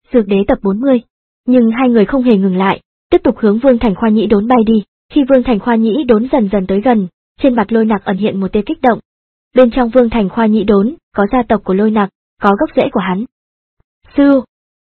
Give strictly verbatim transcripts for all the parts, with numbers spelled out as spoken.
Dược đế tập bốn mươi. Nhưng hai người không hề ngừng lại, tiếp tục hướng Vương Thành Khoa Nhĩ Đốn bay đi. Khi Vương Thành Khoa Nhĩ Đốn dần dần tới gần, trên mặt Lôi Nặc ẩn hiện một tia kích động. Bên trong Vương Thành Khoa Nhĩ Đốn, có gia tộc của Lôi Nặc, có gốc rễ của hắn. Sư!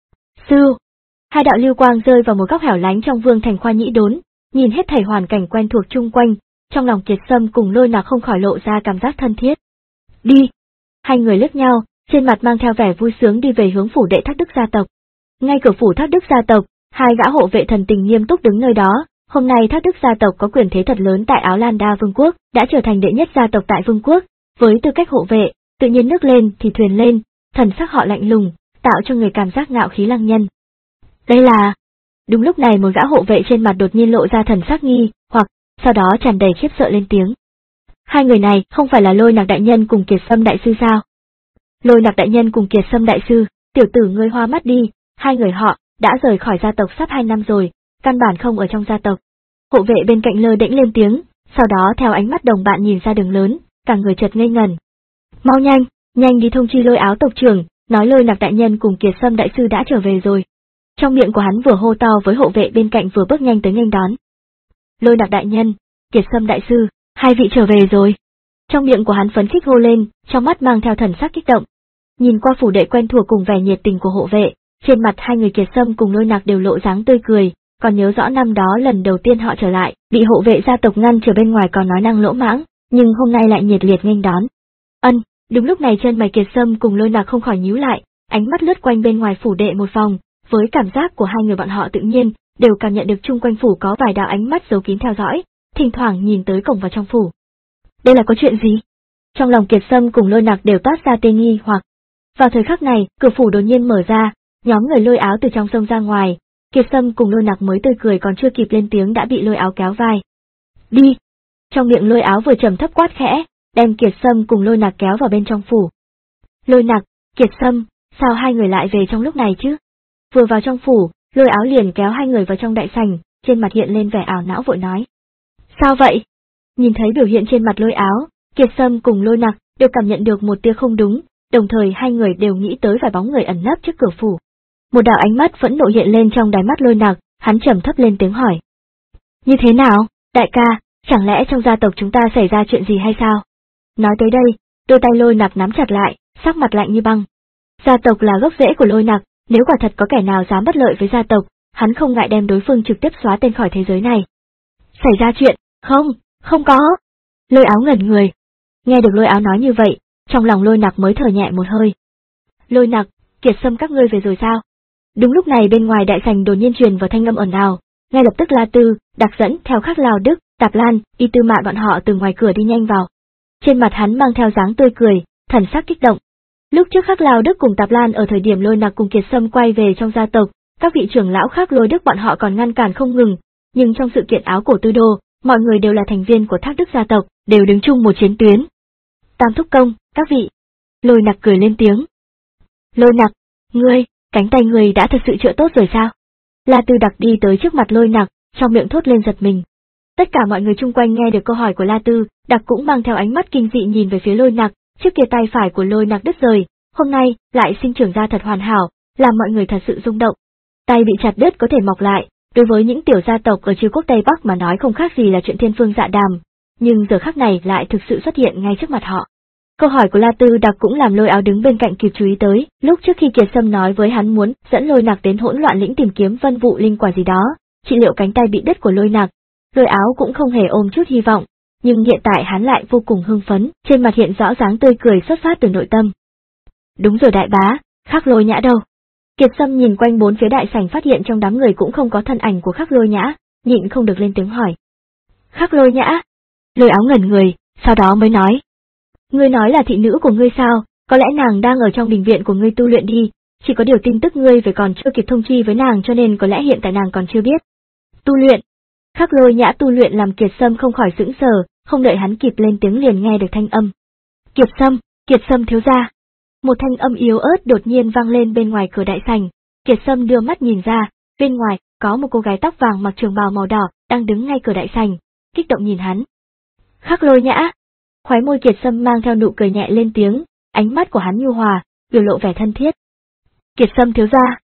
Sư! Hai đạo lưu quang rơi vào một góc hẻo lánh trong Vương Thành Khoa Nhĩ Đốn, nhìn hết thảy hoàn cảnh quen thuộc chung quanh, trong lòng Kiệt Sâm cùng Lôi Nặc không khỏi lộ ra cảm giác thân thiết. Đi! Hai người liếc nhau, trên mặt mang theo vẻ vui sướng đi về hướng phủ đệ Thác Đức gia tộc. Ngay cửa phủ Thác Đức gia tộc, hai gã hộ vệ thần tình nghiêm túc đứng nơi đó. Hôm nay Thác Đức gia tộc có quyền thế thật lớn tại Áo Lan Đa Vương quốc, đã trở thành đệ nhất gia tộc tại Vương quốc, với tư cách hộ vệ, tự nhiên nước lên thì thuyền lên, thần sắc họ lạnh lùng, tạo cho người cảm giác ngạo khí lăng nhân. Đây là... Đúng lúc này một gã hộ vệ trên mặt đột nhiên lộ ra thần sắc nghi, hoặc, sau đó tràn đầy khiếp sợ lên tiếng. Hai người này không phải là Lôi Nặc đại nhân cùng Kiệt Sâm đại sư sao? Lôi Nặc đại nhân cùng Kiệt Sâm đại sư, tiểu tử ngươi hoa mắt đi, hai người họ đã rời khỏi gia tộc sắp hai năm rồi, căn bản không ở trong gia tộc. Hộ vệ bên cạnh lơ đễnh lên tiếng, sau đó theo ánh mắt đồng bạn nhìn ra đường lớn, cả người chợt ngây ngẩn. Mau nhanh, nhanh đi thông chi Lôi Áo tộc trưởng, nói Lôi Nặc đại nhân cùng Kiệt Sâm đại sư đã trở về rồi. Trong miệng của hắn vừa hô to với hộ vệ bên cạnh vừa bước nhanh tới nghênh đón. Lôi Nặc đại nhân, Kiệt Sâm đại sư, hai vị trở về rồi. Trong miệng của hắn phấn khích hô lên, trong mắt mang theo thần sắc kích động. Nhìn qua phủ đệ quen thuộc cùng vẻ nhiệt tình của hộ vệ, trên mặt hai người Kiệt Sâm cùng Lôi Nặc đều lộ dáng tươi cười, còn nhớ rõ năm đó lần đầu tiên họ trở lại, bị hộ vệ gia tộc ngăn trở bên ngoài còn nói năng lỗ mãng, nhưng hôm nay lại nhiệt liệt nghênh đón. Ân, đúng lúc này chân mày Kiệt Sâm cùng Lôi Nặc không khỏi nhíu lại, ánh mắt lướt quanh bên ngoài phủ đệ một vòng, với cảm giác của hai người bọn họ tự nhiên đều cảm nhận được chung quanh phủ có vài đạo ánh mắt giấu kín theo dõi, thỉnh thoảng nhìn tới cổng vào trong phủ. Đây là có chuyện gì? Trong lòng Kiệt Sâm cùng Lôi Nặc đều toát ra tê nghi hoặc. Vào thời khắc này, cửa phủ đột nhiên mở ra, nhóm người Lôi Áo từ trong sông ra ngoài, Kiệt Sâm cùng Lôi Nặc mới tươi cười còn chưa kịp lên tiếng đã bị Lôi Áo kéo vai. Đi! Trong miệng Lôi Áo vừa trầm thấp quát khẽ, đem Kiệt Sâm cùng Lôi Nặc kéo vào bên trong phủ. Lôi Nặc, Kiệt Sâm, sao hai người lại về trong lúc này chứ? Vừa vào trong phủ, Lôi Áo liền kéo hai người vào trong đại sảnh, trên mặt hiện lên vẻ ảo não vội nói. Sao vậy? Nhìn thấy biểu hiện trên mặt Lôi Áo, Kiệt Sâm cùng Lôi Nặc đều cảm nhận được một tia không đúng, đồng thời hai người đều nghĩ tới vài bóng người ẩn nấp trước cửa phủ. Một đạo ánh mắt phẫn nộ hiện lên trong đáy mắt Lôi Nặc, hắn trầm thấp lên tiếng hỏi. Như thế nào, đại ca, chẳng lẽ trong gia tộc chúng ta xảy ra chuyện gì hay sao? Nói tới đây, đôi tay Lôi Nặc nắm chặt lại, sắc mặt lạnh như băng. Gia tộc là gốc rễ của Lôi Nặc, nếu quả thật có kẻ nào dám bất lợi với gia tộc, hắn không ngại đem đối phương trực tiếp xóa tên khỏi thế giới này. Xảy ra chuyện, không, không có. Lôi Áo ngẩn người. Nghe được Lôi Áo nói như vậy, trong lòng Lôi Nặc mới thở nhẹ một hơi. Lôi Nặc, Kiệt Sâm các ngươi về rồi sao? Đúng lúc này bên ngoài đại sảnh đột nhiên truyền vào thanh âm ồn ào, ngay lập tức La Tư, Đặc dẫn theo Khắc Lao Đức, Tạp Lan, Y Tư Mạn bọn họ từ ngoài cửa đi nhanh vào. Trên mặt hắn mang theo dáng tươi cười, thần sắc kích động. Lúc trước Khắc Lao Đức cùng Tạp Lan ở thời điểm Lôi Nặc cùng Kiệt Sâm quay về trong gia tộc, các vị trưởng lão khác Lôi Đức bọn họ còn ngăn cản không ngừng, nhưng trong sự kiện áo cổ tư đô, mọi người đều là thành viên của Thác Đức gia tộc, đều đứng chung một chiến tuyến. Tam thúc công, các vị. Lôi Nặc cười lên tiếng. Lôi Nặc, ngươi, cánh tay ngươi đã thật sự chữa tốt rồi sao? La Tư Đặc đi tới trước mặt Lôi Nặc, trong miệng thốt lên giật mình. Tất cả mọi người chung quanh nghe được câu hỏi của La Tư, Đặc cũng mang theo ánh mắt kinh dị nhìn về phía Lôi Nặc, trước kia tay phải của Lôi Nặc đứt rời, hôm nay lại sinh trưởng ra thật hoàn hảo, làm mọi người thật sự rung động. Tay bị chặt đứt có thể mọc lại, đối với những tiểu gia tộc ở Triều quốc Tây Bắc mà nói không khác gì là chuyện thiên phương dạ đàm, nhưng giờ khắc này lại thực sự xuất hiện ngay trước mặt họ. Câu hỏi của La Tư Đặc cũng làm Lôi Áo đứng bên cạnh kịp chú ý tới, lúc trước khi Kiệt Sâm nói với hắn muốn dẫn Lôi Nặc đến hỗn loạn lĩnh tìm kiếm vân vụ linh quả gì đó, trị liệu cánh tay bị đứt của Lôi Nặc, Lôi Áo cũng không hề ôm chút hy vọng, nhưng hiện tại hắn lại vô cùng hưng phấn, trên mặt hiện rõ dáng tươi cười xuất phát từ nội tâm. Đúng rồi đại bá, Khắc Lôi Nhã đâu? Kiệt Sâm nhìn quanh bốn phía đại sảnh phát hiện trong đám người cũng không có thân ảnh của Khắc Lôi Nhã, nhịn không được lên tiếng hỏi. Khắc Lôi Nhã? Lôi Áo ngẩn người, sau đó mới nói. Ngươi nói là thị nữ của ngươi sao, có lẽ nàng đang ở trong đình viện của ngươi tu luyện đi, chỉ có điều tin tức ngươi về còn chưa kịp thông chi với nàng cho nên có lẽ hiện tại nàng còn chưa biết. Tu luyện? Khắc Lôi Nhã tu luyện làm Kiệt Sâm không khỏi sững sờ, không đợi hắn kịp lên tiếng liền nghe được thanh âm. Kiệt Sâm, Kiệt Sâm thiếu gia. Một thanh âm yếu ớt đột nhiên vang lên bên ngoài cửa đại sảnh, Kiệt Sâm đưa mắt nhìn ra, bên ngoài có một cô gái tóc vàng mặc trường bào màu đỏ đang đứng ngay cửa đại sảnh, kích động nhìn hắn. Khắc Lôi Nhã. Khóe môi Kiệt Sâm mang theo nụ cười nhẹ lên tiếng, ánh mắt của hắn nhu hòa, biểu lộ vẻ thân thiết. Kiệt Sâm thiếu gia.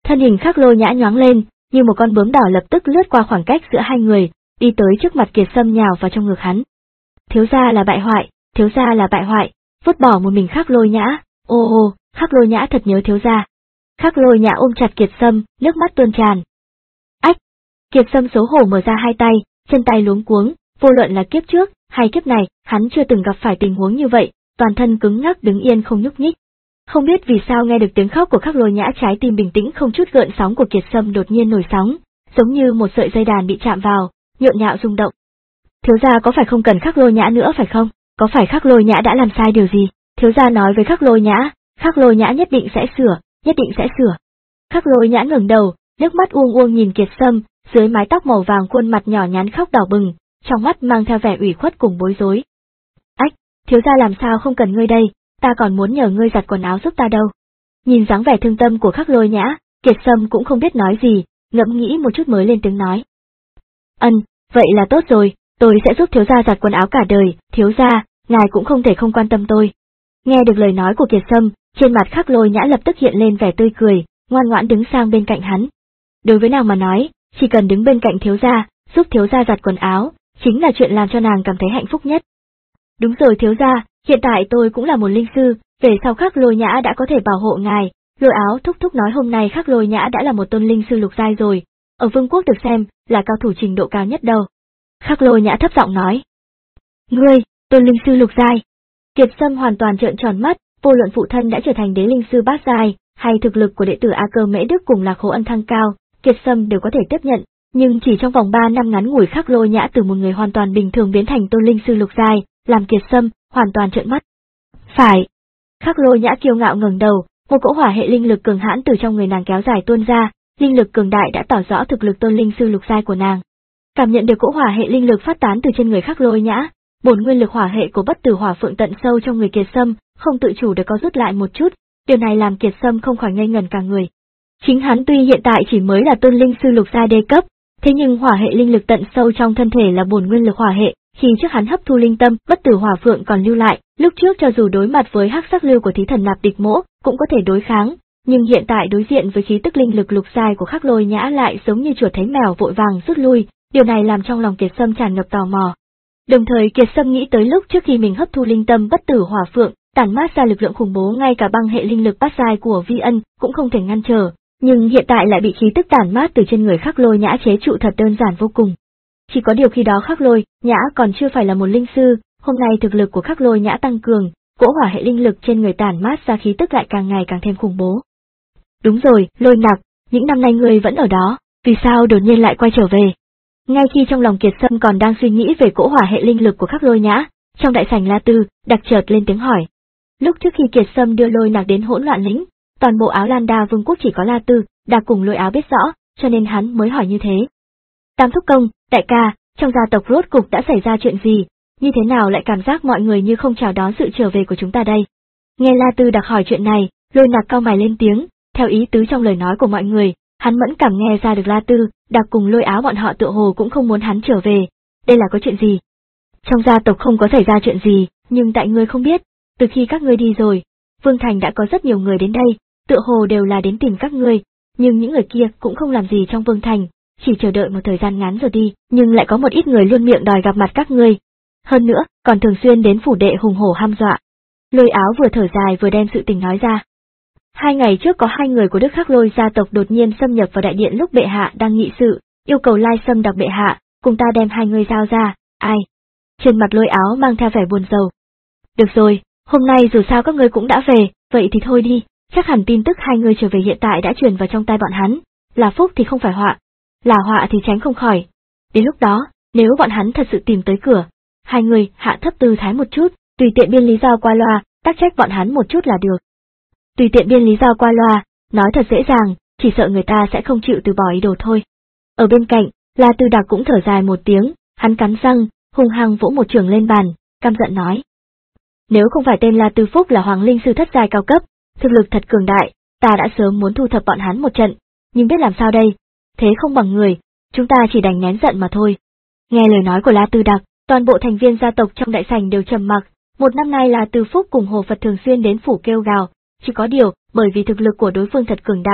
Thân hình Khắc Lôi Nhã nhoáng lên, như một con bướm đỏ lập tức lướt qua khoảng cách giữa hai người, đi tới trước mặt Kiệt Sâm nhào vào trong ngực hắn. Thiếu gia là bại hoại, thiếu gia là bại hoại, vứt bỏ một mình Khắc Lôi Nhã, ô ô, Khắc Lôi Nhã thật nhớ thiếu gia. Khắc Lôi Nhã ôm chặt Kiệt Sâm, nước mắt tuôn tràn. Ách! Kiệt Sâm xấu hổ mở ra hai tay, chân tay luống cuống, vô luận là kiếp trước, hay kiếp này, hắn chưa từng gặp phải tình huống như vậy, toàn thân cứng ngắc đứng yên không nhúc nhích. Không biết vì sao nghe được tiếng khóc của Khắc Lôi Nhã, trái tim bình tĩnh không chút gợn sóng của Kiệt Sâm đột nhiên nổi sóng, giống như một sợi dây đàn bị chạm vào, nhộn nhạo rung động. Thiếu gia có phải không cần Khắc Lôi Nhã nữa phải không? Có phải Khắc Lôi Nhã đã làm sai điều gì? Thiếu gia nói với Khắc Lôi Nhã, Khắc Lôi Nhã nhất định sẽ sửa, nhất định sẽ sửa. Khắc Lôi Nhã ngẩng đầu, nước mắt uông uông nhìn Kiệt Sâm, dưới mái tóc màu vàng khuôn mặt nhỏ nhắn khóc đỏ bừng, trong mắt mang theo vẻ ủy khuất cùng bối rối. Ách, thiếu gia làm sao không cần ngươi đây, ta còn muốn nhờ ngươi giặt quần áo giúp ta đâu. Nhìn dáng vẻ thương tâm của Khắc Lôi Nhã, Kiệt Sâm cũng không biết nói gì, ngẫm nghĩ một chút mới lên tiếng nói. Ân, vậy là tốt rồi, tôi sẽ giúp thiếu gia giặt quần áo cả đời, thiếu gia, ngài cũng không thể không quan tâm tôi. Nghe được lời nói của Kiệt Sâm, trên mặt Khắc Lôi Nhã lập tức hiện lên vẻ tươi cười, ngoan ngoãn đứng sang bên cạnh hắn. Đối với nàng mà nói, chỉ cần đứng bên cạnh thiếu gia, giúp thiếu gia giặt quần áo, chính là chuyện làm cho nàng cảm thấy hạnh phúc nhất. Đúng rồi thiếu gia, hiện tại tôi cũng là một linh sư, về sau Khắc Lôi Nhã đã có thể bảo hộ ngài. Lôi Áo thúc thúc nói hôm nay Khắc Lôi Nhã đã là một tôn linh sư lục giai rồi, ở vương quốc được xem là cao thủ trình độ cao nhất đâu. Khắc Lôi Nhã thấp giọng nói. Ngươi, tôn linh sư lục giai. Kiệt Sâm hoàn toàn trợn tròn mắt, vô luận phụ thân đã trở thành đế linh sư bát giai, hay thực lực của đệ tử A Cơ Mễ Đức cùng Lạc Khố Ân thăng cao, Kiệt Sâm đều có thể tiếp nhận, nhưng chỉ trong vòng ba năm ngắn ngủi Khắc Lôi Nhã từ một người hoàn toàn bình thường biến thành tôn linh sư lục giai, làm Kiệt Sâm hoàn toàn trợn mắt. Phải. Khắc Lôi Nhã kiêu ngạo ngẩng đầu, một cỗ hỏa hệ linh lực cường hãn từ trong người nàng kéo dài tuôn ra, linh lực cường đại đã tỏ rõ thực lực tôn linh sư lục giai của nàng. Cảm nhận được cỗ hỏa hệ linh lực phát tán từ trên người Khắc Lôi Nhã, bổn nguyên lực hỏa hệ của Bất Tử Hỏa Phượng tận sâu trong người Kiệt Sâm, không tự chủ được có rút lại một chút, điều này làm Kiệt Sâm không khỏi ngây ngẩn cả người. Chính hắn tuy hiện tại chỉ mới là tôn linh sư lục giai đê cấp, thế nhưng hỏa hệ linh lực tận sâu trong thân thể là bổn nguyên lực hỏa hệ, khi trước hắn hấp thu linh tâm, Bất Tử Hỏa Phượng còn lưu lại, lúc trước cho dù đối mặt với hắc sắc lưu của thí thần Nạp Địch Mỗ, cũng có thể đối kháng, nhưng hiện tại đối diện với khí tức linh lực lục giai của Khắc Lôi Nhã lại giống như chuột thấy mèo vội vàng rút lui, điều này làm trong lòng Kiệt Sâm tràn ngập tò mò. Đồng thời Kiệt Sâm nghĩ tới lúc trước khi mình hấp thu linh tâm Bất Tử Hỏa Phượng, tản mát ra lực lượng khủng bố, ngay cả băng hệ linh lực bát giai của Vi Ân cũng không thể ngăn trở, nhưng hiện tại lại bị khí tức tản mát từ trên người Khắc Lôi Nhã chế trụ thật đơn giản vô cùng. Chỉ có điều khi đó Khắc Lôi Nhã còn chưa phải là một linh sư, hôm nay thực lực của Khắc Lôi Nhã tăng cường, cỗ hỏa hệ linh lực trên người tản mát ra khí tức lại càng ngày càng thêm khủng bố. Đúng rồi, Lôi Nặc, những năm nay ngươi vẫn ở đó, vì sao đột nhiên lại quay trở về? Ngay khi trong lòng Kiệt Sâm còn đang suy nghĩ về cỗ hỏa hệ linh lực của Khắc Lôi Nhã, trong đại sảnh La Tư, Đặc chợt lên tiếng hỏi. Lúc trước khi Kiệt Sâm đưa Lôi Nặc đến Hỗn Loạn Lĩnh, toàn bộ Áo Lan Đa Vương quốc chỉ có La Tư, Đặc cùng Lôi Áo biết rõ, cho nên hắn mới hỏi như thế. Tam thúc công, đại ca, trong gia tộc rốt cục đã xảy ra chuyện gì, như thế nào lại cảm giác mọi người như không chào đón sự trở về của chúng ta đây? Nghe La Tư Đặc hỏi chuyện này, Lôi Nặc cau mày lên tiếng, theo ý tứ trong lời nói của mọi người, hắn mẫn cảm nghe ra được La Tư Đặc cùng Lôi Áo bọn họ tựa hồ cũng không muốn hắn trở về. Đây là có chuyện gì? Trong gia tộc không có xảy ra chuyện gì, nhưng tại ngươi không biết, từ khi các ngươi đi rồi, Vương Thành đã có rất nhiều người đến đây, tựa hồ đều là đến tìm các ngươi, nhưng những người kia cũng không làm gì trong Vương Thành, chỉ chờ đợi một thời gian ngắn rồi đi, nhưng lại có một ít người luôn miệng đòi gặp mặt các ngươi. Hơn nữa, còn thường xuyên đến phủ đệ hùng hổ hăm dọa. Lôi Áo vừa thở dài vừa đem sự tình nói ra. Hai ngày trước có hai người của Đức Khắc Lôi gia tộc đột nhiên xâm nhập vào đại điện lúc bệ hạ đang nghị sự, yêu cầu Lai Sâm Đặc bệ hạ, cùng ta đem hai người giao ra, ai? Trên mặt Lôi Áo mang theo vẻ buồn rầu. Được rồi, hôm nay dù sao các ngươi cũng đã về, vậy thì thôi đi, chắc hẳn tin tức hai người trở về hiện tại đã truyền vào trong tai bọn hắn, là phúc thì không phải họa, là họa thì tránh không khỏi. Đến lúc đó, nếu bọn hắn thật sự tìm tới cửa, hai người hạ thấp tư thái một chút, tùy tiện biên lý do qua loa, tác trách bọn hắn một chút là được. Tùy tiện biên lý do qua loa, nói thật dễ dàng, chỉ sợ người ta sẽ không chịu từ bỏ ý đồ thôi. Ở bên cạnh, La Tư Đặc cũng thở dài một tiếng, hắn cắn răng, hung hăng vỗ một trường lên bàn, căm giận nói. Nếu không phải tên La Tư Phúc là hoàng linh sư thất giai cao cấp, thực lực thật cường đại, ta đã sớm muốn thu thập bọn hắn một trận, nhưng biết làm sao đây, thế không bằng người, chúng ta chỉ đành nén giận mà thôi. Nghe lời nói của La Tư Đặc, toàn bộ thành viên gia tộc trong đại sảnh đều trầm mặc, một năm nay La Tư Phúc cùng Hồ Phật thường xuyên đến phủ kêu gào, chỉ có điều, bởi vì thực lực của đối phương thật cường đại,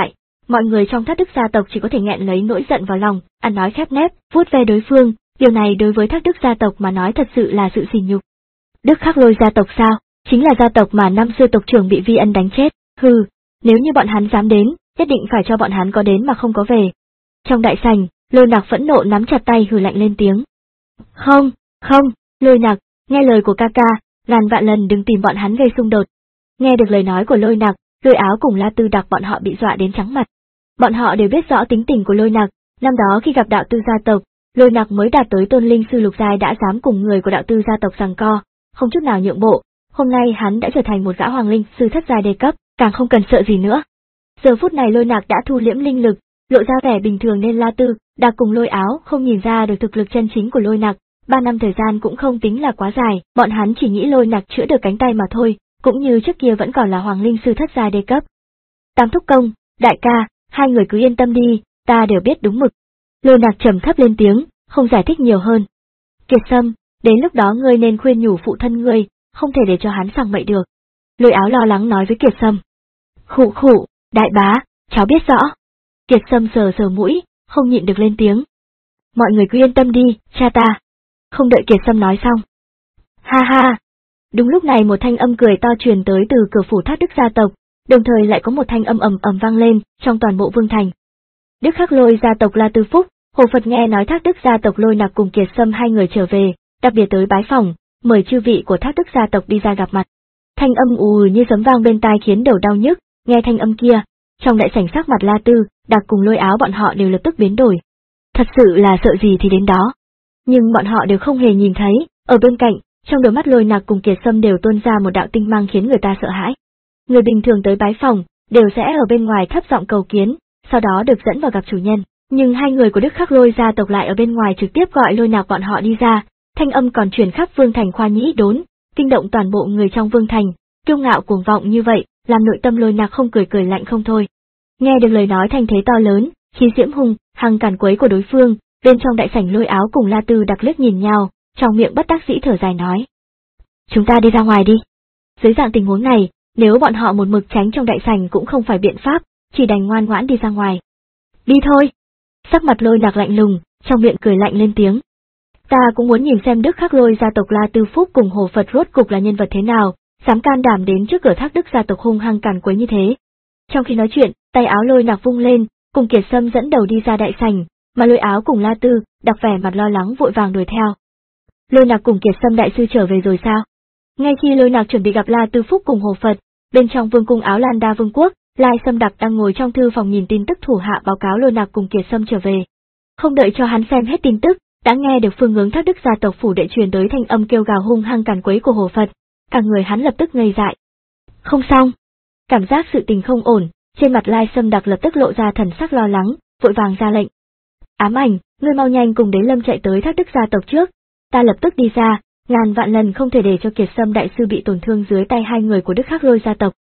Mọi người trong Thác Đức gia tộc chỉ có thể nghẹn lấy nỗi giận vào lòng, ăn nói khép nép, vuốt ve đối phương, điều này đối với Thác Đức gia tộc mà nói thật sự là sự sỉ nhục. Đức Khắc Lôi gia tộc sao? Chính là gia tộc mà năm xưa tộc trưởng bị Vi Ân đánh chết, hừ, nếu như bọn hắn dám đến, nhất định phải cho bọn hắn có đến mà không có về. Trong đại sảnh, Lôi Nặc phẫn nộ nắm chặt tay hừ lạnh lên tiếng. Không, không, Lôi Nặc, nghe lời của ca ca, ngàn vạn lần đừng tìm bọn hắn gây xung đột. Nghe được lời nói của Lôi Nặc, Lôi Áo cùng La Tư Đặc bọn họ bị dọa đến trắng mặt. Bọn họ đều biết rõ tính tình của Lôi Nặc, năm đó khi gặp đạo tư gia tộc, Lôi Nặc mới đạt tới tôn linh sư lục giai đã dám cùng người của đạo tư gia tộc giằng co, không chút nào nhượng bộ. Hôm nay hắn đã trở thành một gã hoàng linh sư thất giai đề cấp, càng không cần sợ gì nữa. Giờ phút này Lôi Nặc đã thu liễm linh lực, lộ ra vẻ bình thường nên La Tư Đặc cùng Lôi Áo không nhìn ra được thực lực chân chính của Lôi Nặc. Ba năm thời gian cũng không tính là quá dài, bọn hắn chỉ nghĩ Lôi Nặc chữa được cánh tay mà thôi, cũng như trước kia vẫn còn là hoàng linh sư thất giai đề cấp. Tam thúc công, đại ca, hai người cứ yên tâm đi, ta đều biết đúng mực. Lôi Nặc trầm thấp lên tiếng, không giải thích nhiều hơn. Kiệt Sâm, đến lúc đó ngươi nên khuyên nhủ phụ thân ngươi, không thể để cho hắn sằng bậy được. Lôi Áo lo lắng nói với Kiệt Sâm. Khụ khụ, đại bá, cháu biết rõ. Kiệt Sâm sờ sờ mũi, không nhịn được lên tiếng. Mọi người cứ yên tâm đi, cha ta. Không đợi Kiệt Sâm nói xong. Ha ha. Đúng lúc này một thanh âm cười to truyền tới từ cửa phủ Thác Đức gia tộc, đồng thời lại có một thanh âm ầm ầm vang lên trong toàn bộ vương thành. Đức Khắc Lôi gia tộc La Tư Phúc, Hồ Phật nghe nói Thác Đức gia tộc Lôi Nặc cùng Kiệt Sâm hai người trở về, đặc biệt tới bái phỏng, mời chư vị của Thác Đức gia tộc đi ra gặp mặt. Thanh âm ù ù như sấm vang bên tai khiến đầu đau nhức, nghe thanh âm kia, trong đại sảnh sắc mặt La Tư, Đặc cùng Lôi Áo bọn họ đều lập tức biến đổi. Thật sự là sợ gì thì đến đó. Nhưng bọn họ đều không hề nhìn thấy, ở bên cạnh, trong đôi mắt Lôi Nặc cùng Kiệt Sâm đều tuôn ra một đạo tinh mang khiến người ta sợ hãi. Người bình thường tới bái phỏng, đều sẽ ở bên ngoài thấp giọng cầu kiến, sau đó được dẫn vào gặp chủ nhân, nhưng hai người của Đức Khắc Lôi gia tộc lại ở bên ngoài trực tiếp gọi Lôi Nặc bọn họ đi ra, thanh âm còn truyền khắp vương thành Khoa Nhĩ Đốn, kinh động toàn bộ người trong vương thành, kiêu ngạo cuồng vọng như vậy, làm nội tâm Lôi Nặc không cười cười lạnh không thôi. Nghe được lời nói thanh thế to lớn, khí diễm hùng, hăng càn quấy của đối phương, bên trong đại sảnh Lôi Áo cùng La Tư Đặc liếc nhìn nhau, trong miệng bất đắc dĩ thở dài nói. Chúng ta đi ra ngoài đi. Dưới dạng tình huống này, nếu bọn họ một mực tránh trong đại sảnh cũng không phải biện pháp, chỉ đành ngoan ngoãn đi ra ngoài. Đi thôi. Sắc mặt Lôi Nặc lạnh lùng, trong miệng cười lạnh lên tiếng. Ta cũng muốn nhìn xem Đức Khắc Lôi gia tộc La Tư Phúc cùng Hồ Phật rốt cục là nhân vật thế nào, dám can đảm đến trước cửa Thác Đức gia tộc hung hăng càn quấy như thế. Trong khi nói chuyện, tay áo Lôi Nặc vung lên, cùng Kiệt Sâm dẫn đầu đi ra đại sảnh, mà Lôi Áo cùng La Tư, Đặc vẻ mặt lo lắng vội vàng đuổi theo. Lôi Nặc cùng Kiệt Sâm đại sư trở về rồi sao? Ngay khi Lôi Nặc chuẩn bị gặp La Tư Phúc cùng Hồ Phật, bên trong vương cung Áo Lan Đa Vương quốc, Lai Sâm Đặc đang ngồi trong thư phòng nhìn tin tức thủ hạ báo cáo Lôi Nặc cùng Kiệt Sâm trở về. Không đợi cho hắn xem hết tin tức, đã nghe được phương hướng Thác Đức gia tộc phủ đệ truyền tới thanh âm kêu gào hung hăng càn quấy của Hồ Phật, cả người hắn lập tức ngây dại. Không xong, cảm giác sự tình không ổn, trên mặt Lai Sâm Đặc lập tức lộ ra thần sắc lo lắng, vội vàng ra lệnh. Ám Ảnh, ngươi mau nhanh cùng Đế Lâm chạy tới Thác Đức gia tộc trước, ta lập tức đi ra, ngàn vạn lần không thể để cho Kiệt Sâm đại sư bị tổn thương dưới tay hai người của Đức Khắc Lôi gia tộc.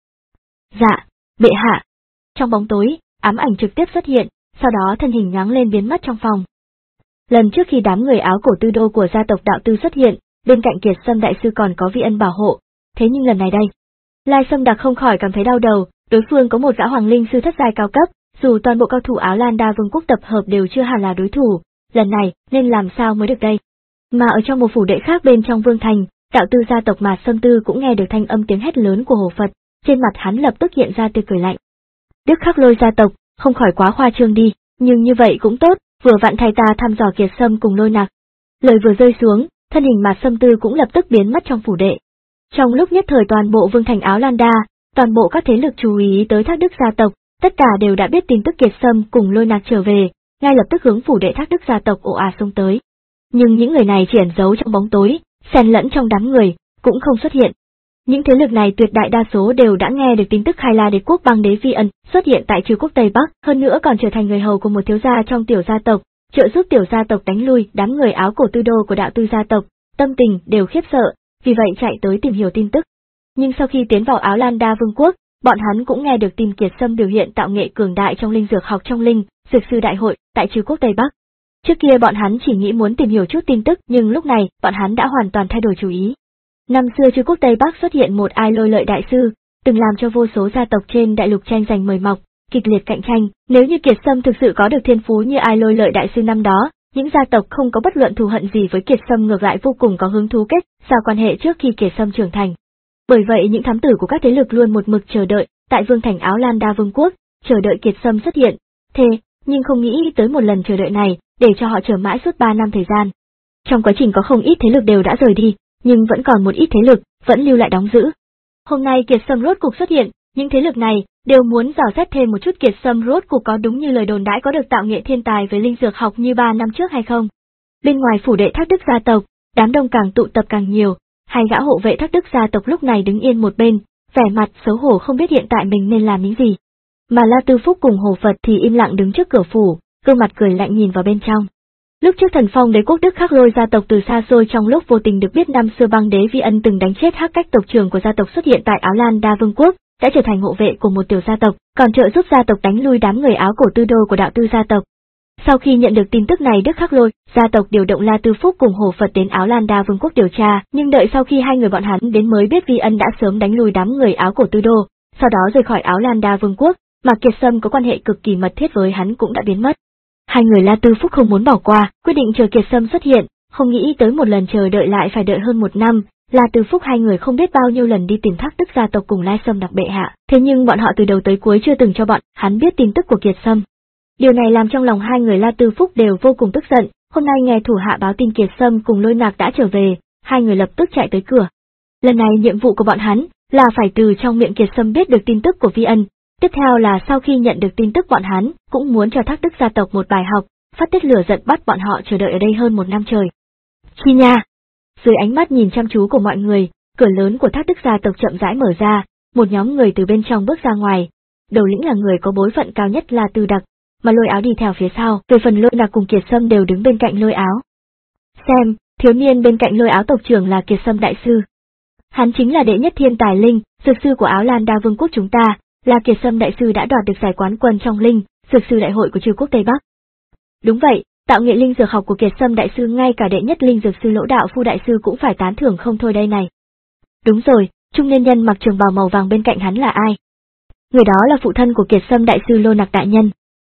Dạ, bệ hạ. Trong bóng tối, Ám Ảnh trực tiếp xuất hiện, sau đó thân hình nhoáng lên biến mất trong phòng. Lần trước khi đám người áo cổ tư đô của gia tộc đạo tư xuất hiện, bên cạnh Kiệt Sâm đại sư còn có Vi Ân bảo hộ, thế nhưng lần này đây, Lai Sâm Đặc không khỏi cảm thấy đau đầu, đối phương có một gã hoàng linh sư thất giai cao cấp, dù toàn bộ cao thủ Áo Lan Đa Vương quốc tập hợp đều chưa hẳn là đối thủ, lần này nên làm sao mới được đây? Mà ở trong một phủ đệ khác bên trong vương thành, đạo tư gia tộc Mạt Sâm Tư cũng nghe được thanh âm tiếng hét lớn của Hồ Phật, trên mặt hắn lập tức hiện ra tươi cười lạnh. Đức Khắc Lôi gia tộc, không khỏi quá khoa trương đi, nhưng như vậy cũng tốt, vừa vặn thay ta thăm dò Kiệt Sâm cùng Lôi Nặc. Lời vừa rơi xuống, thân hình Mạt Sâm Tư cũng lập tức biến mất trong phủ đệ. Trong lúc nhất thời toàn bộ vương thành Áo Lan Đa, toàn bộ các thế lực chú ý tới Thác Đức gia tộc, tất cả đều đã biết tin tức Kiệt Sâm cùng Lôi Nặc trở về, ngay lập tức hướng phủ đệ Thác Đức gia tộc ồ ạt xông tới. Nhưng những người này chỉ ẩn giấu trong bóng tối, xen lẫn trong đám người, cũng không xuất hiện. Những thế lực này tuyệt đại đa số đều đã nghe được tin tức Khai La đế quốc băng đế Vi Ân xuất hiện tại Trừ quốc Tây Bắc, hơn nữa còn trở thành người hầu của một thiếu gia trong tiểu gia tộc, trợ giúp tiểu gia tộc đánh lui đám người áo cổ tư đô của đạo tư gia tộc, tâm tình đều khiếp sợ, vì vậy chạy tới tìm hiểu tin tức. Nhưng sau khi tiến vào Áo Lan Đa Vương quốc, bọn hắn cũng nghe được tin Kiệt Sâm biểu hiện tạo nghệ cường đại trong linh dược học trong linh dược sư đại hội tại Trừ quốc Tây Bắc. Trước kia bọn hắn chỉ nghĩ muốn tìm hiểu chút tin tức, nhưng lúc này bọn hắn đã hoàn toàn thay đổi chủ ý. Năm xưa Trừ quốc Tây Bắc xuất hiện một Ai Lôi Lợi đại sư, từng làm cho vô số gia tộc trên đại lục tranh giành mời mọc, kịch liệt cạnh tranh. Nếu như Kiệt Sâm thực sự có được thiên phú như Ai Lôi Lợi đại sư năm đó, những gia tộc không có bất luận thù hận gì với Kiệt Sâm ngược lại vô cùng có hứng thú kết giao quan hệ trước khi Kiệt Sâm trưởng thành. Bởi vậy những thám tử của các thế lực luôn một mực chờ đợi tại Vương thành Áo Lan Đa Vương quốc, chờ đợi Kiệt Sâm xuất hiện. Thế, nhưng không nghĩ tới một lần chờ đợi này, để cho họ chờ mãi suốt ba năm thời gian. Trong quá trình có không ít thế lực đều đã rời đi, nhưng vẫn còn một ít thế lực vẫn lưu lại đóng giữ. Hôm nay Kiệt Sâm rốt cục xuất hiện, những thế lực này đều muốn dò xét thêm một chút Kiệt Sâm rốt cục có đúng như lời đồn đãi có được tạo nghệ thiên tài với linh dược học như ba năm trước hay không. Bên ngoài phủ đệ Thác Đức gia tộc, đám đông càng tụ tập càng nhiều, hai gã hộ vệ Thác Đức gia tộc lúc này đứng yên một bên, vẻ mặt xấu hổ không biết hiện tại mình nên làm những gì. Mà La Tư Phúc cùng Hồ Phật thì im lặng đứng trước cửa phủ, gương mặt cười lạnh nhìn vào bên trong. Lúc trước Thần Phong Đế quốc Đức Khắc Lôi gia tộc từ xa xôi trong lúc vô tình được biết năm xưa Băng Đế Vi Ân từng đánh chết Hắc Cách tộc trưởng của gia tộc xuất hiện tại Áo Lan Đa Vương quốc, đã trở thành hộ vệ của một tiểu gia tộc, còn trợ giúp gia tộc đánh lui đám người áo cổ tư đô của đạo tư gia tộc. Sau khi nhận được tin tức này, Đức Khắc Lôi gia tộc điều động La Tư Phúc cùng Hồ Phật đến Áo Lan Đa Vương quốc điều tra, nhưng đợi sau khi hai người bọn hắn đến mới biết Vi Ân đã sớm đánh lui đám người áo cổ tư đô, sau đó rời khỏi Áo Lan Đa Vương quốc, mà Kiệt Sâm có quan hệ cực kỳ mật thiết với hắn cũng đã biến mất. Hai người La Tư Phúc không muốn bỏ qua, quyết định chờ Kiệt Sâm xuất hiện, không nghĩ tới một lần chờ đợi lại phải đợi hơn một năm. La Tư Phúc hai người không biết bao nhiêu lần đi tìm Thác Đức gia tộc cùng Lai Sâm đặc bệ hạ, thế nhưng bọn họ từ đầu tới cuối chưa từng cho bọn hắn biết tin tức của Kiệt Sâm. Điều này làm trong lòng hai người La Tư Phúc đều vô cùng tức giận. Hôm nay nghe thủ hạ báo tin Kiệt Sâm cùng Lôi Nạc đã trở về, hai người lập tức chạy tới cửa. Lần này nhiệm vụ của bọn hắn là phải từ trong miệng Kiệt Sâm biết được tin tức của Vi Ân. Tiếp theo là sau khi nhận được tin tức bọn hắn cũng muốn cho Thác Đức gia tộc một bài học, phát tiết lửa giận bắt bọn họ chờ đợi ở đây hơn một năm trời. Khi nha, dưới ánh mắt nhìn chăm chú của mọi người, cửa lớn của Thác Đức gia tộc chậm rãi mở ra, một nhóm người từ bên trong bước ra ngoài. Đầu lĩnh là người có bối phận cao nhất là Từ Đặc, mà Lôi Áo đi theo phía sau. Về phần Lôi Nạc cùng Kiệt Sâm đều đứng bên cạnh Lôi Áo. Xem, thiếu niên bên cạnh Lôi Áo tộc trưởng là Kiệt Sâm đại sư. Hắn chính là đệ nhất thiên tài linh, dược sư của Áo Lan Đa Vương quốc chúng ta. Là Kiệt Sâm đại sư đã đoạt được giải quán quân trong linh dược sư đại hội của Trừ quốc Tây Bắc. Đúng vậy, tạo nghệ linh dược học của Kiệt Sâm đại sư ngay cả đệ nhất linh dược sư Lỗ Đạo Phu đại sư cũng phải tán thưởng không thôi đây này. Đúng rồi, trung niên nhân mặc trường bào màu vàng bên cạnh hắn là ai? Người đó là phụ thân của Kiệt Sâm đại sư Lô Nặc đại nhân.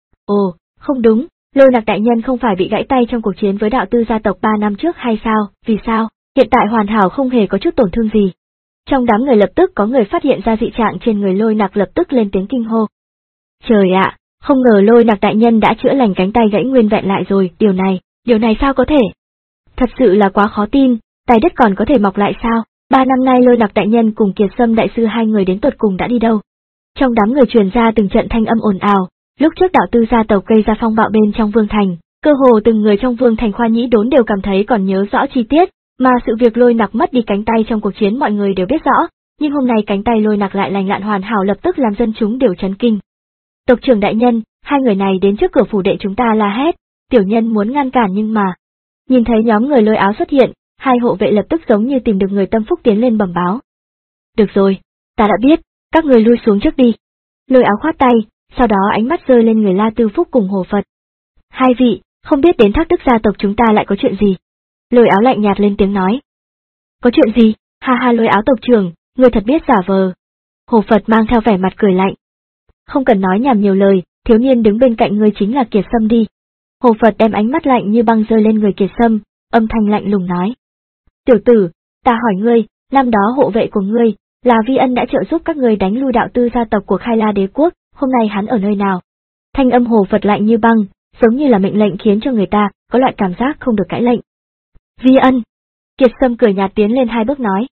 Ồ, không đúng, Lô Nặc đại nhân không phải bị gãy tay trong cuộc chiến với đạo tư gia tộc ba năm trước hay sao? Vì sao? Hiện tại hoàn hảo không hề có chút tổn thương gì. Trong đám người lập tức có người phát hiện ra dị trạng trên người Lôi Nặc, lập tức lên tiếng kinh hô. Trời ạ, không ngờ Lôi Nặc đại nhân đã chữa lành cánh tay gãy nguyên vẹn lại rồi, điều này, điều này sao có thể? Thật sự là quá khó tin, tay đất còn có thể mọc lại sao? Ba năm nay Lôi Nặc đại nhân cùng Kiệt Sâm đại sư hai người đến tột cùng đã đi đâu? Trong đám người truyền ra từng trận thanh âm ồn ào, lúc trước đạo tư gia tộc gây ra phong bạo bên trong Vương thành, cơ hồ từng người trong Vương thành Khoa Nhĩ Đốn đều cảm thấy còn nhớ rõ chi tiết. Mà sự việc Lôi Nặc mất đi cánh tay trong cuộc chiến mọi người đều biết rõ, nhưng hôm nay cánh tay Lôi Nặc lại lành lặn hoàn hảo, lập tức làm dân chúng đều chấn kinh. Tộc trưởng đại nhân, hai người này đến trước cửa phủ đệ chúng ta la hét, tiểu nhân muốn ngăn cản nhưng mà... Nhìn thấy nhóm người Lôi Áo xuất hiện, hai hộ vệ lập tức giống như tìm được người tâm phúc tiến lên bẩm báo. Được rồi, ta đã biết, các người lui xuống trước đi. Lôi Áo khoát tay, sau đó ánh mắt rơi lên người La Tư Phúc cùng Hồ Phật. Hai vị, không biết đến Thác Đức gia tộc chúng ta lại có chuyện gì? Lôi Áo lạnh nhạt lên tiếng nói. Có chuyện gì? Ha ha, Lôi Áo tộc trưởng, người thật biết giả vờ. Hồ Phật mang theo vẻ mặt cười lạnh. Không cần nói nhảm nhiều lời, thiếu niên đứng bên cạnh ngươi chính là Kiệt Sâm đi. Hồ Phật đem ánh mắt lạnh như băng rơi lên người Kiệt Sâm, âm thanh lạnh lùng nói. Tiểu tử, ta hỏi ngươi, năm đó hộ vệ của ngươi, là Vi Ân đã trợ giúp các ngươi đánh lui đạo tư gia tộc của Khai La đế quốc, hôm nay hắn ở nơi nào? Thanh âm Hồ Phật lạnh như băng, giống như là mệnh lệnh khiến cho người ta có loại cảm giác không được cãi lệnh. Vi Ân. Kiệt Sâm cười nhạt tiến lên hai bước nói.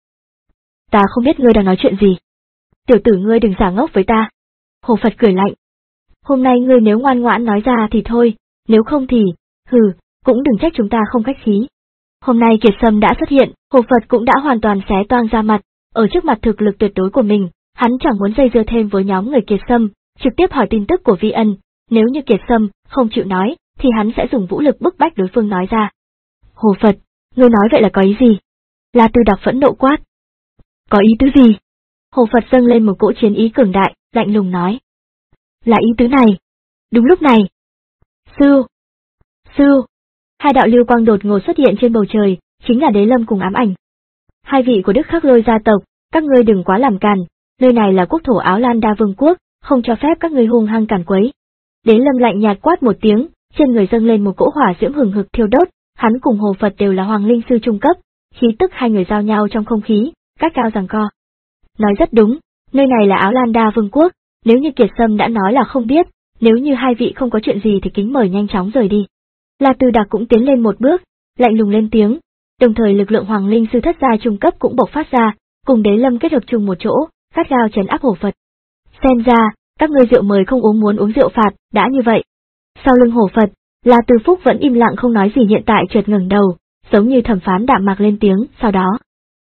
Ta không biết ngươi đang nói chuyện gì. Tiểu tử ngươi đừng giả ngốc với ta. Hồ Phật cười lạnh. Hôm nay ngươi nếu ngoan ngoãn nói ra thì thôi, nếu không thì, hừ, cũng đừng trách chúng ta không khách khí. Hôm nay Kiệt Sâm đã xuất hiện, Hồ Phật cũng đã hoàn toàn xé toang ra mặt, ở trước mặt thực lực tuyệt đối của mình, hắn chẳng muốn dây dưa thêm với nhóm người Kiệt Sâm, trực tiếp hỏi tin tức của Vi Ân, nếu như Kiệt Sâm không chịu nói, thì hắn sẽ dùng vũ lực bức bách đối phương nói ra. Hồ Phật, ngươi nói vậy là có ý gì? La Tư Đặc phẫn nộ quát. Có ý tứ gì? Hồ Phật dâng lên một cỗ chiến ý cường đại, lạnh lùng nói. Là ý tứ này. Đúng lúc này. Sư! Sư! Hai đạo lưu quang đột ngột xuất hiện trên bầu trời, chính là Đế Lâm cùng Ám Ảnh. Hai vị của Đức Khắc Lôi gia tộc, các ngươi đừng quá làm càn, nơi này là quốc thổ Áo Lan Đa Vương quốc, không cho phép các ngươi hung hăng cản quấy. Đế Lâm lạnh nhạt quát một tiếng, trên người dâng lên một cỗ hỏa diễm hừng hực thiêu đốt, hắn cùng Hồ Phật đều là hoàng linh sư trung cấp, khí tức hai người giao nhau trong không khí, cách cao giằng co. Nói rất đúng, nơi này là Áo Lan Đa Vương quốc, nếu như Kiệt Sâm đã nói là không biết, nếu như hai vị không có chuyện gì thì kính mời nhanh chóng rời đi. La Tư Đạc cũng tiến lên một bước, lạnh lùng lên tiếng, đồng thời lực lượng hoàng linh sư thất giai trung cấp cũng bộc phát ra, cùng Đế Lâm kết hợp chung một chỗ, gắt gao trấn áp Hồ Phật. Xem ra, các ngươi rượu mời không uống muốn uống rượu phạt, đã như vậy. Sau lưng Hồ Phật, La Tư Phúc vẫn im lặng không nói gì, hiện tại chợt ngẩng đầu, giống như thẩm phán đạm mạc lên tiếng, sau đó.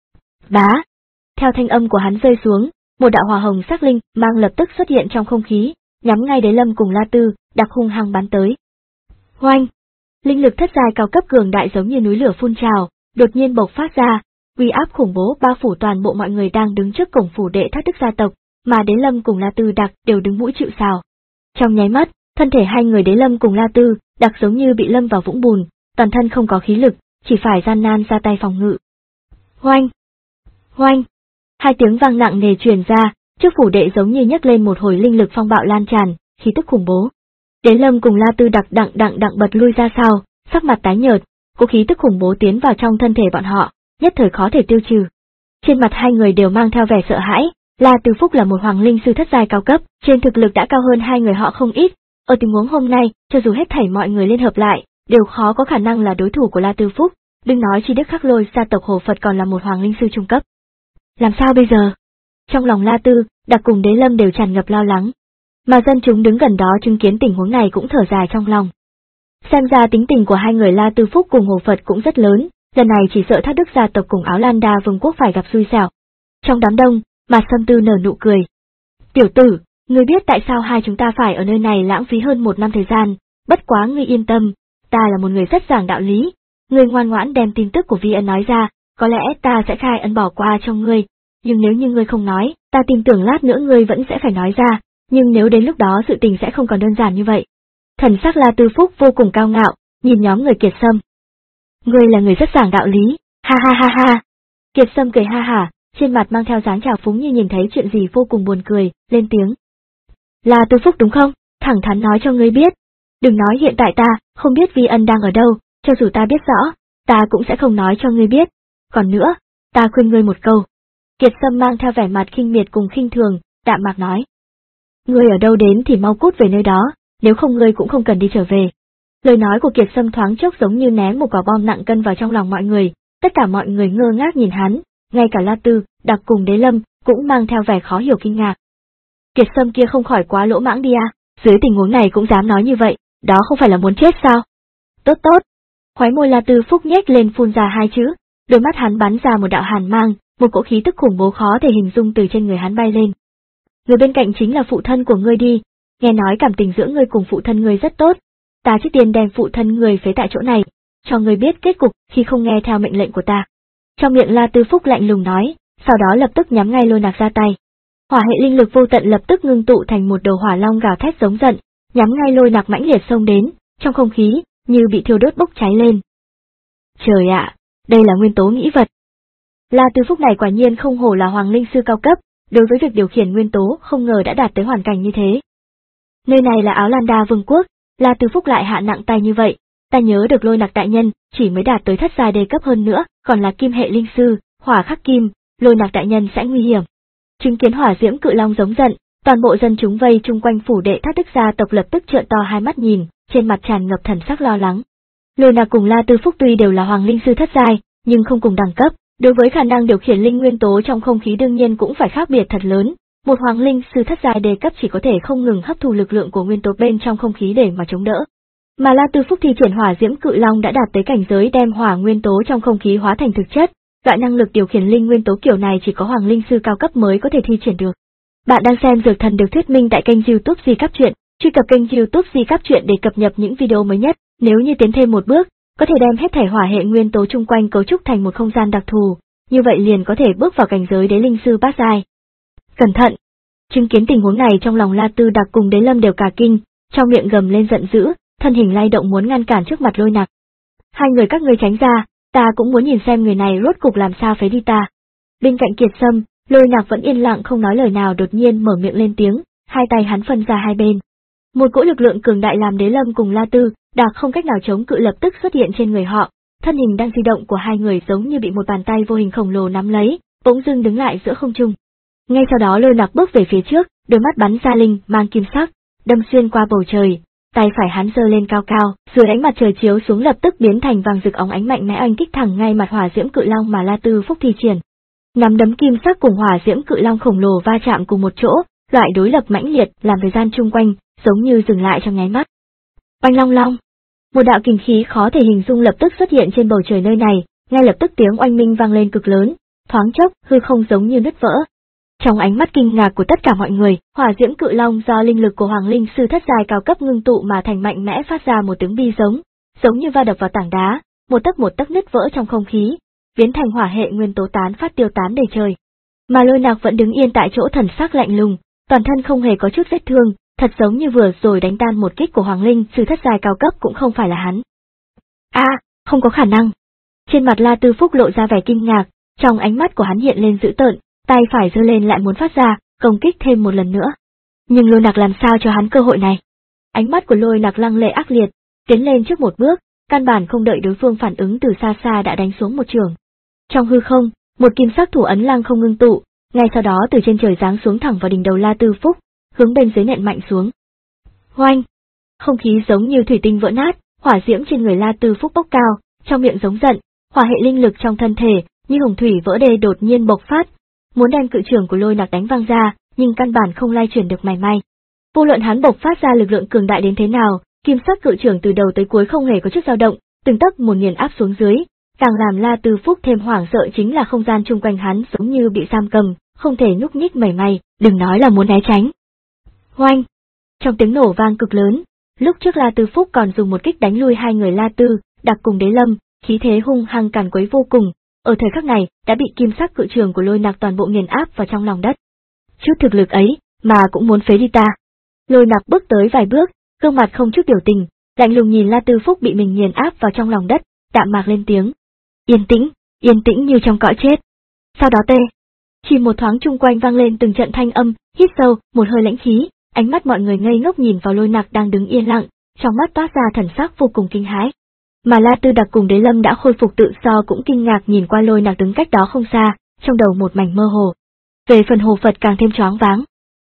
Bá! Theo thanh âm của hắn rơi xuống, một đạo hỏa hồng sắc linh mang lập tức xuất hiện trong không khí, nhắm ngay Đế Lâm cùng La Tư, đặc hung hăng bắn tới. Hoanh! Linh lực thất giai cao cấp cường đại giống như núi lửa phun trào, đột nhiên bộc phát ra, uy áp khủng bố bao phủ toàn bộ mọi người đang đứng trước cổng phủ đệ Thác Đức gia tộc, mà Đế Lâm cùng La Tư Đặc đều đứng mũi chịu sào. Trong nháy mắt, thân thể hai người Đế Lâm cùng La Tư Đặc giống như bị lâm vào vũng bùn, toàn thân không có khí lực, chỉ phải gian nan ra tay phòng ngự. Hoanh! Hoanh! Hai tiếng vang nặng nề truyền ra, trước phủ đệ giống như nhấc lên một hồi linh lực phong bạo lan tràn, khí tức khủng bố. Đế Lâm cùng La Tư Đặc đặng đặng đặng bật lui ra sau, sắc mặt tái nhợt, cỗ khí tức khủng bố tiến vào trong thân thể bọn họ, nhất thời khó thể tiêu trừ. Trên mặt hai người đều mang theo vẻ sợ hãi, La Tư Phúc là một hoàng linh sư thất giai cao cấp, trên thực lực đã cao hơn hai người họ không ít, ở tình huống hôm nay, cho dù hết thảy mọi người liên hợp lại, đều khó có khả năng là đối thủ của La Tư Phúc, đừng nói chi Đức Khắc Lôi gia tộc Hồ Phật còn là một hoàng linh sư trung cấp. Làm sao bây giờ? Trong lòng La Tư, Đặc cùng Đế Lâm đều tràn ngập lo lắng. Mà dân chúng đứng gần đó chứng kiến tình huống này cũng thở dài trong lòng. Xem ra tính tình của hai người La Tư Phúc cùng Hồ Phật cũng rất lớn, lần này chỉ sợ Thác Đức gia tộc cùng Áo Lan Đa Vương quốc phải gặp xui xẻo. Trong đám đông, Mạt Sâm Tư nở nụ cười. Tiểu tử, ngươi biết tại sao hai chúng ta phải ở nơi này lãng phí hơn một năm thời gian, bất quá ngươi yên tâm, ta là một người rất giảng đạo lý, ngươi ngoan ngoãn đem tin tức của Vi Ân nói ra, có lẽ ta sẽ khai ân bỏ qua cho ngươi, nhưng nếu như ngươi không nói, ta tin tưởng lát nữa ngươi vẫn sẽ phải nói ra, nhưng nếu đến lúc đó sự tình sẽ không còn đơn giản như vậy. Thần sắc La Tư Phúc vô cùng cao ngạo, nhìn nhóm người Kiệt Sâm. Ngươi là người rất giảng đạo lý, ha ha ha ha. Kiệt Sâm cười ha hả, trên mặt mang theo dáng trào phúng như nhìn thấy chuyện gì vô cùng buồn cười, lên tiếng. La Tư Phúc đúng không? Thẳng thắn nói cho ngươi biết. Đừng nói hiện tại ta không biết Vi Ân đang ở đâu, cho dù ta biết rõ, ta cũng sẽ không nói cho ngươi biết. Còn nữa, ta khuyên ngươi một câu. Kiệt Sâm mang theo vẻ mặt khinh miệt cùng khinh thường, đạm mạc nói. Ngươi ở đâu đến thì mau cút về nơi đó, nếu không ngươi cũng không cần đi trở về. Lời nói của Kiệt Sâm thoáng chốc giống như ném một quả bom nặng cân vào trong lòng mọi người, tất cả mọi người ngơ ngác nhìn hắn, ngay cả La Tư, Đặc cùng Đế Lâm cũng mang theo vẻ khó hiểu kinh ngạc. Kiệt Sâm kia không khỏi quá lỗ mãng đi à, dưới tình huống này cũng dám nói như vậy, đó không phải là muốn chết sao? Tốt tốt. Khóe môi La Tư Phúc nhếch lên phun ra hai chữ, đôi mắt hắn bắn ra một đạo hàn mang, một cỗ khí tức khủng bố khó thể hình dung từ trên người hắn bay lên. Người bên cạnh chính là phụ thân của ngươi đi, nghe nói cảm tình giữa ngươi cùng phụ thân ngươi rất tốt, ta trước tiên đem phụ thân ngươi phế tại chỗ này, cho ngươi biết kết cục khi không nghe theo mệnh lệnh của ta. Trong miệng La Tư Phúc lạnh lùng nói, sau đó lập tức nhắm ngay Lôi Nạc ra tay. Hỏa hệ linh lực vô tận lập tức ngưng tụ thành một đầu hỏa long gào thét giống giận, nhắm ngay Lôi Nạc mãnh liệt xông đến, trong không khí như bị thiêu đốt bốc cháy lên. Trời ạ, đây là nguyên tố nghĩ vật. La Tư Phúc này quả nhiên không hổ là hoàng linh sư cao cấp, đối với việc điều khiển nguyên tố không ngờ đã đạt tới hoàn cảnh như thế. Nơi này là Áo Lan Đa Vương quốc, La Tư Phúc lại hạ nặng tay như vậy, ta nhớ được Lôi Nạc đại nhân chỉ mới đạt tới thất giai đề cấp hơn nữa, còn là kim hệ linh sư, hỏa khắc kim, Lôi Nạc đại nhân sẽ nguy hiểm. Chứng kiến hỏa diễm cự long giống giận, toàn bộ dân chúng vây chung quanh phủ đệ Thác Đức gia tộc lập tức trợn to hai mắt nhìn, trên mặt tràn ngập thần sắc lo lắng. Lôi Nạc cùng La Tư Phúc tuy đều là hoàng linh sư thất giai, nhưng không cùng đẳng cấp, đối với khả năng điều khiển linh nguyên tố trong không khí đương nhiên cũng phải khác biệt thật lớn. Một hoàng linh sư thất giai đề cấp chỉ có thể không ngừng hấp thu lực lượng của nguyên tố bên trong không khí để mà chống đỡ. Mà La Tư Phúc thi triển hỏa diễm cự long đã đạt tới cảnh giới đem hỏa nguyên tố trong không khí hóa thành thực chất, loại năng lực điều khiển linh nguyên tố kiểu này chỉ có hoàng linh sư cao cấp mới có thể thi triển được. Bạn đang xem Dược Thần được thuyết minh tại kênh YouTube Di Cáp Truyện, truy cập kênh YouTube Di Cáp Truyện để cập nhật những video mới nhất. Nếu như tiến thêm một bước, có thể đem hết thảy hỏa hệ nguyên tố chung quanh cấu trúc thành một không gian đặc thù, như vậy liền có thể bước vào cảnh giới đế linh sư bát giai. Cẩn thận! Chứng kiến tình huống này trong lòng La Tư Đặc cùng Đế Lâm đều cả kinh, trong miệng gầm lên giận dữ, thân hình lay động muốn ngăn cản trước mặt Lôi Nạc. Hai người các ngươi tránh ra, ta cũng muốn nhìn xem người này rốt cục làm sao phế đi ta. Bên cạnh Kiệt Sâm, Lôi Nạc vẫn yên lặng không nói lời nào, đột nhiên mở miệng lên tiếng, hai tay hắn phân ra hai bên. Một cỗ lực lượng cường đại làm Đế Lâm cùng La Tư Đạc không cách nào chống cự lập tức xuất hiện trên người họ, thân hình đang di động của hai người giống như bị một bàn tay vô hình khổng lồ nắm lấy, bỗng dưng đứng lại giữa không trung. Ngay sau đó Lôi Nặc bước về phía trước, đôi mắt bắn ra linh mang kim sắc, đâm xuyên qua bầu trời, tay phải hắn giơ lên cao cao, dưới ánh mặt trời chiếu xuống lập tức biến thành vàng rực óng ánh mạnh mẽ oanh kích thẳng ngay mặt hỏa diễm cự long mà La Tư Phúc thi triển. Nắm đấm kim sắc cùng hỏa diễm cự long khổng lồ va chạm cùng một chỗ, loại đối lập mãnh liệt làm thời gian chung quanh giống như dừng lại trong nháy mắt. Oanh long long, một đạo kình khí khó thể hình dung lập tức xuất hiện trên bầu trời nơi này, ngay lập tức tiếng oanh minh vang lên cực lớn, thoáng chốc hư không giống như nứt vỡ. Trong ánh mắt kinh ngạc của tất cả mọi người, hỏa diễm cự long do linh lực của Hoàng Linh Sư Thất Giai cao cấp ngưng tụ mà thành mạnh mẽ phát ra một tiếng bi giống, giống như va đập vào tảng đá, một tấc một tấc nứt vỡ trong không khí, biến thành hỏa hệ nguyên tố tán phát tiêu tán đầy trời. Mà Lôi Nặc vẫn đứng yên tại chỗ thần sắc lạnh lùng, toàn thân không hề có chút vết thương, thật giống như vừa rồi đánh tan một kích của Hoàng Linh Sư Thất Giai cao cấp cũng không phải là hắn. A, à, không có khả năng. Trên mặt La Tư Phúc lộ ra vẻ kinh ngạc, trong ánh mắt của hắn hiện lên dữ tợn, tay phải giơ lên lại muốn phát ra, công kích thêm một lần nữa. Nhưng Lôi Nặc làm sao cho hắn cơ hội này? Ánh mắt của Lôi Nặc lăng lệ ác liệt, tiến lên trước một bước, căn bản không đợi đối phương phản ứng từ xa xa đã đánh xuống một trường. Trong hư không, một kim sắc thủ ấn lăng không ngưng tụ, ngay sau đó từ trên trời giáng xuống thẳng vào đỉnh đầu La Tư Phúc, hướng bên dưới nện mạnh xuống. Oanh! Không khí giống như thủy tinh vỡ nát, hỏa diễm trên người La Tư Phúc bốc cao, trong miệng giống giận, hỏa hệ linh lực trong thân thể như hồng thủy vỡ đê đột nhiên bộc phát, muốn đem cự trường của Lôi Nặc đánh văng ra, nhưng căn bản không lay chuyển được mảy may. Vô luận hắn bộc phát ra lực lượng cường đại đến thế nào, kim sắc cự trường từ đầu tới cuối không hề có chút dao động, từng tấc một nghiền áp xuống dưới, càng làm La Tư Phúc thêm hoảng sợ chính là không gian chung quanh hắn giống như bị giam cầm, không thể nhúc nhích mảy may, đừng nói là muốn né tránh. Oanh! Trong tiếng nổ vang cực lớn, lúc trước La Tư Phúc còn dùng một kích đánh lui hai người La Tư, Đặc cùng Đế Lâm, khí thế hung hăng càn quấy vô cùng, ở thời khắc này đã bị kim sắc cự trường của Lôi Nặc toàn bộ nghiền áp vào trong lòng đất. Chút thực lực ấy mà cũng muốn phế đi ta. Lôi Nặc bước tới vài bước, gương mặt không chút biểu tình, lạnh lùng nhìn La Tư Phúc bị mình nghiền áp vào trong lòng đất, đạm mạc lên tiếng. Yên tĩnh, yên tĩnh như trong cõi chết. Sau đó tê, chỉ một thoáng chung quanh vang lên từng trận thanh âm, hít sâu, một hơi lãnh khí, ánh mắt mọi người ngây ngốc nhìn vào Lôi Nặc đang đứng yên lặng, trong mắt toát ra thần sắc vô cùng kinh hãi. Mà La Tư Đặc cùng Đế Lâm đã khôi phục tự do cũng kinh ngạc nhìn qua Lôi Nặc đứng cách đó không xa, trong đầu một mảnh mơ hồ. Về phần Hồ Phật càng thêm choáng váng.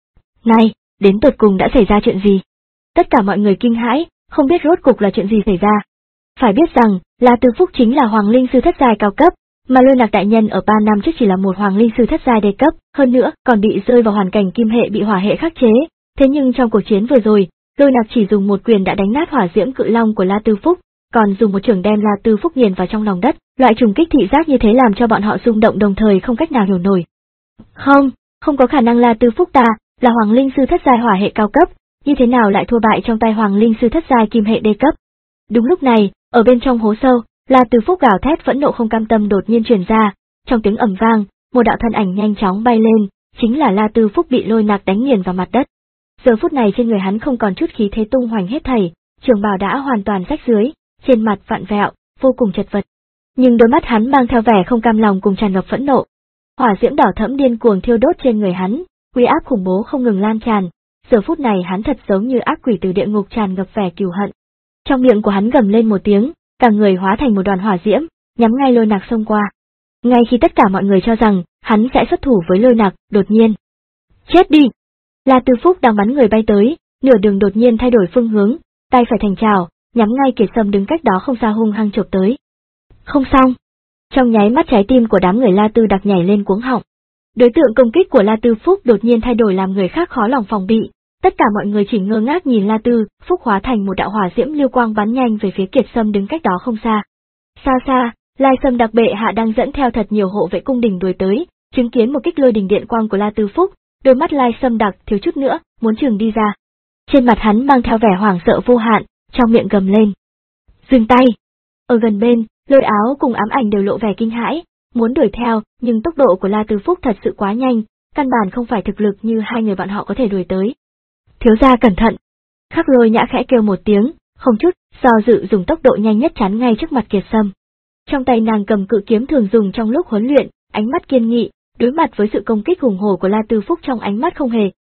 Này, đến tột cùng đã xảy ra chuyện gì? Tất cả mọi người kinh hãi, không biết rốt cục là chuyện gì xảy ra. Phải biết rằng, La Tư Phúc chính là Hoàng Linh Sư Thất Giai cao cấp, mà Lôi Nặc đại nhân ở ba năm trước chỉ là một Hoàng Linh Sư Thất Giai đề cấp, hơn nữa còn bị rơi vào hoàn cảnh kim hệ bị hỏa hệ khắc chế. Thế nhưng trong cuộc chiến vừa rồi, Lôi Nặc chỉ dùng một quyền đã đánh nát hỏa diễm cự long của La Tư Phúc, còn dùng một trường đem La Tư Phúc nghiền vào trong lòng đất, loại trùng kích thị giác như thế làm cho bọn họ rung động đồng thời không cách nào hiểu nổi. Không, không có khả năng La Tư Phúc ta, là Hoàng Linh Sư Thất Giai hỏa hệ cao cấp, như thế nào lại thua bại trong tay Hoàng Linh Sư Thất Giai kim hệ đê cấp. Đúng lúc này, ở bên trong hố sâu, La Tư Phúc gào thét phẫn nộ không cam tâm đột nhiên truyền ra, trong tiếng ầm vang, một đạo thân ảnh nhanh chóng bay lên, chính là La Tư Phúc bị Lôi Nặc đánh nghiền vào mặt đất. Giờ phút này trên người hắn không còn chút khí thế tung hoành hết thảy, trường bào đã hoàn toàn rách dưới, trên mặt vặn vẹo, vô cùng chật vật. Nhưng đôi mắt hắn mang theo vẻ không cam lòng cùng tràn ngập phẫn nộ. Hỏa diễm đỏ thẫm điên cuồng thiêu đốt trên người hắn, uy áp khủng bố không ngừng lan tràn, giờ phút này hắn thật giống như ác quỷ từ địa ngục tràn ngập vẻ cừu hận. Trong miệng của hắn gầm lên một tiếng, cả người hóa thành một đoàn hỏa diễm, nhắm ngay Lôi Nặc xông qua. Ngay khi tất cả mọi người cho rằng hắn sẽ xuất thủ với Lôi Nặc, đột nhiên, chết đi! La Tư Phúc đang bắn người bay tới, nửa đường đột nhiên thay đổi phương hướng, tay phải thành chảo, nhắm ngay Kiệt Sâm đứng cách đó không xa hung hăng chộp tới. Không xong! Trong nháy mắt trái tim của đám người La Tư Đặc nhảy lên cuống họng. Đối tượng công kích của La Tư Phúc đột nhiên thay đổi làm người khác khó lòng phòng bị, tất cả mọi người chỉ ngơ ngác nhìn La Tư Phúc hóa thành một đạo hỏa diễm lưu quang bắn nhanh về phía Kiệt Sâm đứng cách đó không xa. Xa xa, Lai Sâm Đặc bệ hạ đang dẫn theo thật nhiều hộ vệ cung đình đuổi tới, chứng kiến một kích lôi đình điện quang của La Tư Phúc, đôi mắt Lai Sâm Đặc thiếu chút nữa muốn trừng đi ra. Trên mặt hắn mang theo vẻ hoảng sợ vô hạn, trong miệng gầm lên. Dừng tay! Ở gần bên, Lôi Áo cùng Ám Ảnh đều lộ vẻ kinh hãi, muốn đuổi theo, nhưng tốc độ của La Tư Phúc thật sự quá nhanh, căn bản không phải thực lực như hai người bọn họ có thể đuổi tới. Thiếu gia cẩn thận! Khắc Lôi Nhã khẽ kêu một tiếng, không chút do dự dùng tốc độ nhanh nhất chắn ngay trước mặt Kiệt Sâm. Trong tay nàng cầm cự kiếm thường dùng trong lúc huấn luyện, ánh mắt kiên nghị, đối mặt với sự công kích hùng hổ của La Tư Phúc trong ánh mắt không hề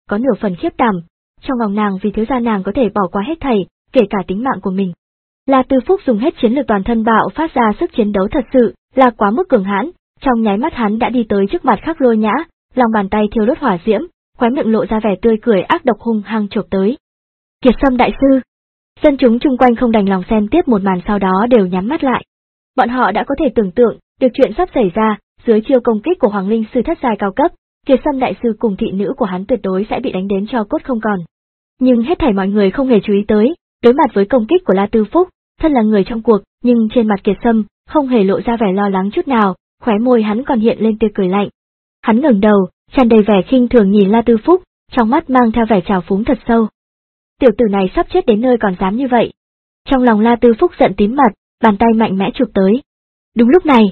có nửa phần khiếp đảm, trong lòng nàng vì thiếu gia nàng có thể bỏ qua hết thảy, kể cả tính mạng của mình. La Tư Phúc dùng hết chiến lược toàn thân bạo phát ra sức chiến đấu thật sự là quá mức cường hãn, trong nháy mắt hắn đã đi tới trước mặt Khắc Lôi Nhã, lòng bàn tay thiêu đốt hỏa diễm, khóe miệng lộ ra vẻ tươi cười ác độc hung hăng chộp tới. Kiệt Sâm đại sư! Dân chúng chung quanh không đành lòng xem tiếp một màn sau đó đều nhắm mắt lại. Bọn họ đã có thể tưởng tượng được chuyện sắp xảy ra, dưới chiêu công kích của Hoàng Linh sư thất giai cao cấp, Kiệt Sâm đại sư cùng thị nữ của hắn tuyệt đối sẽ bị đánh đến tro cốt không còn. Nhưng hết thảy mọi người không hề chú ý tới, đối mặt với công kích của La Tư Phúc, thân là người trong cuộc, nhưng trên mặt Kiệt Sâm không hề lộ ra vẻ lo lắng chút nào, khóe môi hắn còn hiện lên tia cười lạnh. Hắn ngẩng đầu, tràn đầy vẻ khinh thường nhìn La Tư Phúc, trong mắt mang theo vẻ trào phúng thật sâu. Tiểu tử này sắp chết đến nơi còn dám như vậy. Trong lòng La Tư Phúc giận tím mặt, bàn tay mạnh mẽ chụp tới. Đúng lúc này,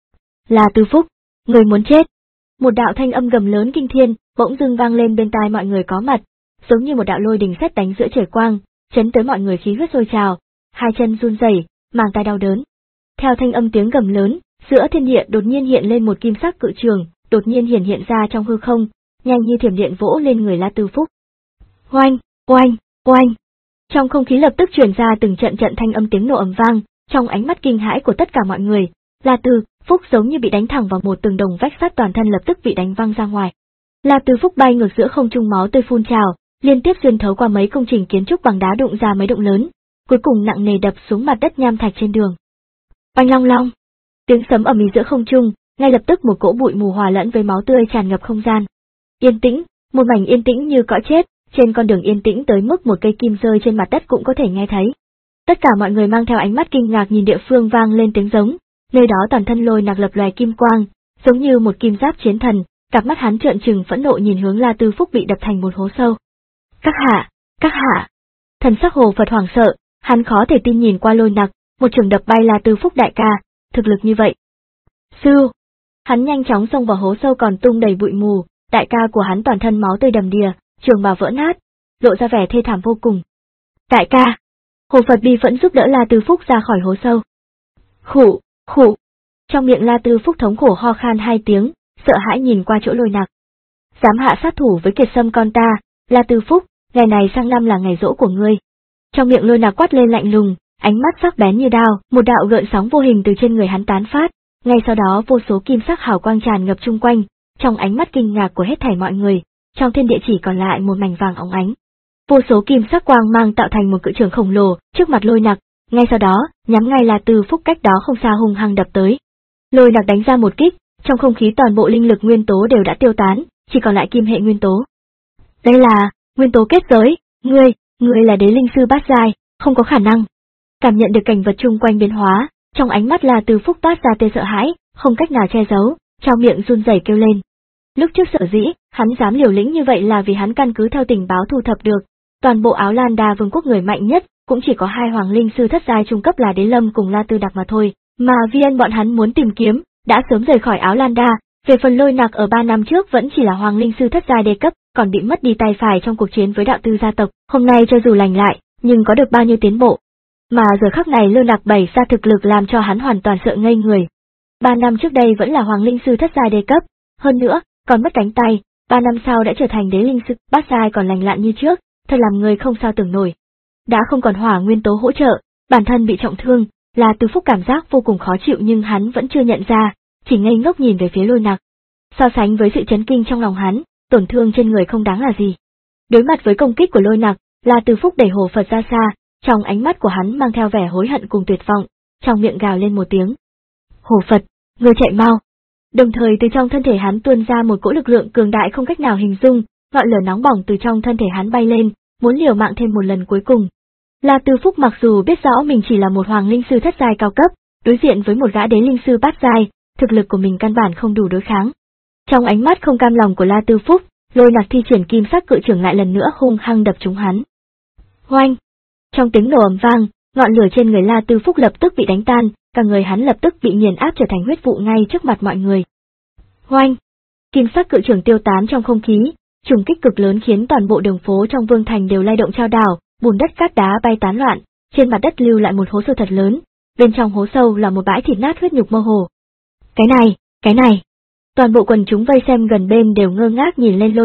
La Tư Phúc, người muốn chết. Một đạo thanh âm gầm lớn kinh thiên, bỗng dưng vang lên bên tai mọi người có mặt, giống như một đạo lôi đình sét đánh giữa trời quang, chấn tới mọi người khí huyết sôi trào, hai chân run rẩy, màng tai đau đớn. Theo thanh âm tiếng gầm lớn, giữa thiên địa đột nhiên hiện lên một kim sắc cự trường, đột nhiên hiển hiện ra trong hư không, nhanh như thiểm điện vỗ lên người La Tư Phúc. Oanh, oanh, oanh. Trong không khí lập tức truyền ra từng trận trận thanh âm tiếng nổ ầm vang, trong ánh mắt kinh hãi của tất cả mọi người, La Tư Phúc giống như bị đánh thẳng vào một tường đồng vách sắt, toàn thân lập tức bị đánh văng ra ngoài. La Tư Phúc bay ngược giữa không trung, máu tươi phun trào, liên tiếp xuyên thấu qua mấy công trình kiến trúc bằng đá đụng ra mấy động lớn, cuối cùng nặng nề đập xuống mặt đất nham thạch trên đường. Oanh long long, tiếng sấm ầm ĩ giữa không trung, ngay lập tức một cỗ bụi mù hòa lẫn với máu tươi tràn ngập không gian. Yên tĩnh, một mảnh yên tĩnh như cõi chết, trên con đường yên tĩnh tới mức một cây kim rơi trên mặt đất cũng có thể nghe thấy. Tất cả mọi người mang theo ánh mắt kinh ngạc nhìn địa phương vang lên tiếng giống, nơi đó toàn thân Lôi Nặc lập lòe kim quang, giống như một kim giáp chiến thần, cặp mắt hắn trợn trừng phẫn nộ nhìn hướng La Tư Phúc bị đập thành một hố sâu. Các hạ, các hạ. Thần sắc Hồ Phật hoảng sợ, hắn khó thể tin nhìn qua Lôi Nặc, một trường đập bay La Tư Phúc đại ca, thực lực như vậy. Sư, hắn nhanh chóng xông vào hố sâu còn tung đầy bụi mù, đại ca của hắn toàn thân máu tươi đầm đìa, trường bào vỡ nát, lộ ra vẻ thê thảm vô cùng. Đại ca, Hồ Phật bi phẫn giúp đỡ La Tư Phúc ra khỏi hố sâu. Khụ, khụ. Trong miệng La Tư Phúc thống khổ ho khan hai tiếng, sợ hãi nhìn qua chỗ Lôi Nặc. Dám hạ sát thủ với Kiệt Sâm con ta, La Tư Phúc, ngày này sang năm là ngày giỗ của ngươi. Trong miệng Lôi Nặc quát lên lạnh lùng, ánh mắt sắc bén như đao, một đạo gợn sóng vô hình từ trên người hắn tán phát, ngay sau đó vô số kim sắc hào quang tràn ngập chung quanh, trong ánh mắt kinh ngạc của hết thảy mọi người, trong thiên địa chỉ còn lại một mảnh vàng óng ánh. Vô số kim sắc quang mang tạo thành một cự trường khổng lồ trước mặt Lôi Nặc, ngay sau đó, nhắm ngay La Tư Phúc cách đó không xa hung hăng đập tới. Lôi Nặc đánh ra một kích, trong không khí toàn bộ linh lực nguyên tố đều đã tiêu tán, chỉ còn lại kim hệ nguyên tố. Đây là nguyên tố kết giới, ngươi, ngươi là đế linh sư bát giai, không có khả năng. Cảm nhận được cảnh vật chung quanh biến hóa, trong ánh mắt La Tư Phúc toát ra tia sợ hãi, không cách nào che giấu, trong miệng run rẩy kêu lên. Lúc trước sợ dĩ, hắn dám liều lĩnh như vậy là vì hắn căn cứ theo tình báo thu thập được, toàn bộ Áo Lan Đa vương quốc người mạnh nhất, cũng chỉ có hai hoàng linh sư thất giai trung cấp là Đế Lâm cùng La Tư Đặc mà thôi, mà viên bọn hắn muốn tìm kiếm, đã sớm rời khỏi Áo Lan Đa. Về phần Lôi Nặc ở ba năm trước vẫn chỉ là hoàng linh sư thất giai đề cấp, còn bị mất đi tay phải trong cuộc chiến với đạo tư gia tộc, hôm nay cho dù lành lại, nhưng có được bao nhiêu tiến bộ. Mà giờ khắc này Lôi Nặc bày ra thực lực làm cho hắn hoàn toàn sợ ngây người. Ba năm trước đây vẫn là hoàng linh sư thất giai đề cấp, hơn nữa, còn mất cánh tay, ba năm sau đã trở thành đế linh sư bát giai còn lành lặn như trước, thật làm người không sao tưởng nổi. Đã không còn hỏa nguyên tố hỗ trợ, bản thân bị trọng thương, La Tư Phúc cảm giác vô cùng khó chịu nhưng hắn vẫn chưa nhận ra, chỉ ngây ngốc nhìn về phía Lôi Nặc. So sánh với sự chấn kinh trong lòng hắn, tổn thương trên người không đáng là gì. Đối mặt với công kích của Lôi Nặc, La Tư Phúc đẩy Hồ Phật ra xa, trong ánh mắt của hắn mang theo vẻ hối hận cùng tuyệt vọng, trong miệng gào lên một tiếng. Hồ Phật, ngươi chạy mau! Đồng thời từ trong thân thể hắn tuôn ra một cỗ lực lượng cường đại không cách nào hình dung, ngọn lửa nóng bỏng từ trong thân thể hắn bay lên, muốn liều mạng thêm một lần cuối cùng. La Tư Phúc mặc dù biết rõ mình chỉ là một hoàng linh sư thất giai cao cấp, đối diện với một gã đế linh sư bát giai, thực lực của mình căn bản không đủ đối kháng. Trong ánh mắt không cam lòng của La Tư Phúc, Lôi Nặc thi triển kim sắc cự trưởng lại lần nữa hung hăng đập trúng hắn. Oanh! Trong tiếng nổ ầm vang, ngọn lửa trên người La Tư Phúc lập tức bị đánh tan, cả người hắn lập tức bị nghiền áp trở thành huyết vụ ngay trước mặt mọi người. Oanh! Kim sắc cự trưởng tiêu tán trong không khí, trùng kích cực lớn khiến toàn bộ đường phố trong Vương Thành đều lay động chao đảo, bùn đất cát đá bay tán loạn, trên mặt đất lưu lại một hố sâu thật lớn, bên trong hố sâu là một bãi thịt nát huyết nhục mơ hồ. Cái này, cái này! Toàn bộ quần chúng vây xem gần bên đều ngơ ngác nhìn lên Lôi Nặc,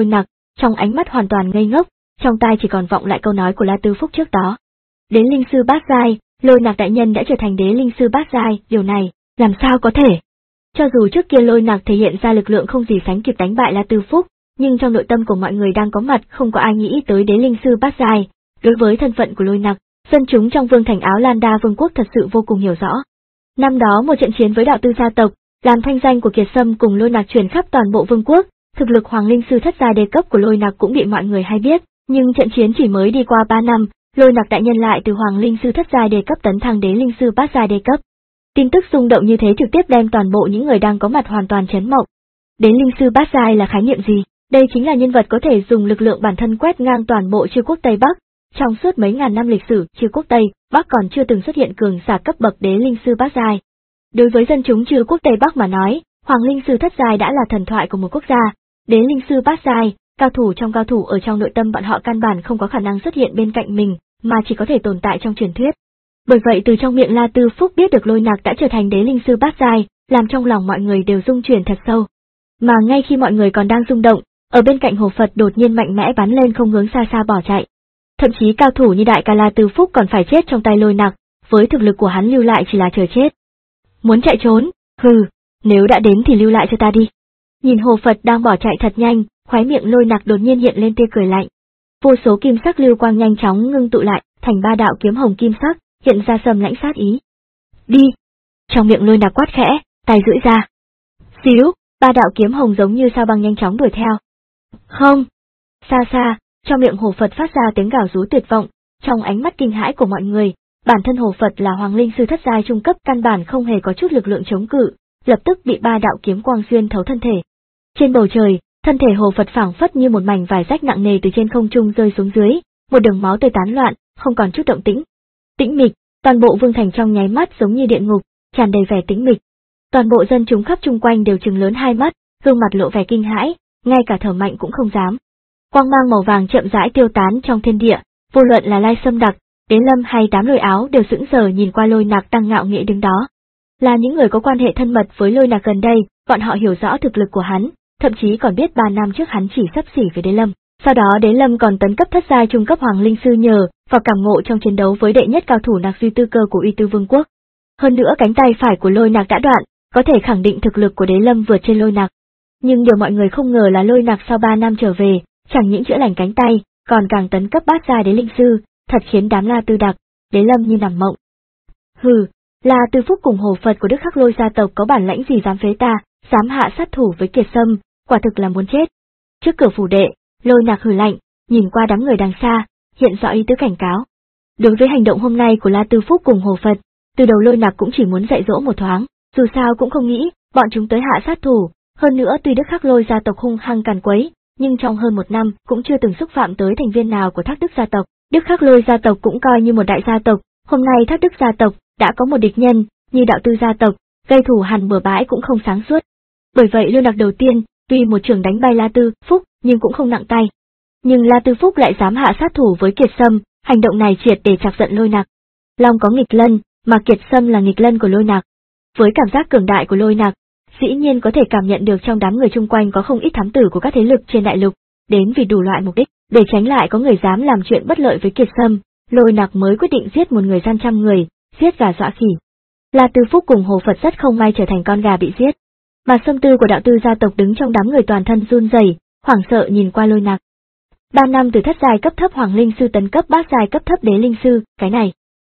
trong ánh mắt hoàn toàn ngây ngốc, trong tai chỉ còn vọng lại câu nói của La Tư Phúc trước đó. Đế linh sư bát giai, Lôi Nạc đại nhân đã trở thành đế linh sư bát giai, điều này, làm sao có thể? Cho dù trước kia Lôi Nạc thể hiện ra lực lượng không gì sánh kịp đánh bại La Tư Phúc, nhưng trong nội tâm của mọi người đang có mặt không có ai nghĩ tới đế linh sư bát giai. Đối với thân phận của Lôi Nạc, dân chúng trong vương thành Áo Lan Đa Vương quốc thật sự vô cùng hiểu rõ. Năm đó một trận chiến với đạo tư gia tộc, làm thanh danh của Kiệt Sâm cùng Lôi Nạc truyền khắp toàn bộ vương quốc, thực lực hoàng linh sư thất giai đế cấp của Lôi Nạc cũng bị mọi người hay biết, nhưng trận chiến chỉ mới đi qua ba năm, Lôi Nạc đại nhân lại từ hoàng linh sư thất giai đế cấp tấn thăng đế linh sư bát giai đế cấp. Tin tức rung động như thế trực tiếp đem toàn bộ những người đang có mặt hoàn toàn chấn động. Đế linh sư bát giai là khái niệm gì? Đây chính là nhân vật có thể dùng lực lượng bản thân quét ngang toàn bộ Chư quốc Tây Bắc. Trong suốt mấy ngàn năm lịch sử, Chư quốc Tây Bắc còn chưa từng xuất hiện cường giả cấp bậc đế linh sư bát giai. Đối với dân chúng Chư quốc Tây Bắc mà nói, hoàng linh sư thất giai đã là thần thoại của một quốc gia. Đế linh sư bát giai, cao thủ trong cao thủ ở trong nội tâm bọn họ căn bản không có khả năng xuất hiện bên cạnh mình, mà chỉ có thể tồn tại trong truyền thuyết. Bởi vậy từ trong miệng La Tư Phúc biết được Lôi Nạc đã trở thành đế linh sư bát giai, làm trong lòng mọi người đều rung chuyển thật sâu. Mà ngay khi mọi người còn đang rung động, ở bên cạnh hồ Phật đột nhiên mạnh mẽ bắn lên không hướng xa xa bỏ chạy. Thậm chí cao thủ như đại ca La Tư Phúc còn phải chết trong tay Lôi Nạc, với thực lực của hắn lưu lại chỉ là chờ chết. Muốn chạy trốn? Hừ, nếu đã đến thì lưu lại cho ta đi. Nhìn hồ Phật đang bỏ chạy thật nhanh, khóe miệng Lôi Nạc đột nhiên hiện lên tia cười lạnh. Vô số kim sắc lưu quang nhanh chóng ngưng tụ lại, thành ba đạo kiếm hồng kim sắc, hiện ra sầm lãnh sát ý. Đi! Trong miệng Lôi Nạc quát khẽ, tay duỗi ra. Xíu, ba đạo kiếm hồng giống như sao băng nhanh chóng đuổi theo. Không! Xa xa, trong miệng hồ Phật phát ra tiếng gào rú tuyệt vọng, trong ánh mắt kinh hãi của mọi người, bản thân hồ Phật là hoàng linh sư thất giai trung cấp căn bản không hề có chút lực lượng chống cự, lập tức bị ba đạo kiếm quang xuyên thấu thân thể. Trên bầu trời, thân thể hồ Phật phảng phất như một mảnh vải rách nặng nề từ trên không trung rơi xuống dưới, một đường máu tươi tán loạn, không còn chút động tĩnh. Tĩnh mịch, toàn bộ vương thành trong nháy mắt giống như địa ngục, tràn đầy vẻ tĩnh mịch. Toàn bộ dân chúng khắp chung quanh đều trừng lớn hai mắt, gương mặt lộ vẻ kinh hãi, ngay cả thở mạnh cũng không dám. Quang mang màu vàng chậm rãi tiêu tán trong thiên địa, vô luận là Lai Sâm Đặc, Đế Lâm hay đám Lôi Áo đều sững sờ nhìn qua Lôi Nạc đang ngạo nghễ đứng đó. Là những người có quan hệ thân mật với Lôi Nạc gần đây, bọn họ hiểu rõ thực lực của hắn, thậm chí còn biết ba năm trước hắn chỉ xấp xỉ với Đế Lâm. Sau đó Đế Lâm còn tấn cấp thất giai trung cấp hoàng linh sư nhờ vào cảm ngộ trong chiến đấu với đệ nhất cao thủ Nạc Duy Tư Cơ của Uy Tư Vương quốc. Hơn nữa cánh tay phải của Lôi Nạc đã đoạn, có thể khẳng định thực lực của Đế Lâm vượt trên Lôi Nạc. Nhưng điều mọi người không ngờ là Lôi Nạc sau ba năm trở về, chẳng những chữa lành cánh tay, còn càng tấn cấp bát giai đế linh sư, thật khiến đám La Tư Đặc, Đế Lâm như nằm mộng. Hừ, La Tư Phúc cùng hồ Phật của Đức Khắc Lôi gia tộc có bản lãnh gì dám phế ta, dám hạ sát thủ với Kiệt Sâm, quả thực là muốn chết. Trước cửa phủ đệ, Lôi Nạc hừ lạnh, nhìn qua đám người đằng xa, hiện rõ ý tứ cảnh cáo. Đối với hành động hôm nay của La Tư Phúc cùng hồ Phật, từ đầu Lôi Nạc cũng chỉ muốn dạy dỗ một thoáng, dù sao cũng không nghĩ bọn chúng tới hạ sát thủ. Hơn nữa tuy Đức Khắc Lôi gia tộc hung hăng càn quấy, nhưng trong hơn một năm cũng chưa từng xúc phạm tới thành viên nào của Thác Đức gia tộc. Đức Khắc Lôi gia tộc cũng coi như một đại gia tộc, hôm nay Thác Đức gia tộc đã có một địch nhân, như Đạo Tư gia tộc, gây thù hằn bừa bãi cũng không sáng suốt. Bởi vậy Lôi Nạc đầu tiên, tuy một trường đánh bay La Tư Phúc, nhưng cũng không nặng tay. Nhưng La Tư Phúc lại dám hạ sát thủ với Kiệt Sâm, hành động này triệt để chọc giận Lôi Nạc. Long có nghịch lân, mà Kiệt Sâm là nghịch lân của Lôi Nạc. Với cảm giác cường đại của Lôi Nạc, dĩ nhiên có thể cảm nhận được trong đám người chung quanh có không ít thám tử của các thế lực trên đại lục, đến vì đủ loại mục đích, để tránh lại có người dám làm chuyện bất lợi với Kiệt Sâm, Lôi Nạc mới quyết định giết một người gian trăm người, giết gà dọa khỉ. La Tư Phúc cùng hồ Phật rất không may trở thành con gà bị giết, mà Sâm Tư của Đạo Tư gia tộc đứng trong đám người toàn thân run rẩy, hoảng sợ nhìn qua Lôi Nạc. Ba năm từ thất giai cấp thấp hoàng linh sư tấn cấp bát giai cấp thấp đế linh sư, cái này,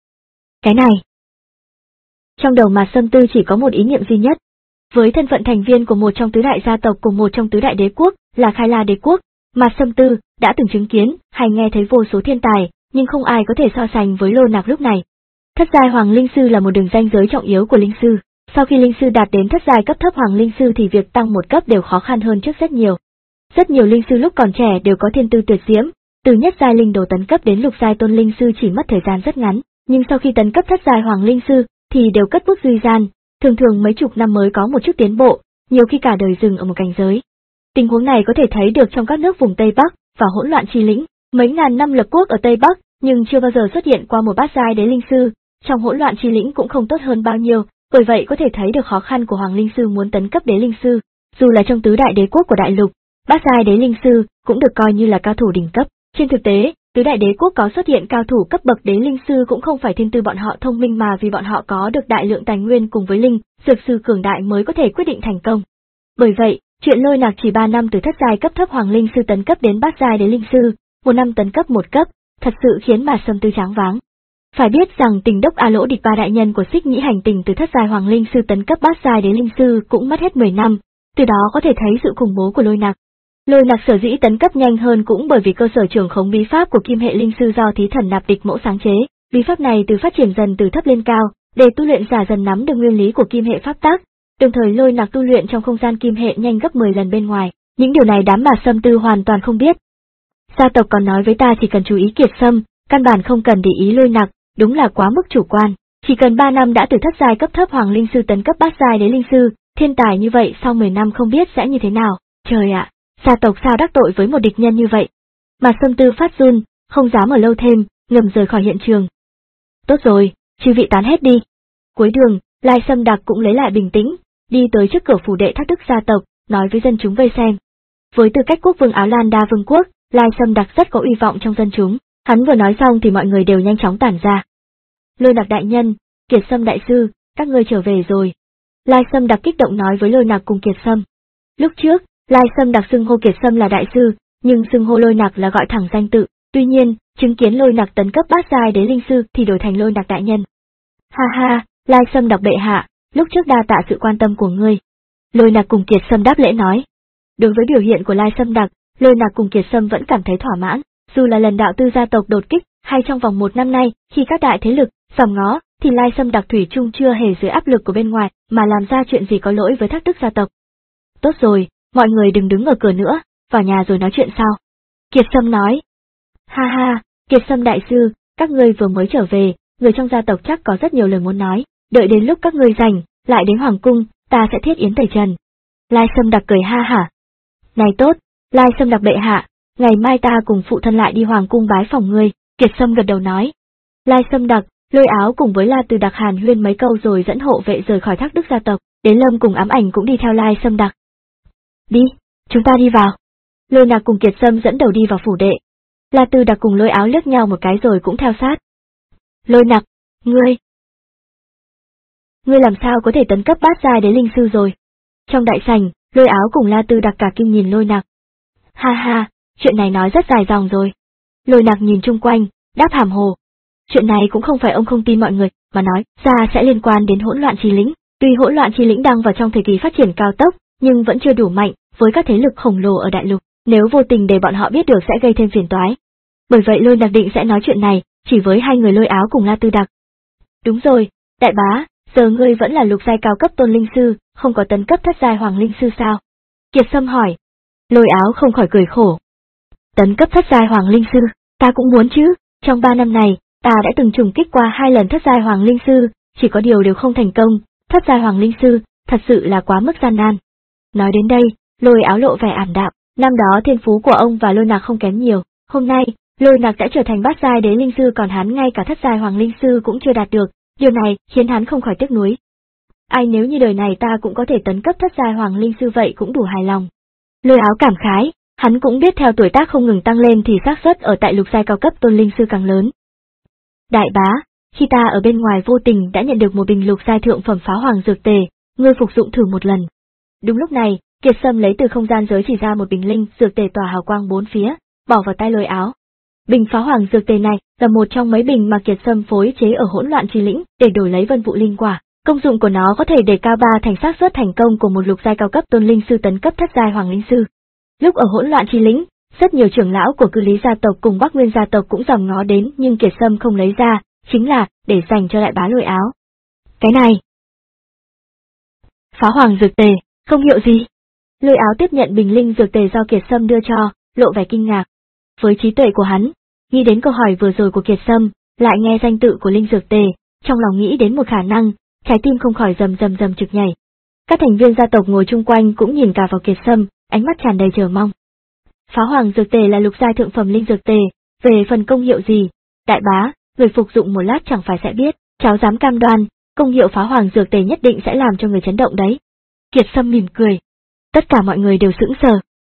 cái này. Trong đầu mà Sâm Tư chỉ có một ý niệm duy nhất. Với thân phận thành viên của một trong tứ đại gia tộc của một trong tứ đại đế quốc, là Khai La đế quốc, mà Sâm Tư đã từng chứng kiến hay nghe thấy vô số thiên tài, nhưng không ai có thể so sánh với Lôi Nạc lúc này. Thất giai hoàng linh sư là một đường ranh giới trọng yếu của linh sư, sau khi linh sư đạt đến thất giai cấp thấp hoàng linh sư thì việc tăng một cấp đều khó khăn hơn trước rất nhiều. Rất nhiều linh sư lúc còn trẻ đều có thiên tư tuyệt diễm, từ nhất giai linh đồ tấn cấp đến lục giai tôn linh sư chỉ mất thời gian rất ngắn, nhưng sau khi tấn cấp thất giai hoàng linh sư thì đều cất bước duy gian, thường thường mấy chục năm mới có một chút tiến bộ, nhiều khi cả đời dừng ở một cảnh giới. Tình huống này có thể thấy được trong các nước vùng Tây Bắc và hỗn loạn chi lĩnh, mấy ngàn năm lập quốc ở Tây Bắc, nhưng chưa bao giờ xuất hiện qua một bát giai đế linh sư, trong hỗn loạn chi lĩnh cũng không tốt hơn bao nhiêu, bởi vậy có thể thấy được khó khăn của hoàng linh sư muốn tấn cấp đế linh sư, dù là trong tứ đại đế quốc của đại lục, Bát giai đế linh sư cũng được coi như là cao thủ đỉnh cấp. Trên thực tế, tứ đại đế quốc có xuất hiện cao thủ cấp bậc đế linh sư cũng không phải thiên tư bọn họ thông minh mà vì bọn họ có được đại lượng tài nguyên cùng với linh, dược sư cường đại mới có thể quyết định thành công. Bởi vậy, chuyện Lôi Nạc chỉ ba năm từ thất giai cấp thấp hoàng linh sư tấn cấp đến bát giai đế linh sư, một năm tấn cấp một cấp, thật sự khiến Mạc Sâm Tư tráng váng. Phải biết rằng Tình Đốc A Lỗ địch ba đại nhân của Xích Nhĩ hành tình từ thất giai hoàng linh sư tấn cấp bát giai đế linh sư cũng mất hết mười năm, từ đó có thể thấy sự khủng bố của Lôi Nạc. Lôi Nạc sở dĩ tấn cấp nhanh hơn cũng bởi vì cơ sở trưởng khống bí pháp của Kim hệ linh sư do Thí Thần Nạp Địch mẫu sáng chế. Bí pháp này từ phát triển dần từ thấp lên cao, để tu luyện giả dần nắm được nguyên lý của Kim hệ pháp tắc. Đồng thời Lôi Nạc tu luyện trong không gian Kim hệ nhanh gấp mười lần bên ngoài, những điều này đám Mạc Sâm Tư hoàn toàn không biết. Gia tộc còn nói với ta chỉ cần chú ý Kiệt Sâm, căn bản không cần để ý Lôi Nạc, đúng là quá mức chủ quan. Chỉ cần ba năm đã từ thất giai cấp thấp hoàng linh sư tấn cấp bát giai đế linh sư, thiên tài như vậy sau mười năm không biết sẽ như thế nào. Trời ạ, gia tộc sao đắc tội với một địch nhân như vậy? Mạc Sâm Tư phát run, không dám ở lâu thêm, ngầm rời khỏi hiện trường. Tốt rồi, chư vị tán hết đi. Cuối đường, Lai Sâm Đặc cũng lấy lại bình tĩnh, đi tới trước cửa phủ đệ Thác Đức gia tộc, nói với dân chúng vây xem. Với tư cách quốc vương Áo Lan Đa Vương quốc, Lai Sâm Đặc rất có uy vọng trong dân chúng, hắn vừa nói xong thì mọi người đều nhanh chóng tản ra. Lôi Nạc đại nhân, Kiệt Sâm đại sư, các ngươi trở về rồi. Lai Sâm Đặc kích động nói với Lôi Nạc cùng Kiệt Sâm. Lúc trước, Lai Sâm Đặc xưng hô Kiệt Sâm là đại sư, nhưng xưng hô Lôi Nạc là gọi thẳng danh tự, tuy nhiên, chứng kiến Lôi Nạc tấn cấp bát giai đế linh sư thì đổi thành Lôi Nạc đại nhân. Ha ha, Lai Sâm Đặc bệ hạ, lúc trước đa tạ sự quan tâm của ngươi. Lôi Nạc cùng Kiệt Sâm đáp lễ nói. Đối với biểu hiện của Lai Sâm Đặc, Lôi Nạc cùng Kiệt Sâm vẫn cảm thấy thỏa mãn, dù là lần đạo tư gia tộc đột kích, hay trong vòng một năm nay, khi các đại thế lực, dòm ngó, thì Lai Sâm Đặc thủy chung chưa hề dưới áp lực của bên ngoài, mà làm ra chuyện gì có lỗi với Thác Đức gia tộc. Tốt rồi, mọi người đừng đứng ở cửa nữa, vào nhà rồi nói chuyện sau. Kiệt Sâm nói. Ha ha, Kiệt Sâm đại sư, các ngươi vừa mới trở về, người trong gia tộc chắc có rất nhiều lời muốn nói, đợi đến lúc các ngươi rảnh, lại đến hoàng cung, ta sẽ thiết yến tẩy trần. Lai Sâm Đặc cười ha hả. Này tốt, Lai Sâm Đặc bệ hạ, ngày mai ta cùng phụ thân lại đi hoàng cung bái phòng ngươi, Kiệt Sâm gật đầu nói. Lai Sâm Đặc, Lôi Áo cùng với La Từ Đặc hàn huyên mấy câu rồi dẫn hộ vệ rời khỏi Thác Đức gia tộc, Đến Lâm cùng Ám Ảnh cũng đi theo Lai Sâm Đặc. Đi, chúng ta đi vào. Lôi Nạc cùng Kiệt Sâm dẫn đầu đi vào phủ đệ. La Tư Đặc cùng Lôi Áo liếc nhau một cái rồi cũng theo sát. Lôi Nạc, ngươi... Ngươi làm sao có thể tấn cấp bát giai đế linh sư rồi? Trong đại sảnh, Lôi Áo cùng La Tư Đặc cả kinh nhìn Lôi Nạc. Ha ha, chuyện này nói rất dài dòng rồi. Lôi Nạc nhìn chung quanh, đáp hàm hồ. Chuyện này cũng không phải ông không tin mọi người, mà nói ra sẽ liên quan đến hỗn loạn chi lĩnh. Tuy hỗn loạn chi lĩnh đang vào trong thời kỳ phát triển cao tốc, nhưng vẫn chưa đủ mạnh, với các thế lực khổng lồ ở đại lục, nếu vô tình để bọn họ biết được sẽ gây thêm phiền toái. Bởi vậy Lôi Nạc định sẽ nói chuyện này, chỉ với hai người Lôi Áo cùng La Tư Đặc. Đúng rồi, đại bá, giờ ngươi vẫn là lục giai cao cấp tôn linh sư, không có tấn cấp thất giai hoàng linh sư sao? Kiệt Sâm hỏi. Lôi Áo không khỏi cười khổ. Tấn cấp thất giai hoàng linh sư, ta cũng muốn chứ, trong ba năm này, ta đã từng trùng kích qua hai lần thất giai hoàng linh sư, chỉ có điều đều không thành công, thất giai hoàng linh sư, thật sự là quá mức gian nan. Nói đến đây, Lôi Áo lộ vẻ ảm đạm, năm đó thiên phú của ông và Lôi Nạc không kém nhiều, hôm nay, Lôi Nạc đã trở thành bát giai đế linh sư còn hắn ngay cả thất giai hoàng linh sư cũng chưa đạt được, điều này khiến hắn không khỏi tiếc nuối. Ai nếu như đời này ta cũng có thể tấn cấp thất giai hoàng linh sư vậy cũng đủ hài lòng. Lôi Áo cảm khái, hắn cũng biết theo tuổi tác không ngừng tăng lên thì xác suất ở tại lục giai cao cấp tôn linh sư càng lớn. Đại bá, khi ta ở bên ngoài vô tình đã nhận được một bình lục giai thượng phẩm phá hoàng dược tề, ngươi phục dụng thử một lần. Đúng lúc này, Kiệt Sâm lấy từ không gian giới chỉ ra một bình linh dược tề tỏa hào quang bốn phía, bỏ vào tay Lôi Áo. Bình phá hoàng dược tề này là một trong mấy bình mà Kiệt Sâm phối chế ở hỗn loạn chi lĩnh để đổi lấy vân vụ linh quả. Công dụng của nó có thể đề cao ba thành xác suất thành công của một lục giai cao cấp tôn linh sư tấn cấp thất giai hoàng linh sư. Lúc ở hỗn loạn chi lĩnh, rất nhiều trưởng lão của Cư Lý gia tộc cùng Bắc Nguyên gia tộc cũng dòm ngó đến nhưng Kiệt Sâm không lấy ra, chính là để dành cho đại bá Lôi Áo. Cái này, phá hoàng dược tề, không hiệu gì? Lôi Áo tiếp nhận bình linh dược tề do Kiệt Sâm đưa cho, lộ vẻ kinh ngạc. Với trí tuệ của hắn, nghĩ đến câu hỏi vừa rồi của Kiệt Sâm, lại nghe danh tự của linh dược tề, trong lòng nghĩ đến một khả năng, trái tim không khỏi rầm rầm rầm trực nhảy. Các thành viên gia tộc ngồi chung quanh cũng nhìn cả vào Kiệt Sâm, ánh mắt tràn đầy chờ mong. Phá hoàng dược tề là lục giai thượng phẩm linh dược tề, về phần công hiệu gì, đại bá, người phục dụng một lát chẳng phải sẽ biết, cháu dám cam đoan, công hiệu phá hoàng dược tề nhất định sẽ làm cho người chấn động đấy. Kiệt Sâm mỉm cười. Tất cả mọi người đều sững sờ.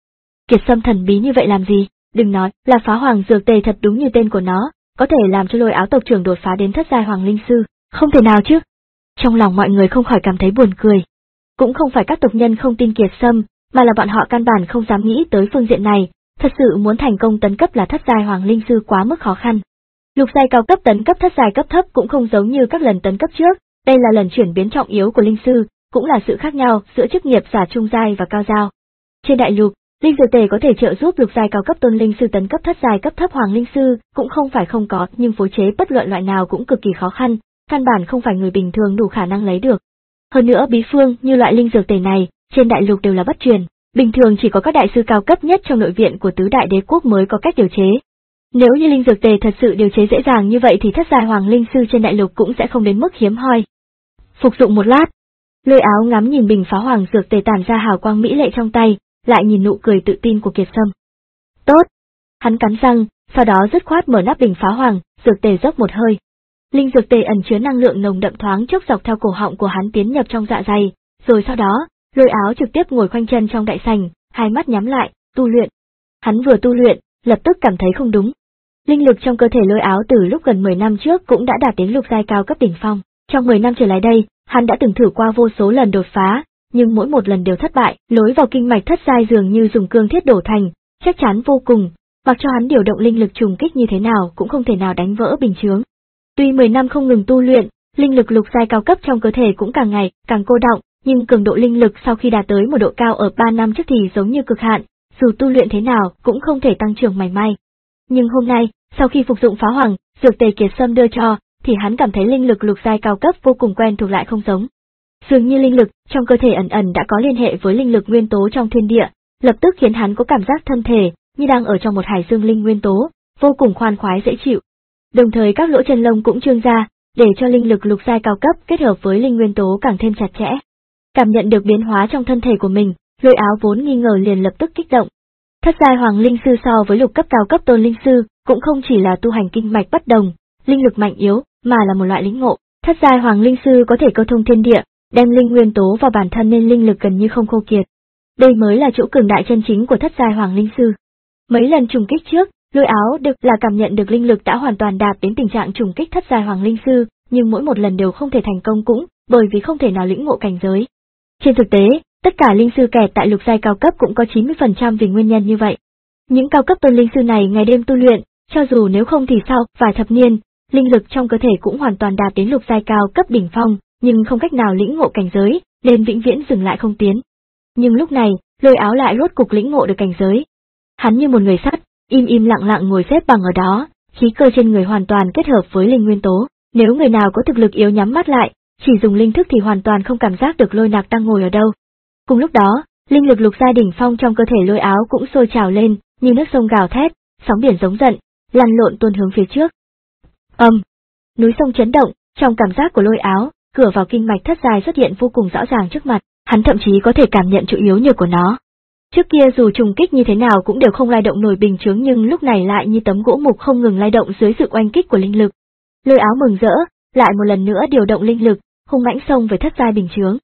Kiệt Sâm thần bí như vậy làm gì? Đừng nói là phá hoàng dược tề thật đúng như tên của nó, có thể làm cho Lôi Áo tộc trưởng đột phá đến thất giai hoàng linh sư, không thể nào chứ. Trong lòng mọi người không khỏi cảm thấy buồn cười. Cũng không phải các tộc nhân không tin Kiệt Sâm, mà là bọn họ căn bản không dám nghĩ tới phương diện này, thật sự muốn thành công tấn cấp là thất giai hoàng linh sư quá mức khó khăn. Lục giai cao cấp tấn cấp thất giai cấp thấp cũng không giống như các lần tấn cấp trước, đây là lần chuyển biến trọng yếu của linh sư, cũng là sự khác nhau giữa chức nghiệp giả trung giai và cao giai. Trên đại lục, linh dược tề có thể trợ giúp lục giai cao cấp tôn linh sư tấn cấp thất giai cấp thấp hoàng linh sư, cũng không phải không có, nhưng phối chế bất luận loại nào cũng cực kỳ khó khăn, căn bản không phải người bình thường đủ khả năng lấy được. Hơn nữa bí phương như loại linh dược tề này, trên đại lục đều là bất truyền, bình thường chỉ có các đại sư cao cấp nhất trong nội viện của tứ đại đế quốc mới có cách điều chế. Nếu như linh dược tề thật sự điều chế dễ dàng như vậy thì thất giai hoàng linh sư trên đại lục cũng sẽ không đến mức hiếm hoi. Phục dụng một lát, Lôi Áo ngắm nhìn bình phá hoàng dược tề tản ra hào quang mỹ lệ trong tay, lại nhìn nụ cười tự tin của Kiệt Sâm. Tốt! Hắn cắn răng, sau đó dứt khoát mở nắp bình phá hoàng, dược tề dốc một hơi. Linh dược tề ẩn chứa năng lượng nồng đậm thoáng chốc dọc theo cổ họng của hắn tiến nhập trong dạ dày, rồi sau đó, Lôi Áo trực tiếp ngồi khoanh chân trong đại sảnh, hai mắt nhắm lại, tu luyện. Hắn vừa tu luyện, lập tức cảm thấy không đúng. Linh lực trong cơ thể Lôi Áo từ lúc gần mười năm trước cũng đã đạt đến lục giai cao cấp đỉnh phong. Trong mười năm trở lại đây, hắn đã từng thử qua vô số lần đột phá, nhưng mỗi một lần đều thất bại, lối vào kinh mạch thất giai dường như dùng cương thiết đổ thành, chắc chắn vô cùng, mặc cho hắn điều động linh lực trùng kích như thế nào cũng không thể nào đánh vỡ bình chướng. Tuy mười năm không ngừng tu luyện, linh lực lục giai cao cấp trong cơ thể cũng càng ngày càng cô đọng, nhưng cường độ linh lực sau khi đạt tới một độ cao ở ba năm trước thì giống như cực hạn, dù tu luyện thế nào cũng không thể tăng trưởng mảy may. Nhưng hôm nay, sau khi phục dụng phá hoàng, dược tề Kiệt Sâm đưa cho, thì hắn cảm thấy linh lực lục giai cao cấp vô cùng quen thuộc lại không giống. Dường như linh lực trong cơ thể ẩn ẩn đã có liên hệ với linh lực nguyên tố trong thiên địa, lập tức khiến hắn có cảm giác thân thể như đang ở trong một hải dương linh nguyên tố, vô cùng khoan khoái dễ chịu. Đồng thời các lỗ chân lông cũng trương ra, để cho linh lực lục giai cao cấp kết hợp với linh nguyên tố càng thêm chặt chẽ. Cảm nhận được biến hóa trong thân thể của mình, Lôi Áo vốn nghi ngờ liền lập tức kích động. Thất giai hoàng linh sư so với lục cấp cao cấp tôn linh sư, cũng không chỉ là tu hành kinh mạch bất đồng, linh lực mạnh yếu, mà là một loại lĩnh ngộ. Thất giai hoàng linh sư có thể câu thông thiên địa, đem linh nguyên tố vào bản thân nên linh lực gần như không khô kiệt. Đây mới là chỗ cường đại chân chính của thất giai hoàng linh sư. Mấy lần trùng kích trước, Lôi Áo được là cảm nhận được linh lực đã hoàn toàn đạt đến tình trạng trùng kích thất giai hoàng linh sư, nhưng mỗi một lần đều không thể thành công cũng bởi vì không thể nào lĩnh ngộ cảnh giới. Trên thực tế, tất cả linh sư kẹt tại lục giai cao cấp cũng có chín mươi phần trăm vì nguyên nhân như vậy. Những cao cấp tôn linh sư này ngày đêm tu luyện, cho dù nếu không thì sau vài thập niên, linh lực trong cơ thể cũng hoàn toàn đạt đến lục giai cao cấp đỉnh phong, nhưng không cách nào lĩnh ngộ cảnh giới, nên vĩnh viễn dừng lại không tiến. Nhưng lúc này, Lôi Áo lại rốt cục lĩnh ngộ được cảnh giới. Hắn như một người sắt, im im lặng lặng ngồi xếp bằng ở đó, khí cơ trên người hoàn toàn kết hợp với linh nguyên tố. Nếu người nào có thực lực yếu nhắm mắt lại, chỉ dùng linh thức thì hoàn toàn không cảm giác được Lôi Nạc đang ngồi ở đâu. Cùng lúc đó, linh lực lục giai đỉnh phong trong cơ thể Lôi Áo cũng sôi trào lên, như nước sông gào thét, sóng biển giống giận, lăn lộn tuôn hướng phía trước. Ầm, um, núi sông chấn động, trong cảm giác của Lôi Áo, cửa vào kinh mạch thất giai xuất hiện vô cùng rõ ràng trước mặt, hắn thậm chí có thể cảm nhận chỗ yếu nhược của nó. Trước kia dù trùng kích như thế nào cũng đều không lay động nổi bình chướng, nhưng lúc này lại như tấm gỗ mục không ngừng lay động dưới sự oanh kích của linh lực. Lôi Áo mừng rỡ, lại một lần nữa điều động linh lực, hung mãnh xông về thất giai bình chướng.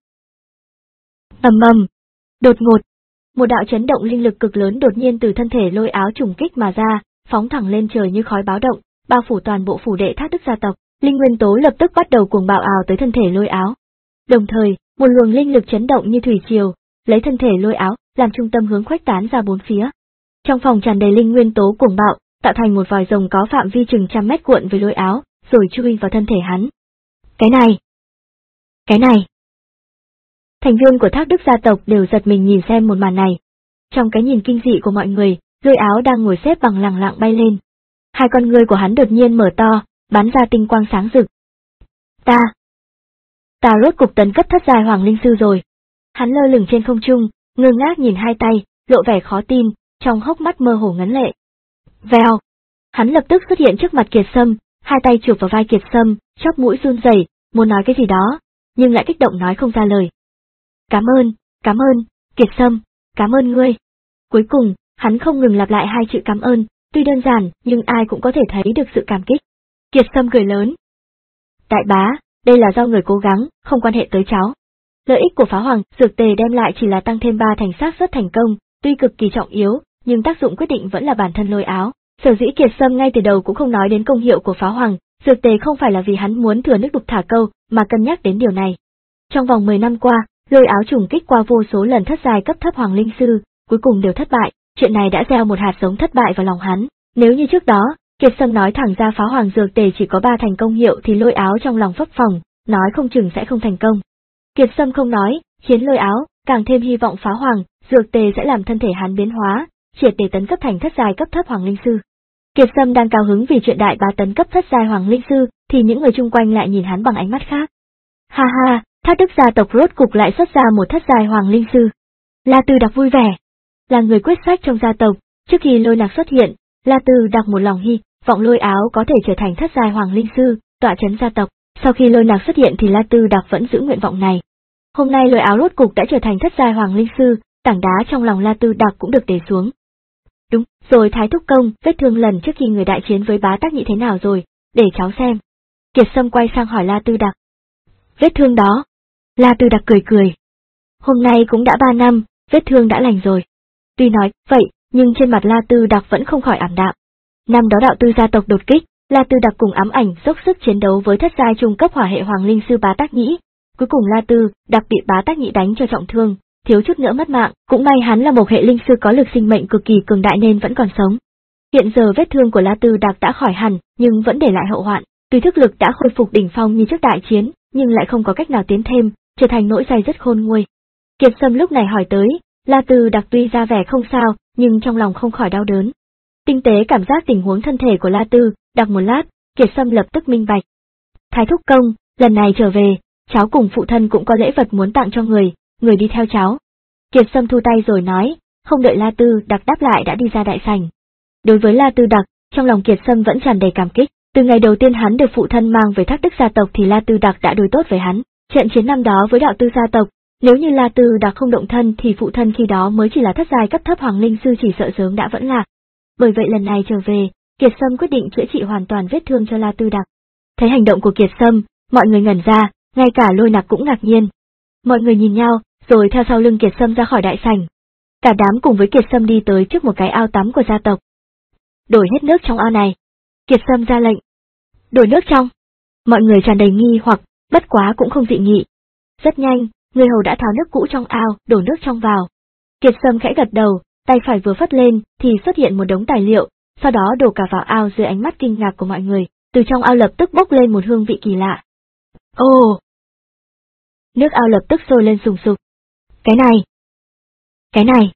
Ầm ầm, đột ngột, một đạo chấn động linh lực cực lớn đột nhiên từ thân thể Lôi Áo trùng kích mà ra, phóng thẳng lên trời như khói báo động, bao phủ toàn bộ phủ đệ Thác Đức gia tộc. Linh nguyên tố lập tức bắt đầu cuồng bạo ào tới thân thể Lôi Áo. Đồng thời, một luồng linh lực chấn động như thủy triều, lấy thân thể Lôi Áo làm trung tâm hướng khuếch tán ra bốn phía. Trong phòng tràn đầy linh nguyên tố cuồng bạo, tạo thành một vòi rồng có phạm vi chừng trăm mét cuộn với Lôi Áo, rồi chui vào thân thể hắn. Cái này, cái này. Thành viên của Thác Đức gia tộc đều giật mình nhìn xem một màn này. Trong cái nhìn kinh dị của mọi người, Lôi Áo đang ngồi xếp bằng lẳng lặng bay lên. Hai con ngươi của hắn đột nhiên mở to, bắn ra tinh quang sáng rực. Ta, ta rốt cục tấn cấp thất giai hoàng linh sư rồi. Hắn lơ lửng trên không trung, ngơ ngác nhìn hai tay, lộ vẻ khó tin, trong hốc mắt mơ hồ ngấn lệ. Vèo, hắn lập tức xuất hiện trước mặt Kiệt Sâm, hai tay chụp vào vai Kiệt Sâm, chóp mũi run rẩy, muốn nói cái gì đó, nhưng lại kích động nói không ra lời. Cảm ơn, cảm ơn, Kiệt Sâm, cảm ơn ngươi. Cuối cùng, hắn không ngừng lặp lại hai chữ cảm ơn, tuy đơn giản nhưng ai cũng có thể thấy được sự cảm kích. Kiệt Sâm cười lớn. Đại bá, đây là do người cố gắng, không quan hệ tới cháu. Lợi ích của phá hoàng dược tề đem lại chỉ là tăng thêm ba thành xác suất thành công, tuy cực kỳ trọng yếu, nhưng tác dụng quyết định vẫn là bản thân Lôi Áo. Sở dĩ Kiệt Sâm ngay từ đầu cũng không nói đến công hiệu của pháo hoàng, dược tề không phải là vì hắn muốn thừa nước đục thả câu, mà cân nhắc đến điều này. Trong vòng mười năm qua, Lôi Áo trùng kích qua vô số lần thất giai cấp thấp hoàng linh sư, cuối cùng đều thất bại, chuyện này đã gieo một hạt giống thất bại vào lòng hắn. Nếu như trước đó, Kiệt Sâm nói thẳng ra pháo hoàng dược tề chỉ có ba thành công hiệu thì Lôi Áo trong lòng phấp phồng, nói không chừng sẽ không thành công. Kiệt Sâm không nói, khiến Lôi Áo càng thêm hy vọng pháo hoàng dược tề sẽ làm thân thể hắn biến hóa, triệt để tấn cấp thành thất giai cấp thấp hoàng linh sư. Kiệt Sâm đang cao hứng vì chuyện đại bá tấn cấp thất giai hoàng linh sư, thì những người chung quanh lại nhìn hắn bằng ánh mắt khác. Ha ha, Thác Đức gia tộc rốt cục lại xuất ra một thất giai hoàng linh sư. La Tư Đặc vui vẻ, là người quyết sách trong gia tộc, trước khi Lôi Nặc xuất hiện, La Tư Đặc một lòng hy vọng Lôi Áo có thể trở thành thất giai hoàng linh sư, tọa trấn gia tộc. Sau khi Lôi Nặc xuất hiện thì La Tư Đặc vẫn giữ nguyện vọng này. Hôm nay Lôi Áo rốt cục đã trở thành thất giai hoàng linh sư, tảng đá trong lòng La Tư Đặc cũng được để xuống. Đúng, rồi Thái Thúc Công, vết thương lần trước khi người đại chiến với Bá Tác Nhĩ thế nào rồi, để cháu xem. Kiệt Sâm quay sang hỏi La Tư Đặc. Vết thương đó. La Tư Đặc cười cười. Hôm nay cũng đã ba năm, vết thương đã lành rồi. Tuy nói vậy, nhưng trên mặt La Tư Đặc vẫn không khỏi ảm đạm. Năm đó đạo tư gia tộc đột kích, La Tư Đặc cùng ám ảnh dốc sức chiến đấu với thất giai trung cấp hỏa hệ hoàng linh sư Bá Tác Nhĩ. Cuối cùng La Tư Đặc bị Bá Tác Nhĩ đánh cho trọng thương, thiếu chút nữa mất mạng, cũng may hắn là một hệ linh sư có lực sinh mệnh cực kỳ cường đại nên vẫn còn sống. Hiện giờ vết thương của La Tư Đặc đã khỏi hẳn, nhưng vẫn để lại hậu hoạn, tuy thức lực đã khôi phục đỉnh phong như trước đại chiến, nhưng lại không có cách nào tiến thêm, trở thành nỗi say rất khôn nguôi. Kiệt Sâm lúc này hỏi tới, La Tư Đặc tuy ra vẻ không sao, nhưng trong lòng không khỏi đau đớn. Tinh tế cảm giác tình huống thân thể của La Tư Đặc một lát, Kiệt Sâm lập tức minh bạch. Thái Thúc Công, lần này trở về, cháu cùng phụ thân cũng có lễ vật muốn tặng cho người, người đi theo cháu. Kiệt Sâm thu tay rồi nói, không đợi La Tư Đặc đáp lại đã đi ra đại sảnh. Đối với La Tư Đặc, trong lòng Kiệt Sâm vẫn tràn đầy cảm kích, từ ngày đầu tiên hắn được phụ thân mang về Thác Đức gia tộc thì La Tư Đặc đã đối tốt với hắn. Trận chiến năm đó với đạo tư gia tộc, nếu như La Tư Đặc không động thân thì phụ thân khi đó mới chỉ là thất giai cấp thấp hoàng linh sư chỉ sợ sớm đã vẫn lạc. Bởi vậy lần này trở về, Kiệt Sâm quyết định chữa trị hoàn toàn vết thương cho La Tư Đặc. Thấy hành động của Kiệt Sâm, mọi người ngẩn ra, ngay cả Lôi Nặc cũng ngạc nhiên. Mọi người nhìn nhau, rồi theo sau lưng Kiệt Sâm ra khỏi đại sảnh. Cả đám cùng với Kiệt Sâm đi tới trước một cái ao tắm của gia tộc. Đổi hết nước trong ao này. Kiệt Sâm ra lệnh. Đổi nước trong. Mọi người tràn đầy nghi hoặc, bất quá cũng không dị nghị. Rất nhanh, người hầu đã tháo nước cũ trong ao, đổ nước trong vào. Kiệt Sâm khẽ gật đầu, tay phải vừa phất lên thì xuất hiện một đống tài liệu, sau đó đổ cả vào ao dưới ánh mắt kinh ngạc của mọi người, từ trong ao lập tức bốc lên một hương vị kỳ lạ. Ồ! Nước ao lập tức sôi lên sùng sục. Cái này! Cái này!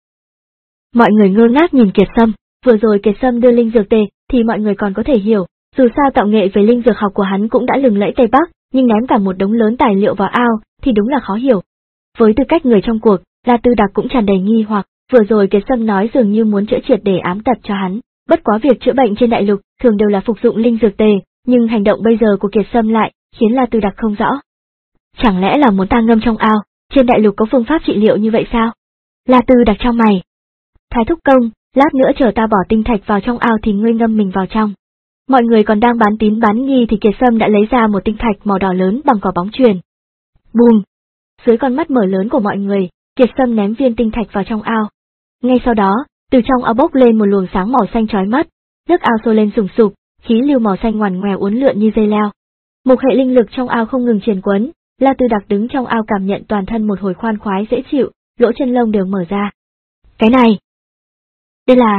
Mọi người ngơ ngác nhìn Kiệt Sâm, vừa rồi Kiệt Sâm đưa linh dược tề thì mọi người còn có thể hiểu, dù sao tạo nghệ về linh dược học của hắn cũng đã lừng lẫy Tây Bắc, nhưng ném cả một đống lớn tài liệu vào ao thì đúng là khó hiểu. Với tư cách người trong cuộc, La Tư Đặc cũng tràn đầy nghi hoặc, vừa rồi Kiệt Sâm nói dường như muốn chữa triệt để ám tật cho hắn, bất quá việc chữa bệnh trên đại lục thường đều là phục dụng linh dược tề, nhưng hành động bây giờ của Kiệt Sâm lại khiến La Tư Đặc không rõ. Chẳng lẽ là muốn ta ngâm trong ao, trên đại lục có phương pháp trị liệu như vậy sao? La Tư Đặc trong mày. Thái Thúc Công, lát nữa chờ ta bỏ tinh thạch vào trong ao thì ngươi ngâm mình vào trong. Mọi người còn đang bán tín bán nghi thì Kiệt Sâm đã lấy ra một tinh thạch màu đỏ lớn bằng quả bóng chuyền. Bùm! Dưới con mắt mở lớn của mọi người, Kiệt Sâm ném viên tinh thạch vào trong ao. Ngay sau đó, từ trong ao bốc lên một luồng sáng màu xanh chói mắt, nước ao sôi lên sùng sục, khí lưu màu xanh ngoằn ngoèo uốn lượn như dây leo. Một hệ linh lực trong ao không ngừng truyền quấn, La Tư Đặc đứng trong ao cảm nhận toàn thân một hồi khoan khoái dễ chịu, lỗ chân lông đều mở ra. Cái này! Đây là...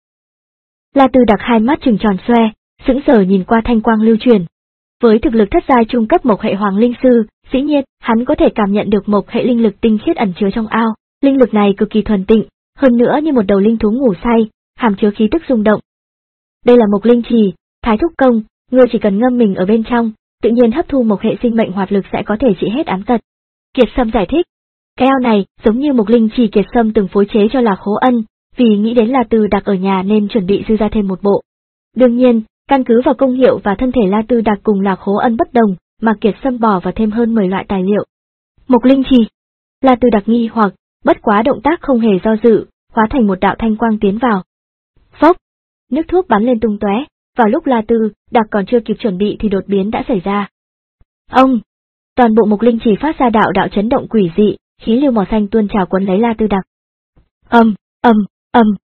La Tư Đặc hai mắt trừng tròn xoe, sững sờ nhìn qua thanh quang lưu truyền. Với thực lực thất giai trung cấp mộc hệ hoàng linh sư, dĩ nhiên, hắn có thể cảm nhận được mộc hệ linh lực tinh khiết ẩn chứa trong ao, linh lực này cực kỳ thuần tịnh, hơn nữa như một đầu linh thú ngủ say, hàm chứa khí tức rung động. Đây là mộc linh trì, Thái Thúc Công, ngươi chỉ cần ngâm mình ở bên trong, tự nhiên hấp thu mộc hệ sinh mệnh hoạt lực sẽ có thể trị hết ám tật. Kiệt Sâm giải thích, cái ao này giống như mộc linh trì Kiệt Sâm từng phối chế cho Lạc Khố Ân, vì nghĩ đến La Tư Đặc ở nhà nên chuẩn bị dư ra thêm một bộ. Đương nhiên, căn cứ vào công hiệu và thân thể La Tư Đặc cùng Lạc Khố Ân bất đồng, mà Kiệt Sâm bỏ vào thêm hơn mười loại tài liệu. Mộc linh trì. La Tư Đặc nghi hoặc, bất quá động tác không hề do dự, hóa thành một đạo thanh quang tiến vào. Phốc! Nước thuốc bắn lên tung tóe, vào lúc La Tư Đặc còn chưa kịp chuẩn bị thì đột biến đã xảy ra. Ông! Toàn bộ mộc linh trì phát ra đạo đạo chấn động quỷ dị, khí lưu màu xanh tuôn trào quấn lấy La Tư Đặc. Ầm, ầm, ầm,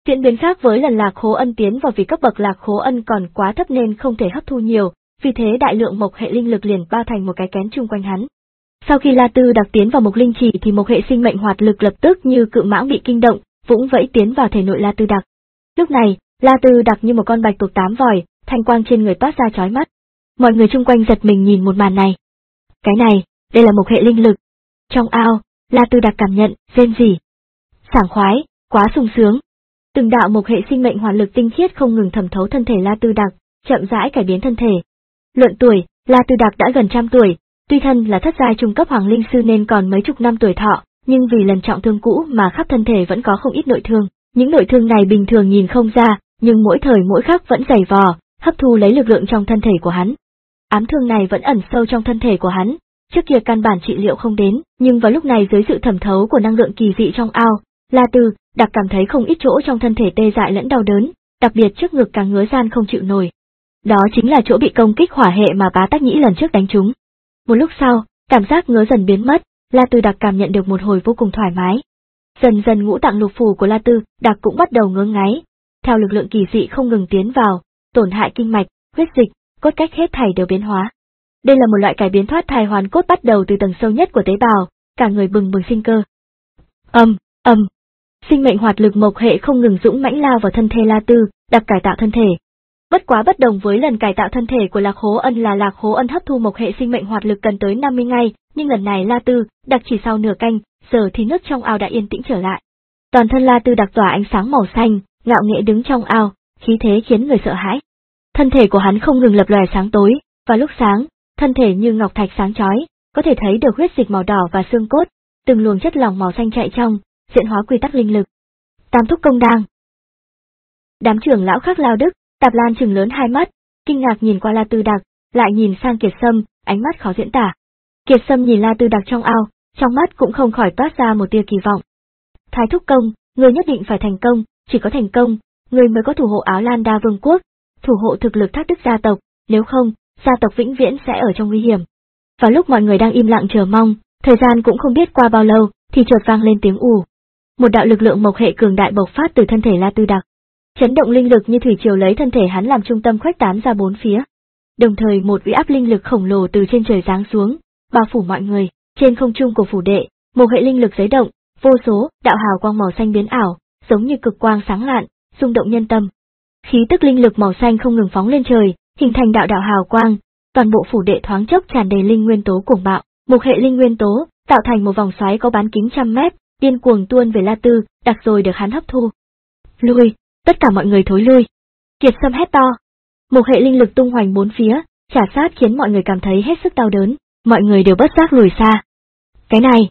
Diễn biến khác với lần Lạc Khố Ân tiến vào vì cấp bậc Lạc Khố Ân còn quá thấp nên không thể hấp thu nhiều, vì thế đại lượng mộc hệ linh lực liền bao thành một cái kén chung quanh hắn. Sau khi La Tư Đặc tiến vào mộc linh trì thì mộc hệ sinh mệnh hoạt lực lập tức như cự mãng bị kinh động, vũng vẫy tiến vào thể nội La Tư Đặc. Lúc này, La Tư Đặc như một con bạch tuộc tám vòi, thanh quang trên người toát ra chói mắt. Mọi người chung quanh giật mình nhìn một màn này. Cái này, đây là mộc hệ linh lực. Trong ao, La Tư Đặc cảm nhận, rên rỉ. Sảng khoái, quá sung sướng. Từng đạo mộc hệ sinh mệnh hoạt lực tinh khiết không ngừng thẩm thấu thân thể La Tư Đặc, chậm rãi cải biến thân thể. Luận tuổi, La Tư Đặc đã gần trăm tuổi, tuy thân là thất giai trung cấp hoàng linh sư nên còn mấy chục năm tuổi thọ, nhưng vì lần trọng thương cũ mà khắp thân thể vẫn có không ít nội thương. Những nội thương này bình thường nhìn không ra, nhưng mỗi thời mỗi khắc vẫn dày vò, hấp thu lấy lực lượng trong thân thể của hắn. Ám thương này vẫn ẩn sâu trong thân thể của hắn, trước kia căn bản trị liệu không đến, nhưng vào lúc này dưới sự thẩm thấu của năng lượng kỳ dị trong ao, La Tư Đặc cảm thấy không ít chỗ trong thân thể tê dại lẫn đau đớn, đặc biệt trước ngực càng ngứa ran không chịu nổi. Đó chính là chỗ bị công kích hỏa hệ mà Bá Tắc Nhĩ lần trước đánh trúng. Một lúc sau, cảm giác ngứa dần biến mất, La Tư Đặc cảm nhận được một hồi vô cùng thoải mái. Dần dần ngũ tạng lục phủ của La Tư Đặc cũng bắt đầu ngứa ngáy, theo lực lượng kỳ dị không ngừng tiến vào, tổn hại kinh mạch, huyết dịch, cốt cách hết thảy đều biến hóa. Đây là một loại cải biến thoát thai hoàn cốt bắt đầu từ tầng sâu nhất của tế bào, cả người bừng bừng sinh cơ. Âm, âm. Sinh mệnh hoạt lực mộc hệ không ngừng dũng mãnh lao vào thân thể La Tư Đặc cải tạo thân thể. Bất quá bất đồng với lần cải tạo thân thể của Lạc Khố Ân là Lạc Khố Ân hấp thu mộc hệ sinh mệnh hoạt lực cần tới năm mươi ngày, nhưng lần này La Tư Đặc chỉ sau nửa canh, giờ thì nước trong ao đã yên tĩnh trở lại. Toàn thân La Tư Đặc tỏa ánh sáng màu xanh, ngạo nghễ đứng trong ao, khí thế khiến người sợ hãi. Thân thể của hắn không ngừng lập lòe sáng tối, và lúc sáng, thân thể như ngọc thạch sáng chói, có thể thấy được huyết dịch màu đỏ và xương cốt, từng luồng chất lỏng màu xanh chạy trong, diễn hóa quy tắc linh lực. Tam thúc công đang. Đám trưởng lão khác lao đức, Tạp Lan trừng lớn hai mắt, kinh ngạc nhìn qua La Tư Đặc, lại nhìn sang Kiệt Sâm, ánh mắt khó diễn tả. Kiệt Sâm nhìn La Tư Đặc trong ao, trong mắt cũng không khỏi toát ra một tia kỳ vọng. Thái thúc công, người nhất định phải thành công, chỉ có thành công, người mới có thủ hộ Áo Lan Đa Vương quốc, thủ hộ thực lực Thác Đức gia tộc, nếu không, gia tộc vĩnh viễn sẽ ở trong nguy hiểm. Vào lúc mọi người đang im lặng chờ mong, thời gian cũng không biết qua bao lâu, thì chợt vang lên tiếng ù. Một đạo lực lượng mộc hệ cường đại bộc phát từ thân thể La Tư Đặc. Chấn động linh lực như thủy triều lấy thân thể hắn làm trung tâm khuếch tán ra bốn phía. Đồng thời một uy áp linh lực khổng lồ từ trên trời giáng xuống, bao phủ mọi người. Trên không trung của phủ đệ, mộc hệ linh lực giấy động, vô số đạo hào quang màu xanh biến ảo, giống như cực quang sáng lạn, rung động nhân tâm. Khí tức linh lực màu xanh không ngừng phóng lên trời, hình thành đạo đạo hào quang, toàn bộ phủ đệ thoáng chốc tràn đầy linh nguyên tố cuồng bạo, mộc hệ linh nguyên tố tạo thành một vòng xoáy có bán kính trăm mét, điên cuồng tuôn về La Tư Đặc rồi được hắn hấp thu. Lui, tất cả mọi người thối lui. Kiệt Sâm hét to. Mộc hệ linh lực tung hoành bốn phía, trả sát khiến mọi người cảm thấy hết sức đau đớn, mọi người đều bất giác lùi xa. Cái này.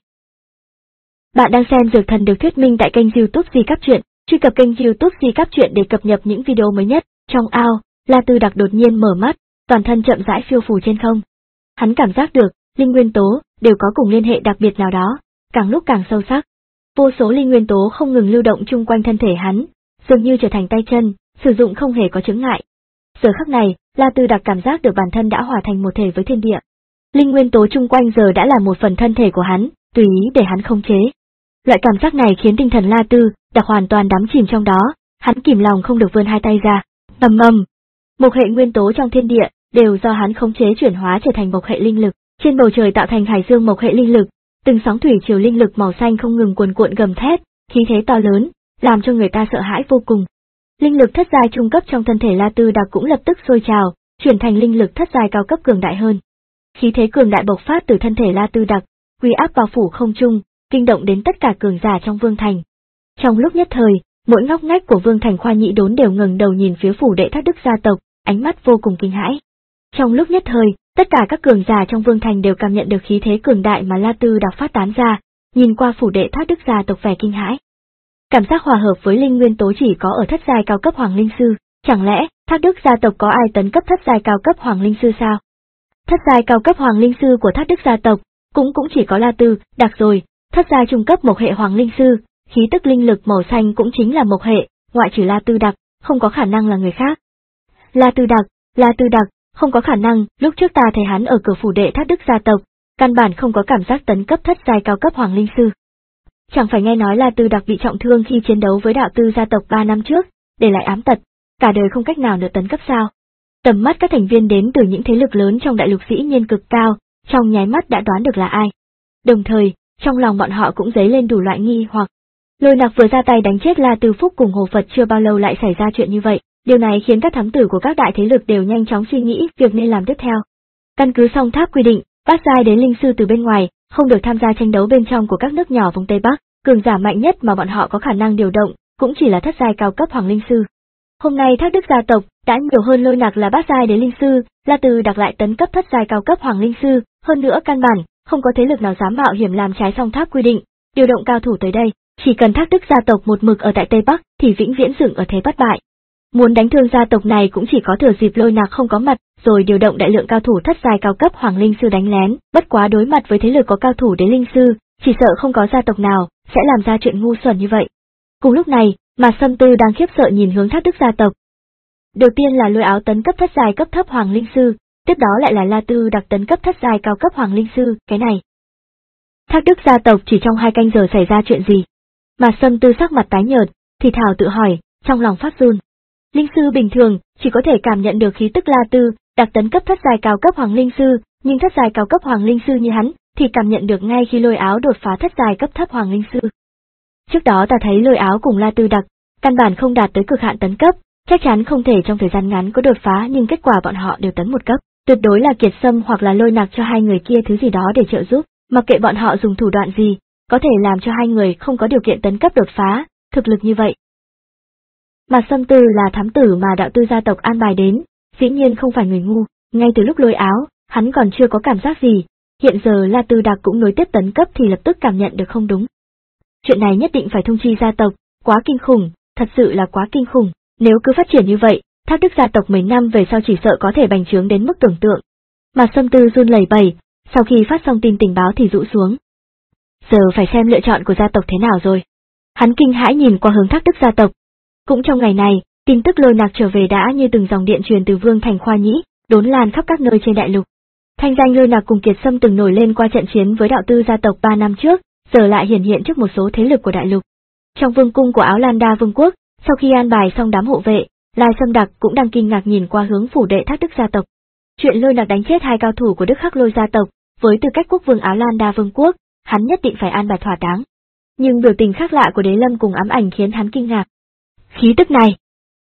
Bạn đang xem Dược Thần được thuyết minh tại kênh YouTube Di Cáp Truyện, truy cập kênh YouTube Di Cáp Truyện để cập nhật những video mới nhất. Trong ao, La Tư Đặc đột nhiên mở mắt, toàn thân chậm rãi phiêu phù trên không. Hắn cảm giác được, linh nguyên tố đều có cùng liên hệ đặc biệt nào đó, càng lúc càng sâu sắc. Vô số linh nguyên tố không ngừng lưu động chung quanh thân thể hắn, dường như trở thành tay chân, sử dụng không hề có chướng ngại. Giờ khắc này, La Tư Đặc cảm giác được bản thân đã hòa thành một thể với thiên địa. Linh nguyên tố chung quanh giờ đã là một phần thân thể của hắn, tùy ý để hắn khống chế. Loại cảm giác này khiến tinh thần La Tư Đặc hoàn toàn đắm chìm trong đó, hắn kìm lòng không được vươn hai tay ra. Ầm ầm, mộc hệ nguyên tố trong thiên địa đều do hắn khống chế chuyển hóa trở thành mộc hệ linh lực, trên bầu trời tạo thành hải dương mộc hệ linh lực, từng sóng thủy triều linh lực màu xanh không ngừng cuồn cuộn gầm thét, khí thế to lớn, làm cho người ta sợ hãi vô cùng. Linh lực thất giai trung cấp trong thân thể La Tư Đặc cũng lập tức sôi trào, chuyển thành linh lực thất giai cao cấp cường đại hơn. Khí thế cường đại bộc phát từ thân thể La Tư Đặc, uy áp bao phủ không trung, kinh động đến tất cả cường giả trong Vương Thành. Trong lúc nhất thời, mỗi ngóc ngách của Vương Thành Khoa Nhĩ Đốn đều ngẩng đầu nhìn phía phủ đệ Thác Đức gia tộc, ánh mắt vô cùng kinh hãi. Trong lúc nhất thời, tất cả các cường giả trong Vương Thành đều cảm nhận được khí thế cường đại mà La Tư Đặc phát tán ra, nhìn qua phủ đệ Thác Đức gia tộc vẻ kinh hãi. Cảm giác hòa hợp với linh nguyên tố chỉ có ở thất giai cao cấp hoàng linh sư, chẳng lẽ Thác Đức gia tộc có ai tấn cấp thất giai cao cấp hoàng linh sư sao? Thất giai cao cấp hoàng linh sư của Thác Đức gia tộc cũng cũng chỉ có La Tư Đặc rồi, thất giai trung cấp mộc hệ hoàng linh sư, khí tức linh lực màu xanh cũng chính là mộc hệ, ngoại trừ La Tư Đặc, không có khả năng là người khác. La Tư Đặc, La Tư Đặc, không có khả năng, lúc trước ta thấy hắn ở cửa phủ đệ Thác Đức gia tộc, căn bản không có cảm giác tấn cấp thất giai cao cấp hoàng linh sư. chẳng phải nghe nói La Tư Đặc bị trọng thương khi chiến đấu với đạo tư gia tộc ba năm trước, để lại ám tật, cả đời không cách nào nữa tấn cấp sao? Tầm mắt các thành viên đến từ những thế lực lớn trong đại lục dĩ nhiên cực cao, trong nháy mắt đã đoán được là ai. Đồng thời, trong lòng bọn họ cũng dấy lên đủ loại nghi hoặc. Lôi Nặc vừa ra tay đánh chết La Tư Phúc cùng Hồ Phật chưa bao lâu lại xảy ra chuyện như vậy, điều này khiến các thám tử của các đại thế lực đều nhanh chóng suy nghĩ việc nên làm tiếp theo. Căn cứ song tháp quy định, bát giai đến linh sư từ bên ngoài, không được tham gia tranh đấu bên trong của các nước nhỏ vùng Tây Bắc, cường giả mạnh nhất mà bọn họ có khả năng điều động, cũng chỉ là thất giai cao cấp hoàng linh sư. Hôm nay Thác Đức gia tộc đã nhiều hơn Lôi Nặc là bát giai đến linh sư, La Tư Đặc lại tấn cấp thất giai cao cấp hoàng linh sư, hơn nữa căn bản không có thế lực nào dám mạo hiểm làm trái song tháp quy định, điều động cao thủ tới đây, chỉ cần Thác Đức gia tộc một mực ở tại Tây Bắc thì vĩnh viễn dừng ở thế bất bại. Muốn đánh thương gia tộc này cũng chỉ có thừa dịp Lôi Nặc không có mặt, rồi điều động đại lượng cao thủ thất giai cao cấp hoàng linh sư đánh lén, bất quá đối mặt với thế lực có cao thủ đến linh sư, chỉ sợ không có gia tộc nào sẽ làm ra chuyện ngu xuẩn như vậy. Cùng lúc này, mà Sâm Tư đang khiếp sợ nhìn hướng Thác Đức gia tộc. Đầu tiên là Lôi Áo tấn cấp thất giai cấp thấp hoàng linh sư, tiếp đó lại là La Tư Đặc tấn cấp thất giai cao cấp hoàng linh sư, cái này. Thác Đức gia tộc chỉ trong hai canh giờ xảy ra chuyện gì? Mà Sâm Tư sắc mặt tái nhợt, thì thào tự hỏi, trong lòng phát run. Linh sư bình thường chỉ có thể cảm nhận được khí tức La Tư Đặc tấn cấp thất giai cao cấp hoàng linh sư, nhưng thất giai cao cấp hoàng linh sư như hắn thì cảm nhận được ngay khi Lôi Áo đột phá thất giai cấp thấp hoàng linh sư. Trước đó ta thấy Lôi Áo cùng La Tư Đặc căn bản không đạt tới cực hạn tấn cấp, chắc chắn không thể trong thời gian ngắn có đột phá, nhưng kết quả bọn họ đều tấn một cấp, tuyệt đối là Kiệt Sâm hoặc là Lôi Nặc cho hai người kia thứ gì đó để trợ giúp, mặc kệ bọn họ dùng thủ đoạn gì, có thể làm cho hai người không có điều kiện tấn cấp đột phá, thực lực như vậy. Mà Sâm Tư là thám tử mà đạo tư gia tộc an bài đến, dĩ nhiên không phải người ngu, ngay từ lúc Lôi Áo, hắn còn chưa có cảm giác gì, hiện giờ La Tư Đặc cũng nối tiếp tấn cấp thì lập tức cảm nhận được không đúng. Chuyện này nhất định phải thông chi gia tộc, quá kinh khủng, thật sự là quá kinh khủng, nếu cứ phát triển như vậy, Thác Đức gia tộc mấy năm về sau chỉ sợ có thể bành trướng đến mức tưởng tượng. Mà Sâm Tư run lẩy bẩy, sau khi phát xong tin tình báo thì rũ xuống. Giờ phải xem lựa chọn của gia tộc thế nào rồi. Hắn kinh hãi nhìn qua hướng Thác Đức gia tộc. Cũng trong ngày này, tin tức Lôi Nặc trở về đã như từng dòng điện truyền từ Vương thành Khoa Nhĩ, đốn lan khắp các nơi trên đại lục. Thanh danh Lôi Nặc cùng Kiệt Sâm từng nổi lên qua trận chiến với đạo tư gia tộc ba năm trước, giờ lại hiển hiện trước một số thế lực của đại lục. Trong vương cung của Áo Lan Đa Vương quốc, sau khi an bài xong đám hộ vệ, Lai Sâm Đặc cũng đang kinh ngạc nhìn qua hướng phủ đệ Thác Đức gia tộc. Chuyện Lôi Nặc đánh chết hai cao thủ của Đức Khắc Lôi gia tộc, với tư cách quốc vương Áo Lan Đa Vương quốc, hắn nhất định phải an bài thỏa đáng. Nhưng biểu tình khác lạ của Đế Lâm cùng Ám Ảnh khiến hắn kinh ngạc. Khí tức này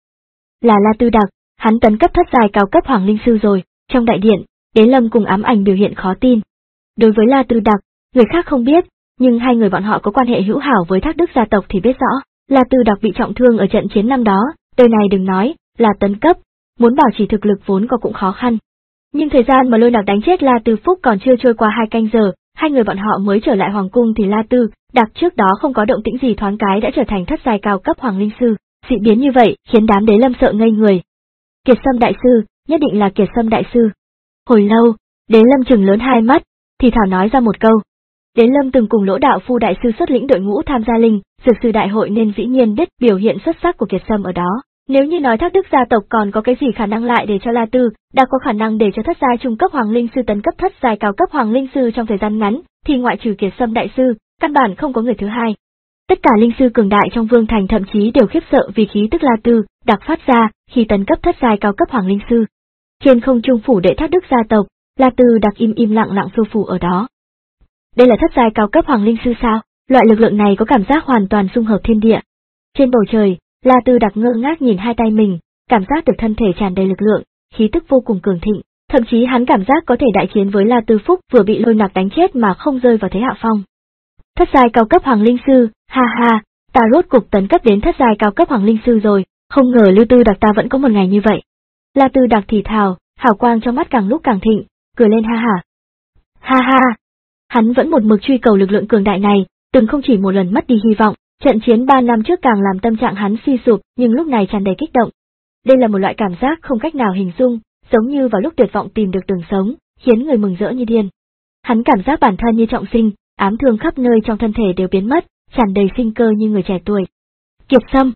là La Tư Đặc, hắn tấn cấp thất giai cao cấp hoàng linh sư rồi. Trong đại điện, Đế Lâm cùng Ám Ảnh biểu hiện khó tin. Đối với La Tư Đặc, người khác không biết, nhưng hai người bọn họ có quan hệ hữu hảo với Thác Đức gia tộc thì biết rõ. La Tư Đặc bị trọng thương ở trận chiến năm đó, đời này đừng nói là tấn cấp, muốn bảo trì thực lực vốn có cũng khó khăn. Nhưng thời gian mà Lôi Nặc đánh chết La Tư Phúc còn chưa trôi qua hai canh giờ, hai người bọn họ mới trở lại hoàng cung thì La Tư Đặc trước đó không có động tĩnh gì thoáng cái đã trở thành thất giai cao cấp hoàng linh sư. Dị biến như vậy khiến đám Đế Lâm sợ ngây người. Kiệt Sâm đại sư, nhất định là Kiệt Sâm đại sư. Hồi lâu, Đế Lâm trừng lớn hai mắt, thì thảo nói ra một câu. Đế Lâm từng cùng Lỗ đạo phu đại sư xuất lĩnh đội ngũ tham gia linh dược sư đại hội nên dĩ nhiên biết biểu hiện xuất sắc của Kiệt Sâm ở đó. Nếu như nói Thác Đức gia tộc còn có cái gì khả năng lại để cho La Tư đã có khả năng để cho thất giai trung cấp hoàng linh sư tấn cấp thất giai cao cấp hoàng linh sư trong thời gian ngắn, thì ngoại trừ Kiệt Sâm đại sư, căn bản không có người thứ hai. Tất cả linh sư cường đại trong Vương thành thậm chí đều khiếp sợ vì khí tức La Tư đặc phát ra khi tấn cấp thất giai cao cấp hoàng linh sư. Trên không trung phủ đệ Thác Đức gia tộc, La Tư đặc im im lặng lặng phiêu phù ở đó. Đây là thất giai cao cấp hoàng linh sư sao? Loại lực lượng này có cảm giác hoàn toàn xung hợp thiên địa. Trên bầu trời, La Tư đặc ngơ ngác nhìn hai tay mình, cảm giác được thân thể tràn đầy lực lượng, khí tức vô cùng cường thịnh, thậm chí hắn cảm giác có thể đại chiến với La Tư Phúc vừa bị Lôi Nặc đánh chết mà không rơi vào thế hạ phong. Thất giai cao cấp hoàng linh sư, ha ha, ta rốt cục tấn cấp đến thất giai cao cấp hoàng linh sư rồi, không ngờ Lưu Tư Đặc ta vẫn có một ngày như vậy. La Tư Đặc thì thào, hào quang trong mắt càng lúc càng thịnh, cười lên ha ha. Ha ha, hắn vẫn một mực truy cầu lực lượng cường đại này, từng không chỉ một lần mất đi hy vọng, trận chiến ba năm trước càng làm tâm trạng hắn suy sụp, nhưng lúc này tràn đầy kích động. Đây là một loại cảm giác không cách nào hình dung, giống như vào lúc tuyệt vọng tìm được đường sống, khiến người mừng rỡ như điên. Hắn cảm giác bản thân như trọng sinh, ám thương khắp nơi trong thân thể đều biến mất, tràn đầy sinh cơ như người trẻ tuổi. Kiệt Sâm.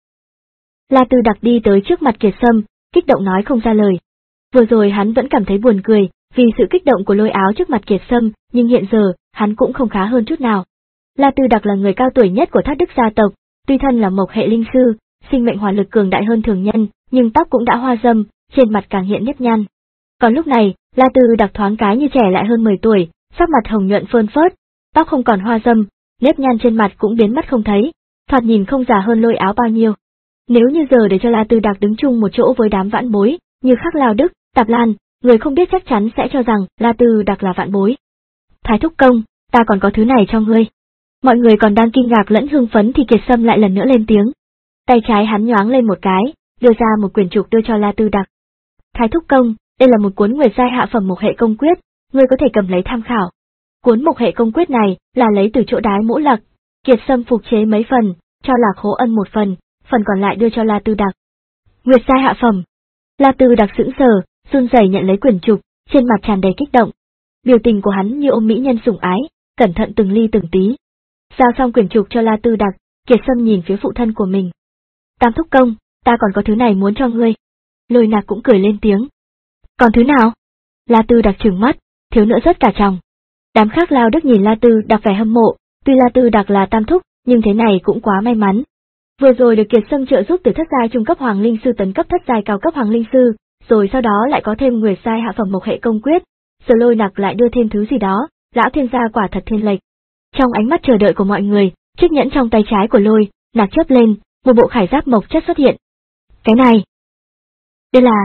La Tư Đặc đi tới trước mặt Kiệt Sâm, kích động nói không ra lời. Vừa rồi hắn vẫn cảm thấy buồn cười, vì sự kích động của Lôi Áo trước mặt Kiệt Sâm, nhưng hiện giờ, hắn cũng không khá hơn chút nào. La Tư Đặc là người cao tuổi nhất của Thác Đức gia tộc, tuy thân là mộc hệ linh sư, sinh mệnh hỏa lực cường đại hơn thường nhân, nhưng tóc cũng đã hoa râm, trên mặt càng hiện nếp nhăn. Còn lúc này, La Tư Đặc thoáng cái như trẻ lại hơn mười tuổi, sắc mặt hồng nhuận phơn phớt, tóc không còn hoa râm, nếp nhăn trên mặt cũng biến mất không thấy, thoạt nhìn không già hơn Lôi Áo bao nhiêu. Nếu như giờ để cho La Tư Đặc đứng chung một chỗ với đám vãn bối, như Khắc Lao Đức, Tạp Lan, người không biết chắc chắn sẽ cho rằng La Tư Đặc là vãn bối. Thái thúc công, ta còn có thứ này cho ngươi. Mọi người còn đang kinh ngạc lẫn hưng phấn thì Kiệt Sâm lại lần nữa lên tiếng. Tay trái hắn nhoáng lên một cái, đưa ra một quyển trục đưa cho La Tư Đặc. Thái thúc công, đây là một cuốn nguyệt giai hạ phẩm mộc hệ công quyết, ngươi có thể cầm lấy tham khảo. Cuốn mộc hệ công quyết này là lấy từ chỗ Đái Mỗ Lặc, Kiệt Sâm phục chế mấy phần, cho Lạc Hố Ân một phần, phần còn lại đưa cho La Tư Đặc. Nguyệt giai hạ phẩm. La Tư Đặc sững sờ, run rẩy nhận lấy quyển trục, trên mặt tràn đầy kích động. Biểu tình của hắn như ôm mỹ nhân sủng ái, cẩn thận từng ly từng tí. Giao xong quyển trục cho La Tư Đặc, Kiệt Sâm nhìn phía phụ thân của mình. Tam thúc công, ta còn có thứ này muốn cho ngươi. Lôi Nạc cũng cười lên tiếng. Còn thứ nào? La Tư Đặc trừng mắt, thiếu nữa rất cả tròng. Đám Khắc Lao Đức nhìn La Tư Đặc vẻ hâm mộ, tuy La Tư Đặc là tam thúc, nhưng thế này cũng quá may mắn. Vừa rồi được Kiệt Sâm trợ giúp từ thất giai trung cấp hoàng linh sư tấn cấp thất giai cao cấp hoàng linh sư, rồi sau đó lại có thêm nguyệt giai hạ phẩm mộc hệ công quyết, giờ Lôi Nặc lại đưa thêm thứ gì đó, lão thiên gia quả thật thiên lệch. Trong ánh mắt chờ đợi của mọi người, chiếc nhẫn trong tay trái của Lôi Nặc chớp lên, một bộ khải giáp mộc chất xuất hiện. Cái này, đây là...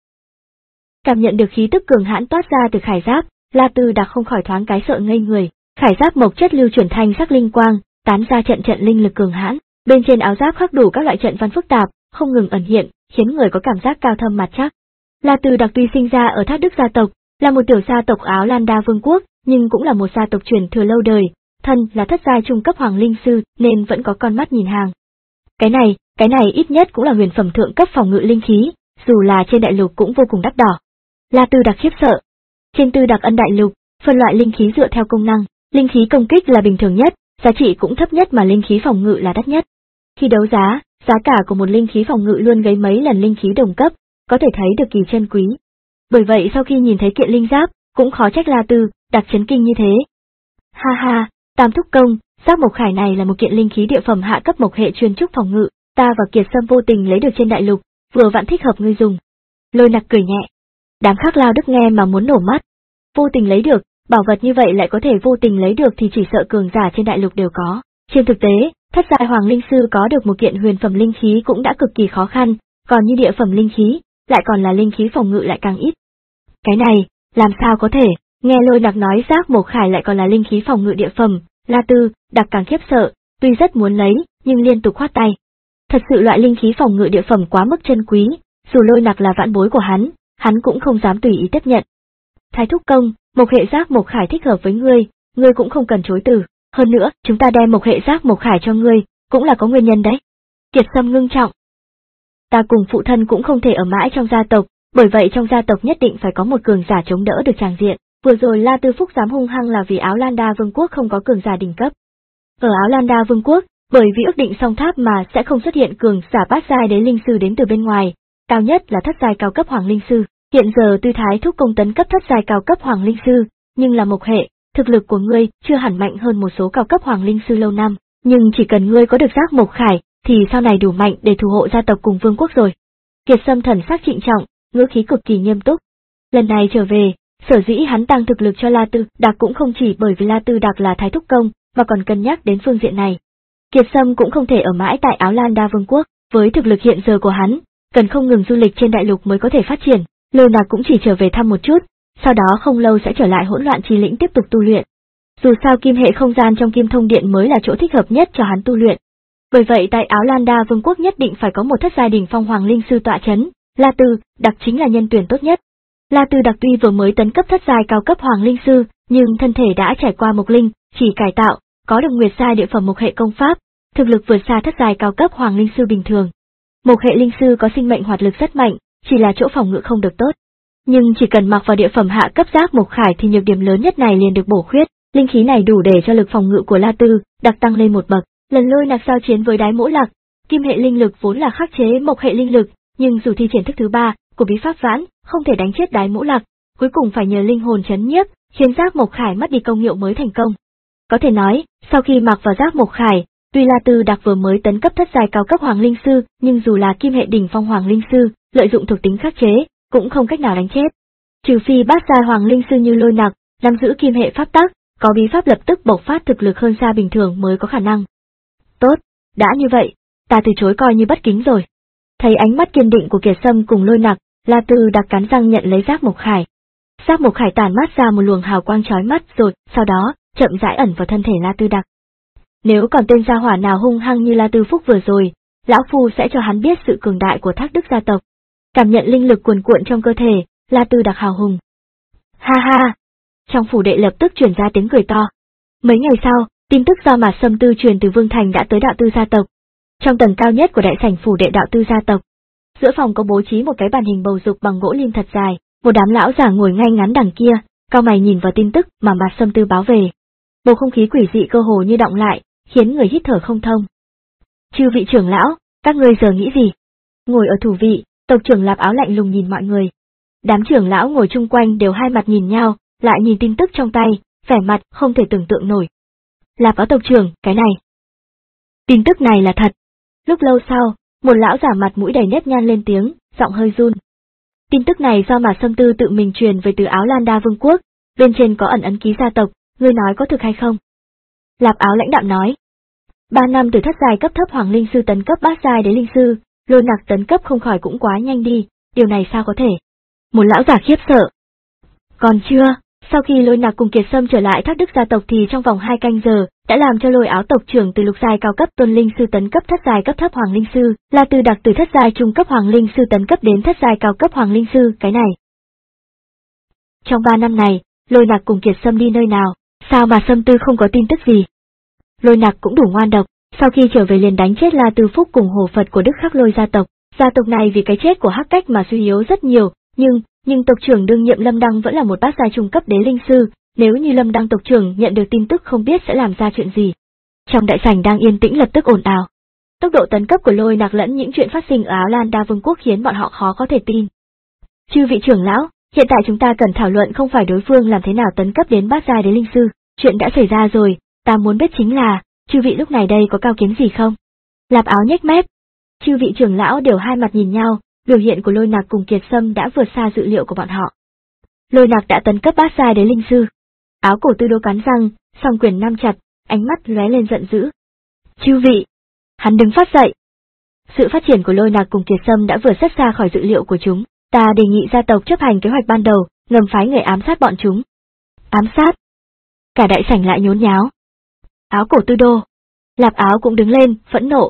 Cảm nhận được khí tức cường hãn toát ra từ khải giáp, La Tư Đặc không khỏi thoáng cái sợ ngây người. Khải giáp mộc chất lưu chuyển thành sắc linh quang, tán ra trận trận linh lực cường hãn, bên trên áo giáp khắc đủ các loại trận văn phức tạp, không ngừng ẩn hiện, khiến người có cảm giác cao thâm mặt chắc. La Tư Đặc tuy sinh ra ở Thác Đức gia tộc, là một tiểu gia tộc Áo Lan Đa Vương quốc, nhưng cũng là một gia tộc truyền thừa lâu đời, thân là thất giai trung cấp hoàng linh sư nên vẫn có con mắt nhìn hàng. Cái này, cái này ít nhất cũng là huyền phẩm thượng cấp phòng ngự linh khí, dù là trên đại lục cũng vô cùng đắt đỏ. La Tư Đặc khiếp sợ. Trên Tư Đặc Ân đại lục, phân loại linh khí dựa theo công năng, linh khí công kích là bình thường nhất, giá trị cũng thấp nhất mà linh khí phòng ngự là đắt nhất. Khi đấu giá, giá cả của một linh khí phòng ngự luôn gấp mấy lần linh khí đồng cấp, có thể thấy được kỳ chân quý. Bởi vậy sau khi nhìn thấy kiện linh giáp, cũng khó trách La Tư Đặc chấn kinh như thế. Ha ha, Tam thúc công, giáp mộc khải này là một kiện linh khí địa phẩm hạ cấp mộc hệ chuyên trúc phòng ngự, ta và Kiệt Sâm vô tình lấy được trên đại lục, vừa vặn thích hợp ngươi dùng. Lôi Nặc cười nhẹ. Đám Khắc Lao Đức nghe mà muốn nổ mắt. Vô tình lấy được, bảo vật như vậy lại có thể vô tình lấy được thì chỉ sợ cường giả trên đại lục đều có. Trên thực tế, thất giai hoàng linh sư có được một kiện huyền phẩm linh khí cũng đã cực kỳ khó khăn, còn như địa phẩm linh khí, lại còn là linh khí phòng ngự lại càng ít. Cái này, làm sao có thể, nghe Lôi Nặc nói giáp mộc khải lại còn là linh khí phòng ngự địa phẩm, La Tư Đặc càng khiếp sợ, tuy rất muốn lấy, nhưng liên tục khoát tay. Thật sự loại linh khí phòng ngự địa phẩm quá mức chân quý, dù Lôi Nặc là vãn bối của hắn, hắn cũng không dám tùy ý tiếp nhận. Thái thúc công, mộc hệ giáp mộc khải thích hợp với ngươi, ngươi cũng không cần chối từ, hơn nữa, chúng ta đem mộc hệ giáp mộc khải cho ngươi, cũng là có nguyên nhân đấy. Kiệt Sâm ngưng trọng. Ta cùng phụ thân cũng không thể ở mãi trong gia tộc, bởi vậy trong gia tộc nhất định phải có một cường giả chống đỡ được tràng diện. Vừa rồi La Tư Phúc dám hung hăng là vì Áo Lan Đa Vương quốc không có cường giả đỉnh cấp. Ở Áo Lan Đa Vương quốc, bởi vì ước định song tháp mà sẽ không xuất hiện cường giả bát giai đế linh sư đến từ bên ngoài, cao nhất là thất giai cao cấp hoàng linh sư. Hiện giờ Tư Thái thúc công tấn cấp thất giai cao cấp hoàng linh sư, nhưng là mộc hệ, thực lực của ngươi chưa hẳn mạnh hơn một số cao cấp hoàng linh sư lâu năm, nhưng chỉ cần ngươi có được giác mộc khải, thì sau này đủ mạnh để thủ hộ gia tộc cùng vương quốc rồi. Kiệt Sâm thần sắc trịnh trọng, ngữ khí cực kỳ nghiêm túc. Lần này trở về, sở dĩ hắn tăng thực lực cho La Tư Đặc cũng không chỉ bởi vì La Tư Đặc là thái thúc công, mà còn cân nhắc đến phương diện này. Kiệt Sâm cũng không thể ở mãi tại Áo Lan Đa Vương quốc, với thực lực hiện giờ của hắn, cần không ngừng du lịch trên đại lục mới có thể phát triển. Lôi Nặc cũng chỉ trở về thăm một chút, sau đó không lâu sẽ trở lại hỗn loạn chi lĩnh tiếp tục tu luyện. Dù sao kim hệ không gian trong Kim Thông Điện mới là chỗ thích hợp nhất cho hắn tu luyện. Bởi vậy tại Áo Lan Đa Vương quốc nhất định phải có một thất giai đỉnh phong hoàng linh sư tọa chấn, La Tư Đặc chính là nhân tuyển tốt nhất. La Tư Đặc tuy vừa mới tấn cấp thất giai cao cấp hoàng linh sư, nhưng thân thể đã trải qua mộc linh, chỉ cải tạo, có được nguyệt giai địa phẩm mộc hệ công pháp, thực lực vượt xa thất giai cao cấp hoàng linh sư bình thường. Mộc hệ linh sư có sinh mệnh hoạt lực rất mạnh, chỉ là chỗ phòng ngự không được tốt. Nhưng chỉ cần mặc vào địa phẩm hạ cấp giác mộc khải thì nhược điểm lớn nhất này liền được bổ khuyết, linh khí này đủ để cho lực phòng ngự của La Tư Đặc tăng lên một bậc. Lần Lôi Nặc giao chiến với Đái Mỗ Lặc, kim hệ linh lực vốn là khắc chế mộc hệ linh lực, nhưng dù thi triển thức thứ ba của bí pháp vãn, không thể đánh chết Đái Mỗ Lặc, cuối cùng phải nhờ linh hồn chấn nhiếp, khiến giác mộc khải mất đi công hiệu mới thành công. Có thể nói, sau khi mặc vào giáp Mộc Khải, tuy La Tư Đặc vừa mới tấn cấp thất giai cao cấp Hoàng Linh Sư, nhưng dù là kim hệ đỉnh phong Hoàng Linh Sư, lợi dụng thuộc tính khắc chế, cũng không cách nào đánh chết. Trừ phi bát giai Hoàng Linh Sư như Lôi Nặc, nắm giữ kim hệ pháp tắc, có bí pháp lập tức bộc phát thực lực hơn xa bình thường mới có khả năng. Tốt, đã như vậy, ta từ chối coi như bất kính rồi. Thấy ánh mắt kiên định của Kiệt Sâm cùng Lôi Nặc, La Tư Đặc cắn răng nhận lấy giáp Mộc Khải. Giáp Mộc Khải tản mát ra một luồng hào quang chói mắt rồi, sau đó, chậm rãi ẩn vào thân thể La Tư Đặc. Nếu còn tên gia hỏa nào hung hăng như La Tư Phúc vừa rồi, lão phu sẽ cho hắn biết sự cường đại của Thác Đức gia tộc. Cảm nhận linh lực cuồn cuộn trong cơ thể, La Tư Đặc hào hùng. Ha ha! Trong phủ đệ lập tức truyền ra tiếng cười to. Mấy ngày sau, tin tức do Mạt Sâm Tư truyền từ Vương Thành đã tới đạo tư gia tộc. Trong tầng cao nhất của đại sảnh phủ đệ đạo tư gia tộc, giữa phòng có bố trí một cái bàn hình bầu dục bằng gỗ lim thật dài, một đám lão già ngồi ngay ngắn đằng kia, cao mày nhìn vào tin tức mà Mạt Sâm Tư báo về. Bầu không khí quỷ dị cơ hồ như đọng lại, khiến người hít thở không thông. Chư vị trưởng lão, các ngươi giờ nghĩ gì? Ngồi ở thủ vị, tộc trưởng Lạp Áo lạnh lùng nhìn mọi người. Đám trưởng lão ngồi chung quanh đều hai mặt nhìn nhau, lại nhìn tin tức trong tay, vẻ mặt không thể tưởng tượng nổi. Lạp Áo tộc trưởng, cái này. Tin tức này là thật. Lúc lâu sau, một lão giả mặt mũi đầy nếp nhăn lên tiếng, giọng hơi run. Tin tức này do Mạt Sâm Tư tự mình truyền về từ Áo Lan Đa Vương quốc, bên trên có ẩn ấn ký gia tộc, ngươi nói có thực hay không? Lạp Áo lãnh đạm nói. Ba năm từ thất giai cấp thấp Hoàng Linh Sư tấn cấp bát giai Đế Linh Sư, Lôi Nặc tấn cấp không khỏi cũng quá nhanh đi, điều này sao có thể? Một lão giả khiếp sợ. Còn chưa, sau khi Lôi Nặc cùng Kiệt Sâm trở lại Thác Đức gia tộc thì trong vòng hai canh giờ, đã làm cho Lôi Áo tộc trưởng từ lục giai cao cấp Tôn Linh Sư tấn cấp thất giai cấp thấp Hoàng Linh Sư, La Tư Đặc từ thất giai trung cấp Hoàng Linh Sư tấn cấp đến thất giai cao cấp Hoàng Linh Sư, cái này. Trong ba năm này, Lôi Nặc cùng Kiệt Sâm đi nơi nào, sao mà Sâm Tư không có tin tức gì? Lôi Nặc cũng đủ ngoan độc, sau khi trở về liền đánh chết La Tư Phúc cùng Hồ Phật của Đức Khắc Lôi gia tộc. Gia tộc này vì cái chết của Hắc Cách mà suy yếu rất nhiều, nhưng, nhưng tộc trưởng đương nhiệm Lâm Đăng vẫn là một bát giai trung cấp Đế Linh Sư, nếu như Lâm Đăng tộc trưởng nhận được tin tức không biết sẽ làm ra chuyện gì. Trong đại sảnh đang yên tĩnh lập tức ồn ào. Tốc độ tấn cấp của Lôi Nặc lẫn những chuyện phát sinh ở Áo Lan Đa Vương quốc khiến bọn họ khó có thể tin. Chư vị trưởng lão, hiện tại chúng ta cần thảo luận không phải đối phương làm thế nào tấn cấp đến bát giai Đế Linh Sư, chuyện đã xảy ra rồi, ta muốn biết chính là, chư vị lúc này đây có cao kiến gì không? Lạp Áo nhếch mép. Chư vị trưởng lão đều hai mặt nhìn nhau, biểu hiện của Lôi Nặc cùng Kiệt Sâm đã vượt xa dự liệu của bọn họ. Lôi Nặc đã tấn cấp bát giai Đế Linh Sư. Áo Cổ Tư Đô cắn răng, song quyền nắm chặt, ánh mắt lóe lên giận dữ. Chư vị! Hắn đứng phát dậy. Sự phát triển của Lôi Nặc cùng Kiệt Sâm đã vượt rất xa khỏi dự liệu của chúng, ta đề nghị gia tộc chấp hành kế hoạch ban đầu, ngầm phái người ám sát bọn chúng. Ám sát? Cả đại sảnh lại nhốn nháo. Áo Cổ Tư Đô. Lạp Áo cũng đứng lên, phẫn nộ.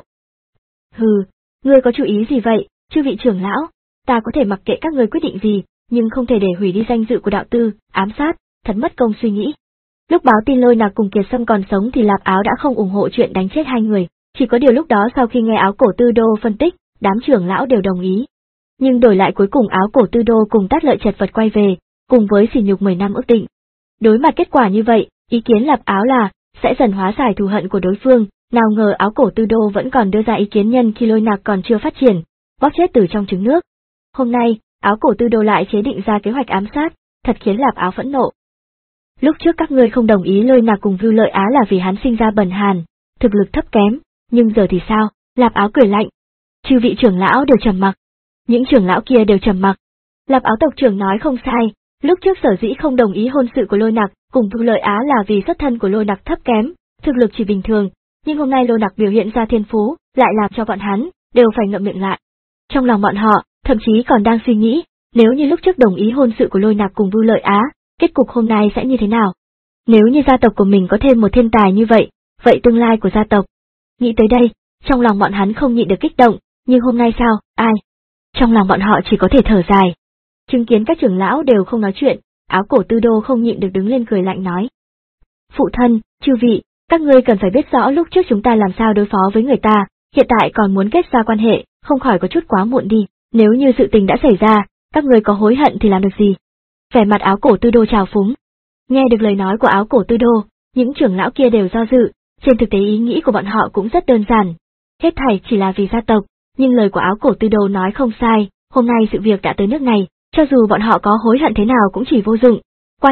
Hừ, ngươi có chú ý gì vậy, chư vị trưởng lão, ta có thể mặc kệ các ngươi quyết định gì, nhưng không thể để hủy đi danh dự của đạo tư, ám sát, thật mất công suy nghĩ. Lúc báo tin Lôi Nặc cùng Kiệt Sâm còn sống thì Lạp Áo đã không ủng hộ chuyện đánh chết hai người, chỉ có điều lúc đó sau khi nghe Áo Cổ Tư Đô phân tích, đám trưởng lão đều đồng ý. Nhưng đổi lại cuối cùng Áo Cổ Tư Đô cùng Tát Lợi chật vật quay về, cùng với sỉ nhục mười năm ước định. Đối mặt kết quả như vậy, ý kiến Lạp Áo là, sẽ dần hóa giải thù hận của đối phương, nào ngờ Áo Cổ Tư Đô vẫn còn đưa ra ý kiến nhân khi Lôi Nặc còn chưa phát triển, bóp chết từ trong trứng nước. Hôm nay, Áo Cổ Tư Đô lại chế định ra kế hoạch ám sát, thật khiến Lạp Áo phẫn nộ. Lúc trước các ngươi không đồng ý Lôi Nặc cùng Vưu Lợi Á là vì hắn sinh ra bần hàn, thực lực thấp kém, nhưng giờ thì sao? Lạp Áo cười lạnh. Chư vị trưởng lão đều trầm mặc. Những trưởng lão kia đều trầm mặc. Lạp Áo tộc trưởng nói không sai, lúc trước sở dĩ không đồng ý hôn sự của Lôi Nặc cùng Vưu Lợi Á là vì xuất thân của Lôi Nặc thấp kém, thực lực chỉ bình thường, nhưng hôm nay Lôi Nặc biểu hiện ra thiên phú, lại làm cho bọn hắn đều phải ngậm miệng lại. Trong lòng bọn họ, thậm chí còn đang suy nghĩ, nếu như lúc trước đồng ý hôn sự của Lôi Nặc cùng Vưu Lợi Á, kết cục hôm nay sẽ như thế nào? Nếu như gia tộc của mình có thêm một thiên tài như vậy, vậy tương lai của gia tộc. Nghĩ tới đây, trong lòng bọn hắn không nhịn được kích động, nhưng hôm nay sao, ai? Trong lòng bọn họ chỉ có thể thở dài. Chứng kiến các trưởng lão đều không nói chuyện, Áo Cổ Tư Đô không nhịn được đứng lên cười lạnh nói. Phụ thân, chư vị, các ngươi cần phải biết rõ lúc trước chúng ta làm sao đối phó với người ta, hiện tại còn muốn kết ra quan hệ, không khỏi có chút quá muộn đi, nếu như sự tình đã xảy ra, các ngươi có hối hận thì làm được gì? Vẻ mặt Áo Cổ Tư Đô trào phúng. Nghe được lời nói của Áo Cổ Tư Đô, những trưởng lão kia đều do dự, trên thực tế ý nghĩ của bọn họ cũng rất đơn giản. Hết thảy chỉ là vì gia tộc, nhưng lời của Áo Cổ Tư Đô nói không sai, hôm nay sự việc đã tới nước này, cho dù bọn họ có hối hận thế nào cũng chỉ vô dụng. Quan trọng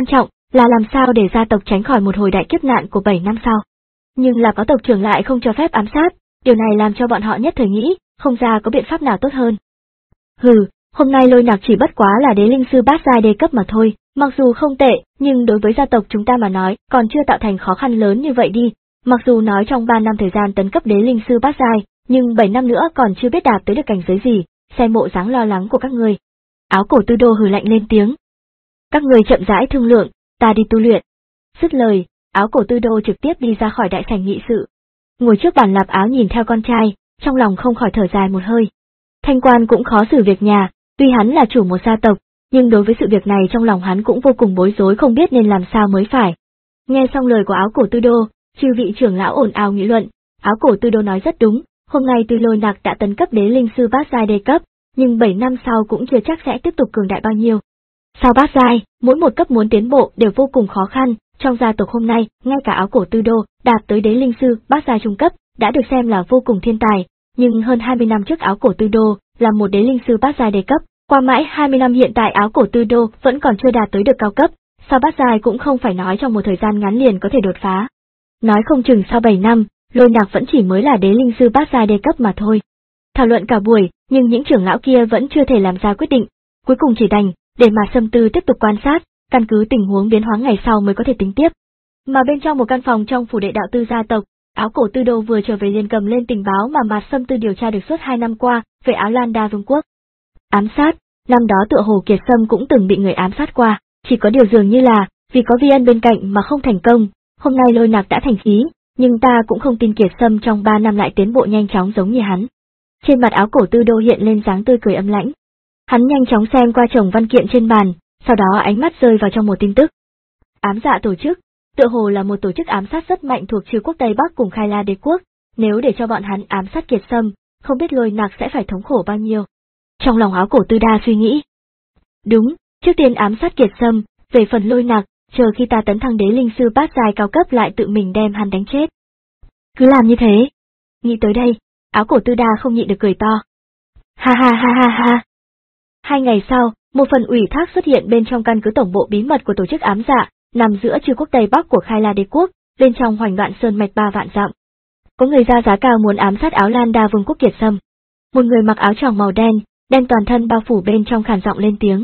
là làm sao để gia tộc tránh khỏi một hồi đại kiếp nạn của bảy năm sau. Nhưng là có tộc trưởng lại không cho phép ám sát, điều này làm cho bọn họ nhất thời nghĩ, không ra có biện pháp nào tốt hơn. Hừ, hôm nay Lôi Nặc chỉ bất quá là đế linh sư bát giai đê cấp mà thôi, mặc dù không tệ, nhưng đối với gia tộc chúng ta mà nói, còn chưa tạo thành khó khăn lớn như vậy đi. Mặc dù nói trong ba năm thời gian tấn cấp đế linh sư bát giai, nhưng bảy năm nữa còn chưa biết đạt tới được cảnh giới gì, xem bộ dáng lo lắng của các người. Áo cổ tư đô hừ lạnh lên tiếng. Các người chậm rãi thương lượng, ta đi tu luyện. Dứt lời, áo cổ tư đô trực tiếp đi ra khỏi đại sảnh nghị sự. Ngồi trước bàn lạp áo nhìn theo con trai, trong lòng không khỏi thở dài một hơi. Thanh quan cũng khó xử việc nhà, tuy hắn là chủ một gia tộc, nhưng đối với sự việc này trong lòng hắn cũng vô cùng bối rối không biết nên làm sao mới phải. Nghe xong lời của áo cổ tư đô, chư vị trưởng lão ồn ào nghị luận, áo cổ tư đô nói rất đúng, hôm nay tuy Lôi Nặc đã tấn cấp đế linh sư bát giai đê cấp, nhưng bảy năm sau cũng chưa chắc sẽ tiếp tục cường đại bao nhiêu. Sau bát giai, mỗi một cấp muốn tiến bộ đều vô cùng khó khăn, trong gia tộc hôm nay, ngay cả áo cổ tư đô, đạt tới đế linh sư bát giai trung cấp, đã được xem là vô cùng thiên tài, nhưng hơn hai mươi năm trước áo cổ tư đô là một đế linh sư bát giai đê cấp, qua mãi hai mươi năm hiện tại áo cổ tư đô vẫn còn chưa đạt tới được cao cấp, sau bát giai cũng không phải nói trong một thời gian ngắn liền có thể đột phá. Nói không chừng sau bảy năm, Lôi Nặc vẫn chỉ mới là đế linh sư bát giai đê cấp mà thôi. Thảo luận cả buổi, nhưng những trưởng lão kia vẫn chưa thể làm ra quyết định, cuối cùng chỉ đành để mà Sâm Tư tiếp tục quan sát, căn cứ tình huống biến hóa ngày sau mới có thể tính tiếp. Mà bên trong một căn phòng trong phủ đệ đạo tư gia tộc, áo cổ tư đô vừa trở về liền cầm lên tình báo mà Mạt Sâm Tư điều tra được suốt hai năm qua về Áo Lan Đa Vương quốc. Ám sát, năm đó tựa hồ Kiệt Sâm cũng từng bị người ám sát qua, chỉ có điều dường như là vì có Vi Ân bên cạnh mà không thành công. Hôm nay Lôi Nặc đã thành khí, nhưng ta cũng không tin Kiệt Sâm trong ba năm lại tiến bộ nhanh chóng giống như hắn. Trên mặt áo cổ tư đô hiện lên dáng tươi cười âm lãnh. Hắn nhanh chóng xem qua chồng văn kiện trên bàn, sau đó ánh mắt rơi vào trong một tin tức. Ám dạ tổ chức, tựa hồ là một tổ chức ám sát rất mạnh thuộc Trừ quốc Tây Bắc cùng Khai La đế quốc, nếu để cho bọn hắn ám sát Kiệt Sâm, không biết Lôi Nặc sẽ phải thống khổ bao nhiêu. Trong lòng áo cổ tư đa suy nghĩ. Đúng, trước tiên ám sát Kiệt Sâm, về phần Lôi Nặc, chờ khi ta tấn thăng đế linh sư bát giai cao cấp lại tự mình đem hắn đánh chết. Cứ làm như thế. Nghĩ tới đây, áo cổ tư đa không nhịn được cười to. Ha ha ha ha ha. Hai ngày sau, một phần ủy thác xuất hiện bên trong căn cứ tổng bộ bí mật của tổ chức ám dạ, nằm giữa Trừ quốc Tây Bắc của Khai La đế quốc, bên trong hoành đoạn sơn mạch ba vạn dặm. Có người ra giá cao muốn ám sát Áo Lan Đa Vương quốc Kiệt Sâm. Một người mặc áo choàng màu đen, đem toàn thân bao phủ bên trong khàn giọng lên tiếng.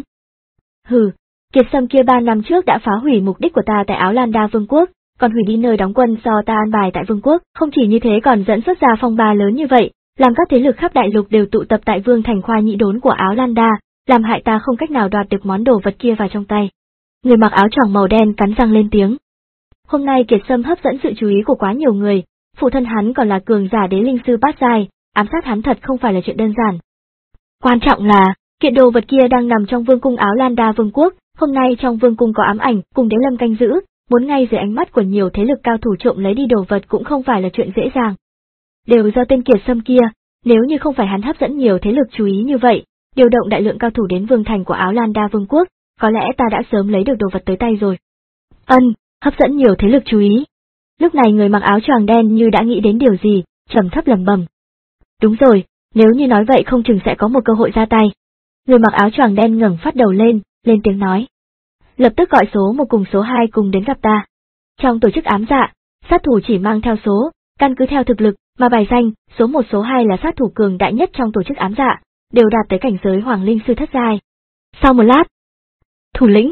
Hừ, Kiệt Sâm kia ba năm trước đã phá hủy mục đích của ta tại Áo Lan Đa Vương quốc, còn hủy đi nơi đóng quân do ta an bài tại Vương quốc, không chỉ như thế còn dẫn xuất ra phong ba lớn như vậy, làm các thế lực khắp đại lục đều tụ tập tại Vương thành khoa nhĩ đốn của Áo Lan Đa, làm hại ta không cách nào đoạt được món đồ vật kia vào trong tay. Người mặc áo choàng màu đen cắn răng lên tiếng. Hôm nay Kiệt Sâm hấp dẫn sự chú ý của quá nhiều người, phụ thân hắn còn là cường giả đế linh sư bát giai, ám sát hắn thật không phải là chuyện đơn giản. Quan trọng là, kiện đồ vật kia đang nằm trong vương cung Áo Lan Đa Vương quốc, hôm nay trong vương cung có ám ảnh cùng đế lâm canh giữ, muốn ngay dưới ánh mắt của nhiều thế lực cao thủ trộm lấy đi đồ vật cũng không phải là chuyện dễ dàng. Đều do tên Kiệt Sâm kia, nếu như không phải hắn hấp dẫn nhiều thế lực chú ý như vậy, điều động đại lượng cao thủ đến vương thành của Áo Lan Đa Vương quốc, có lẽ ta đã sớm lấy được đồ vật tới tay rồi. Ân, hấp dẫn nhiều thế lực chú ý. Lúc này người mặc áo choàng đen như đã nghĩ đến điều gì, trầm thấp lẩm bẩm. Đúng rồi, nếu như nói vậy không chừng sẽ có một cơ hội ra tay. Người mặc áo choàng đen ngẩng phát đầu lên, lên tiếng nói. Lập tức gọi số một cùng số hai cùng đến gặp ta. Trong tổ chức ám dạ, sát thủ chỉ mang theo số, căn cứ theo thực lực, mà bài danh, số một số hai là sát thủ cường đại nhất trong tổ chức ám dạ, đều đạt tới cảnh giới hoàng linh sư thất giai. Sau một lát, thủ lĩnh,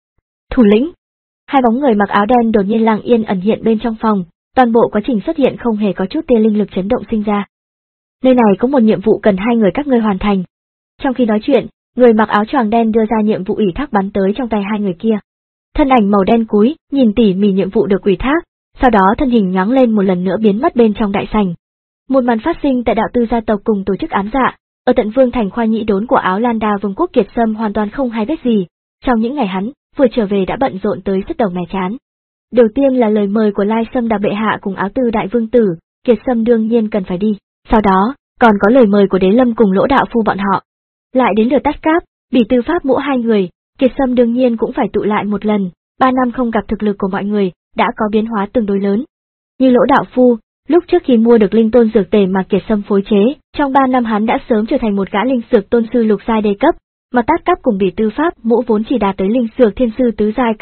thủ lĩnh, hai bóng người mặc áo đen đột nhiên lặng yên ẩn hiện bên trong phòng, toàn bộ quá trình xuất hiện không hề có chút tia linh lực chấn động sinh ra. Nơi này có một nhiệm vụ cần hai người các ngươi hoàn thành. Trong khi nói chuyện, người mặc áo choàng đen đưa ra nhiệm vụ ủy thác bắn tới trong tay hai người kia. Thân ảnh màu đen cúi, nhìn tỉ mỉ nhiệm vụ được ủy thác, sau đó thân hình nhoáng lên một lần nữa biến mất bên trong đại sảnh. Một màn phát sinh tại đạo tư gia tộc cùng tổ chức ám dạ, ở tận vương thành khoa nhĩ đốn của Áo Lan Đa Vương quốc Kiệt Sâm hoàn toàn không hay biết gì, trong những ngày hắn vừa trở về đã bận rộn tới sứt đầu mẻ chán. Đầu tiên là lời mời của Lai Sâm Đà bệ hạ cùng Áo Tư đại vương tử, Kiệt Sâm đương nhiên cần phải đi, sau đó, còn có lời mời của Đế Lâm cùng Lỗ đạo phu bọn họ. Lại đến lượt Tát Cáp, Bỉ Tư Pháp Mỗ hai người, Kiệt Sâm đương nhiên cũng phải tụ lại một lần, ba năm không gặp thực lực của mọi người, đã có biến hóa tương đối lớn. Như Lỗ đạo phu, lúc trước khi mua được linh tôn dược tề mà Kiệt Sâm phối chế, trong ba năm hắn đã sớm trở thành một gã linh dược tôn sư lục giai đề cấp, mà Tát Cáp cùng Bỉ Tư Pháp Mỗ vốn chỉ đạt tới linh dược thiên sư tứ giai cao cấp,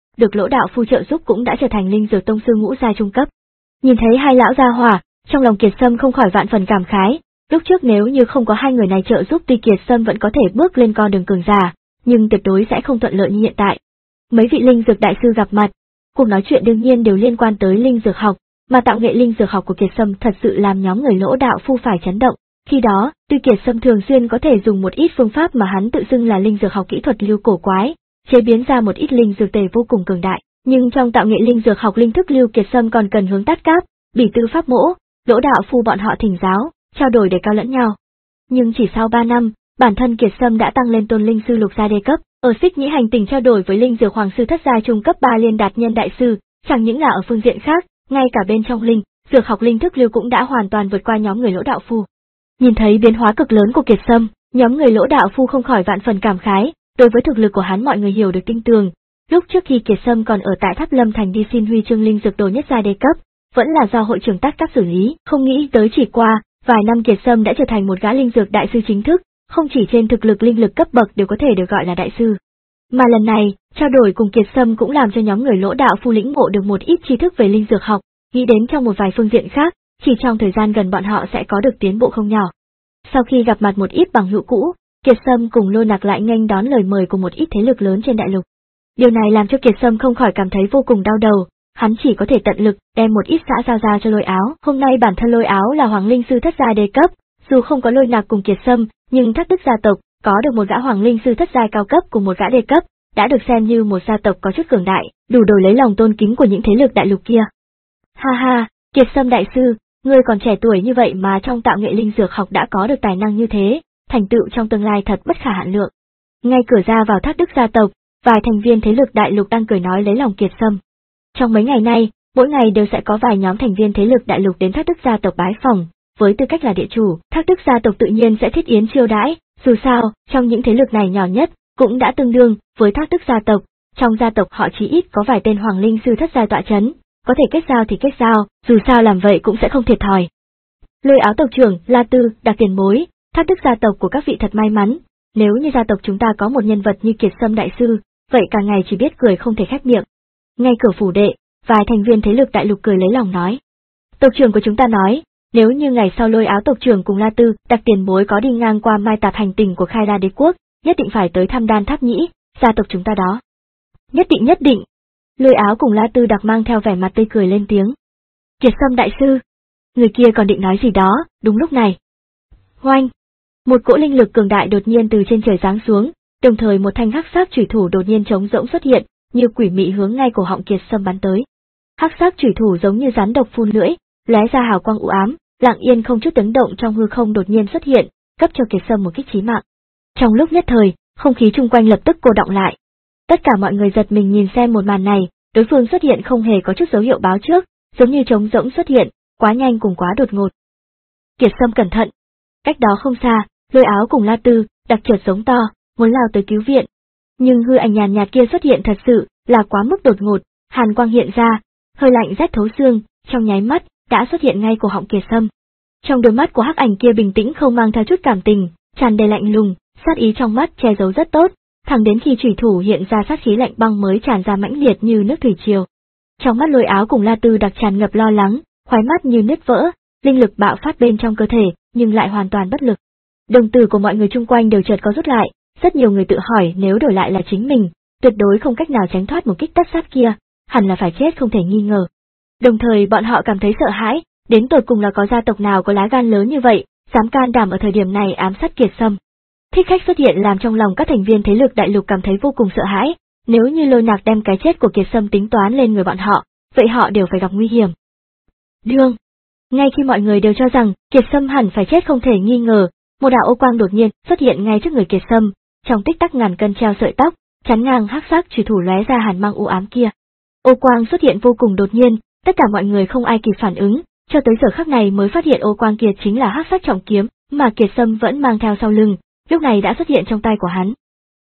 được Lỗ đạo phu trợ giúp cũng đã trở thành linh dược tông sư ngũ giai trung cấp. Nhìn thấy hai lão gia hỏa, trong lòng Kiệt Sâm không khỏi vạn phần cảm khái, lúc trước nếu như không có hai người này trợ giúp thì Kiệt Sâm vẫn có thể bước lên con đường cường giả, nhưng tuyệt đối sẽ không thuận lợi như hiện tại. Mấy vị linh dược đại sư gặp mặt, cuộc nói chuyện đương nhiên đều liên quan tới linh dược học, mà tạo nghệ linh dược học của Kiệt Sâm thật sự làm nhóm người Lỗ đạo phu phải chấn động. Khi đó, tuy Kiệt Sâm thường xuyên có thể dùng một ít phương pháp mà hắn tự xưng là linh dược học kỹ thuật lưu cổ quái, chế biến ra một ít linh dược tề vô cùng cường đại, nhưng trong tạo nghệ linh dược học linh thức lưu Kiệt Sâm còn cần hướng tát cáp, bỉ tư pháp mỗ, Lỗ đạo phu bọn họ thỉnh giáo, trao đổi để cao lẫn nhau. Nhưng chỉ sau ba năm, bản thân Kiệt Sâm đã tăng lên tôn linh sư lục giai đê cấp, ở Xích Nhĩ hành tinh trao đổi với linh dược hoàng sư thất giai trung cấp ba liên đạt nhân đại sư, chẳng những là ở phương diện khác, ngay cả bên trong linh dược học linh thức lưu cũng đã hoàn toàn vượt qua nhóm người Lỗ đạo phu. Nhìn thấy biến hóa cực lớn của Kiệt Sâm, nhóm người Lỗ đạo phu không khỏi vạn phần cảm khái, đối với thực lực của hắn mọi người hiểu được tinh tường. Lúc trước khi Kiệt Sâm còn ở tại Tháp Lâm Thành đi xin huy chương linh dược đồ nhất giai đê cấp, vẫn là do hội trưởng tát cáp xử lý, không nghĩ tới chỉ qua vài năm Kiệt Sâm đã trở thành một gã linh dược đại sư chính thức, không chỉ trên thực lực linh lực cấp bậc đều có thể được gọi là đại sư. Mà lần này, trao đổi cùng Kiệt Sâm cũng làm cho nhóm người Lỗ đạo phu lĩnh ngộ được một ít tri thức về linh dược học, nghĩ đến trong một vài phương diện khác, chỉ trong thời gian gần bọn họ sẽ có được tiến bộ không nhỏ. Sau khi gặp mặt một ít bằng hữu cũ, Kiệt Sâm cùng Lôi Nặc lại nghênh đón lời mời của một ít thế lực lớn trên đại lục. Điều này làm cho Kiệt Sâm không khỏi cảm thấy vô cùng đau đầu, hắn chỉ có thể tận lực đem một ít xã giao ra cho Lôi Áo. Hôm nay bản thân Lôi Áo là hoàng linh sư thất giai đê cấp, dù không có Lôi Nặc cùng Kiệt Sâm, nhưng Thác Đức gia tộc có được một gã hoàng linh sư thất giai cao cấp cùng một gã đê cấp, đã được xem như một gia tộc có chút cường đại, đủ đổi lấy lòng tôn kính của những thế lực đại lục kia. Ha ha, Kiệt Sâm đại sư, ngươi còn trẻ tuổi như vậy mà trong tạo nghệ linh dược học đã có được tài năng như thế, thành tựu trong tương lai thật bất khả hạn lượng. Ngay cửa ra vào Thác Đức gia tộc, vài thành viên thế lực đại lục đang cười nói lấy lòng Kiệt Sâm. Trong mấy ngày nay, mỗi ngày đều sẽ có vài nhóm thành viên thế lực đại lục đến Thác Đức gia tộc bái phỏng, với tư cách là địa chủ, Thác Đức gia tộc tự nhiên sẽ thiết yến chiêu đãi, dù sao, trong những thế lực này nhỏ nhất, cũng đã tương đương với Thác Đức gia tộc, trong gia tộc họ chỉ ít có vài tên hoàng linh sư thất giai tọa chấn, có thể kết giao thì kết giao, dù sao làm vậy cũng sẽ không thiệt thòi. Lôi Áo tộc trưởng, La Tư, Đặc tiền bối, Thác Đức gia tộc của các vị thật may mắn, nếu như gia tộc chúng ta có một nhân vật như Kiệt Sâm đại sư, vậy cả ngày chỉ biết cười không thể khép miệng. Ngay cửa phủ đệ, vài thành viên thế lực đại lục cười lấy lòng nói. Tộc trưởng của chúng ta nói, nếu như ngày sau Lôi Áo tộc trưởng cùng La Tư, Đặc tiền bối có đi ngang qua mai tạp hành tinh của Khai La đế quốc, nhất định phải tới thăm Đan Tháp Nhĩ, gia tộc chúng ta đó. Nhất định nhất định. Lôi Áo cùng La Tư Đặc mang theo vẻ mặt tươi cười lên tiếng. Kiệt Sâm đại sư. Người kia còn định nói gì đó, đúng lúc này. Oanh! Một cỗ linh lực cường đại đột nhiên từ trên trời giáng xuống, đồng thời một thanh hắc sắc chủy thủ đột nhiên trống rỗng xuất hiện, như quỷ mị hướng ngay cổ họng Kiệt Sâm bắn tới. Hắc sắc chủy thủ giống như rắn độc phun lưỡi, lóe ra hào quang u ám, lặng yên không chút tiếng động trong hư không đột nhiên xuất hiện, cấp cho Kiệt Sâm một kích chí mạng. Trong lúc nhất thời, không khí chung quanh lập tức cô đọng lại. Tất cả mọi người giật mình nhìn xem một màn này, đối phương xuất hiện không hề có chút dấu hiệu báo trước, giống như trống rỗng xuất hiện, quá nhanh cùng quá đột ngột. Kiệt Sâm cẩn thận. Cách đó không xa, Lôi Áo cùng La Tư, Đặc chợt giống to, muốn lao tới cứu viện. Nhưng hư ảnh nhàn nhạt kia xuất hiện thật sự là quá mức đột ngột, hàn quang hiện ra, hơi lạnh rét thấu xương, trong nháy mắt đã xuất hiện ngay cổ họng Kiệt Sâm. Trong đôi mắt của hắc ảnh kia bình tĩnh không mang theo chút cảm tình, tràn đầy lạnh lùng, sát ý trong mắt che giấu rất tốt, thẳng đến khi chủy thủ hiện ra sát khí lạnh băng mới tràn ra mãnh liệt như nước thủy triều. Trong mắt Lôi Áo cùng La Tư Đặc tràn ngập lo lắng, khóe mắt như nứt vỡ, linh lực bạo phát bên trong cơ thể, nhưng lại hoàn toàn bất lực. Đồng tử của mọi người chung quanh đều chợt có rút lại, rất nhiều người tự hỏi nếu đổi lại là chính mình, tuyệt đối không cách nào tránh thoát một kích tất sát kia, hẳn là phải chết không thể nghi ngờ. Đồng thời bọn họ cảm thấy sợ hãi, đến tột cùng là có gia tộc nào có lá gan lớn như vậy, dám can đảm ở thời điểm này ám sát Kiệt Sâm. Thích khách xuất hiện làm trong lòng các thành viên thế lực đại lục cảm thấy vô cùng sợ hãi, nếu như Lôi Nặc đem cái chết của Kiệt Sâm tính toán lên người bọn họ, vậy họ đều phải gặp nguy hiểm. Đương, ngay khi mọi người đều cho rằng Kiệt Sâm hẳn phải chết không thể nghi ngờ, một đạo ô quang đột nhiên xuất hiện ngay trước người Kiệt Sâm, trong tích tắc ngàn cân treo sợi tóc, chắn ngang hắc sắc chủy thủ lóe ra hàn mang u ám kia. Ô quang xuất hiện vô cùng đột nhiên, tất cả mọi người không ai kịp phản ứng, cho tới giờ khắc này mới phát hiện ô quang kia chính là hắc sắc trọng kiếm mà Kiệt Sâm vẫn mang theo sau lưng, lúc này đã xuất hiện trong tay của hắn.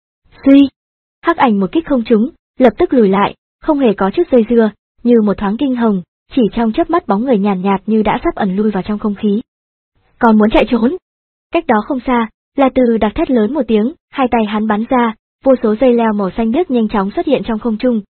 Suy, hắc ảnh một kích không trúng, lập tức lùi lại, không hề có chút dây dưa, như một thoáng kinh hồng, chỉ trong chớp mắt bóng người nhàn nhạt, nhạt như đã sắp ẩn lui vào trong không khí. Còn muốn chạy trốn? Cách đó không xa, La Tư Đặc thét lớn một tiếng, hai tay hắn bắn ra, vô số dây leo màu xanh biếc nhanh chóng xuất hiện trong không trung,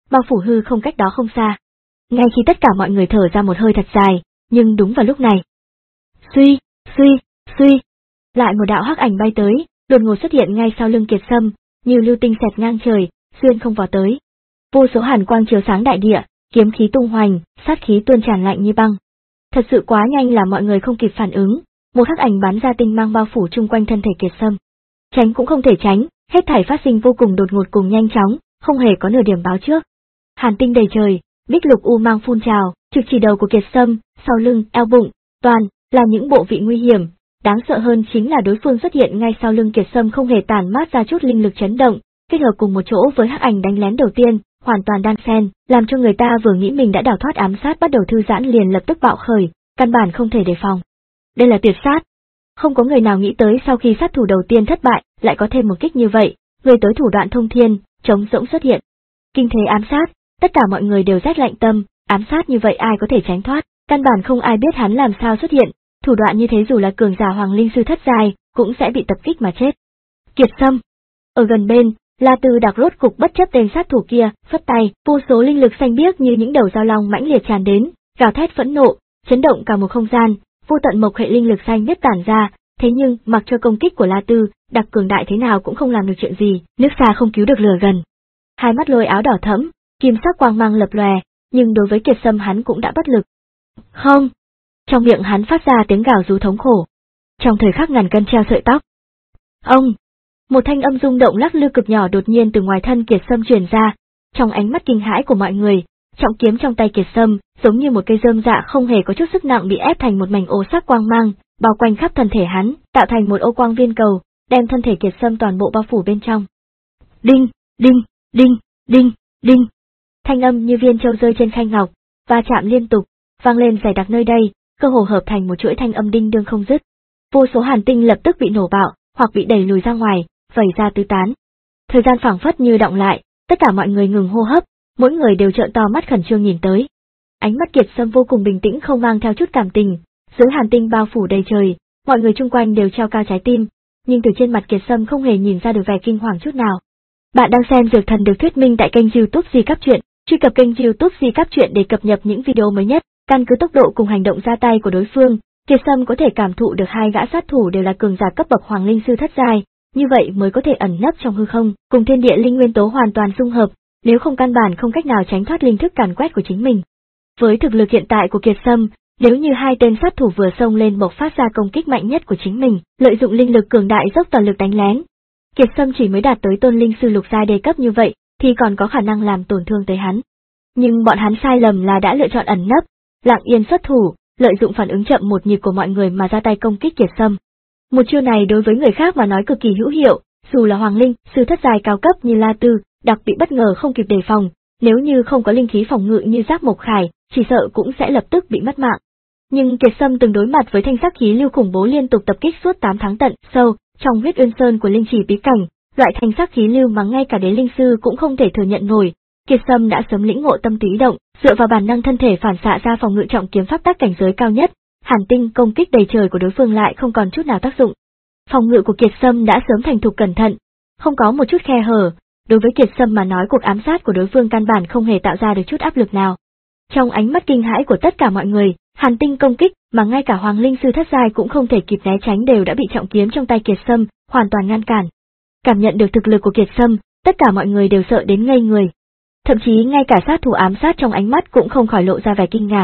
bao phủ hư không cách đó không xa. Ngay khi tất cả mọi người thở ra một hơi thật dài, nhưng đúng vào lúc này. Suy, suy, suy, lại một đạo hắc ảnh bay tới, đột ngột xuất hiện ngay sau lưng Kiệt Sâm, như lưu tinh xẹt ngang trời, xuyên không vào tới. Vô số hàn quang chiếu sáng đại địa, kiếm khí tung hoành, sát khí tuôn tràn lạnh như băng. Thật sự quá nhanh là mọi người không kịp phản ứng, một hắc ảnh bắn ra tinh mang bao phủ chung quanh thân thể Kiệt Sâm. Tránh cũng không thể tránh, hết thảy phát sinh vô cùng đột ngột cùng nhanh chóng, không hề có nửa điểm báo trước. Hàn tinh đầy trời, bích lục u mang phun trào, trực chỉ đầu của Kiệt Sâm, sau lưng, eo bụng, toàn là những bộ vị nguy hiểm. Đáng sợ hơn chính là đối phương xuất hiện ngay sau lưng Kiệt Sâm không hề tản mát ra chút linh lực chấn động, kết hợp cùng một chỗ với hắc ảnh đánh lén đầu tiên, hoàn toàn đan xen, làm cho người ta vừa nghĩ mình đã đào thoát ám sát bắt đầu thư giãn liền lập tức bạo khởi, căn bản không thể đề phòng. Đây là tuyệt sát. Không có người nào nghĩ tới sau khi sát thủ đầu tiên thất bại, lại có thêm một kích như vậy, người tới thủ đoạn thông thiên, trống rỗng xuất hiện. Kinh thế ám sát, tất cả mọi người đều rét lạnh tâm, ám sát như vậy ai có thể tránh thoát, căn bản không ai biết hắn làm sao xuất hiện, thủ đoạn như thế dù là cường giả hoàng linh sư thất giai, cũng sẽ bị tập kích mà chết. Kiệt Sâm. Ở gần bên, La Tư Đặc rốt cục bất chấp tên sát thủ kia, phất tay, vô số linh lực xanh biếc như những đầu dao long mãnh liệt tràn đến, gào thét phẫn nộ, chấn động cả một không gian, vô tận mộc hệ linh lực xanh biếc tản ra, thế nhưng mặc cho công kích của La Tư Đặc cường đại thế nào cũng không làm được chuyện gì, nước xa không cứu được lửa gần. Hai mắt lôi áo đỏ thẫm, kim sắc quang mang lập lòe, nhưng đối với Kiệt Sâm hắn cũng đã bất lực. Không. Trong miệng hắn phát ra tiếng gào rú thống khổ. Trong thời khắc ngàn cân treo sợi tóc. Ông! Một thanh âm rung động lắc lư cực nhỏ đột nhiên từ ngoài thân Kiệt Sâm truyền ra, trong ánh mắt kinh hãi của mọi người, trọng kiếm trong tay Kiệt Sâm, giống như một cây rơm dạ không hề có chút sức nặng bị ép thành một mảnh ô sắc quang mang, bao quanh khắp thân thể hắn, tạo thành một ô quang viên cầu, đem thân thể Kiệt Sâm toàn bộ bao phủ bên trong. Đinh, đinh, đinh, đinh, đinh. Thanh âm như viên châu rơi trên khay ngọc, va chạm liên tục, vang lên dày đặc nơi đây, cơ hồ hợp thành một chuỗi thanh âm đinh đương không dứt. Vô số hàn tinh lập tức bị nổ bạo, hoặc bị đẩy lùi ra ngoài, vẩy ra tứ tán. Thời gian phảng phất như động lại, tất cả mọi người ngừng hô hấp, mỗi người đều trợn to mắt khẩn trương nhìn tới. Ánh mắt Kiệt Sâm vô cùng bình tĩnh không mang theo chút cảm tình, dưới hàn tinh bao phủ đầy trời, mọi người chung quanh đều treo cao trái tim, nhưng từ trên mặt Kiệt Sâm không hề nhìn ra được vẻ kinh hoàng chút nào. Bạn đang xem Dược Thần được thuyết minh tại kênh YouTube Di Cáp Truyện, truy cập kênh YouTube Di Cáp Truyện để cập nhật những video mới nhất. Căn cứ tốc độ cùng hành động ra tay của đối phương, Kiệt Sâm có thể cảm thụ được hai gã sát thủ đều là cường giả cấp bậc hoàng linh sư thất giai, như vậy mới có thể ẩn nấp trong hư không, cùng thiên địa linh nguyên tố hoàn toàn xung hợp, nếu không căn bản không cách nào tránh thoát linh thức càn quét của chính mình. Với thực lực hiện tại của Kiệt Sâm, nếu như hai tên sát thủ vừa xông lên bộc phát ra công kích mạnh nhất của chính mình, lợi dụng linh lực cường đại dốc toàn lực đánh lén, Kiệt Sâm chỉ mới đạt tới tôn linh sư lục giai đề cấp như vậy, thì còn có khả năng làm tổn thương tới hắn. Nhưng bọn hắn sai lầm là đã lựa chọn ẩn nấp, lặng yên xuất thủ, lợi dụng phản ứng chậm một nhịp của mọi người mà ra tay công kích Kiệt Sâm. Một chiêu này đối với người khác mà nói cực kỳ hữu hiệu, dù là hoàng linh, sư thất giai cao cấp như La Tư, đặc bị bất ngờ không kịp đề phòng, nếu như không có linh khí phòng ngự như Giác Mộc Khải, chỉ sợ cũng sẽ lập tức bị mất mạng. Nhưng Kiệt Sâm từng đối mặt với thanh sắc khí lưu khủng bố liên tục tập kích suốt tám tháng tận sâu, trong huyết uyên sơn của linh chỉ bí cảnh, loại thanh sắc khí lưu mà ngay cả đế linh sư cũng không thể thừa nhận nổi. Kiệt Sâm đã sớm lĩnh ngộ tâm tùy động, dựa vào bản năng thân thể phản xạ ra phòng ngự trọng kiếm pháp tắc cảnh giới cao nhất, hàn tinh công kích đầy trời của đối phương lại không còn chút nào tác dụng. Phòng ngự của Kiệt Sâm đã sớm thành thục cẩn thận, không có một chút khe hở, đối với Kiệt Sâm mà nói cuộc ám sát của đối phương căn bản không hề tạo ra được chút áp lực nào. Trong ánh mắt kinh hãi của tất cả mọi người, hàn tinh công kích mà ngay cả hoàng linh sư thất giai cũng không thể kịp né tránh đều đã bị trọng kiếm trong tay Kiệt Sâm hoàn toàn ngăn cản. Cảm nhận được thực lực của Kiệt Sâm, tất cả mọi người đều sợ đến ngây người. Thậm chí ngay cả sát thủ ám sát trong ánh mắt cũng không khỏi lộ ra vẻ kinh ngạc.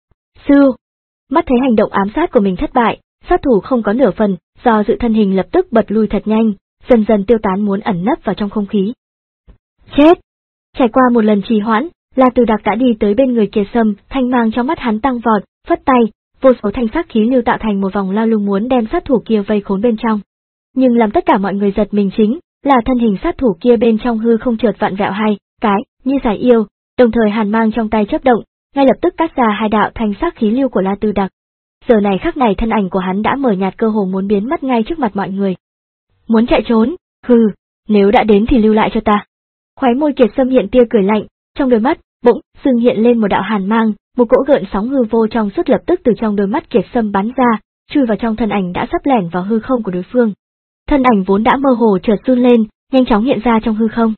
Sư, mắt thấy hành động ám sát của mình thất bại, sát thủ không có nửa phần, do dự thân hình lập tức bật lui thật nhanh, dần dần tiêu tán muốn ẩn nấp vào trong không khí. Chết! Trải qua một lần trì hoãn, La Từ Đặc đã đi tới bên người Kiệt Sâm, thanh mang trong mắt hắn tăng vọt, phất tay, vô số thanh sắc khí lưu tạo thành một vòng lao lung muốn đem sát thủ kia vây khốn bên trong. Nhưng làm tất cả mọi người giật mình chính là thân hình sát thủ kia bên trong hư không chợt vặn vẹo hai cái, như giải yêu, đồng thời hàn mang trong tay chớp động, ngay lập tức cắt ra hai đạo thanh sắc khí lưu của La Tư Đặc. Giờ này khắc này thân ảnh của hắn đã mờ nhạt cơ hồ muốn biến mất ngay trước mặt mọi người. Muốn chạy trốn? Hừ, nếu đã đến thì lưu lại cho ta. Khóe môi Kiệt Sâm hiện tia cười lạnh, trong đôi mắt bỗng dưng hiện lên một đạo hàn mang, một cỗ gợn sóng hư vô trong suốt lập tức từ trong đôi mắt Kiệt Sâm bắn ra, chui vào trong thân ảnh đã sắp lẻn vào hư không của đối phương. Thân ảnh vốn đã mơ hồ chợt run lên, nhanh chóng hiện ra trong hư không.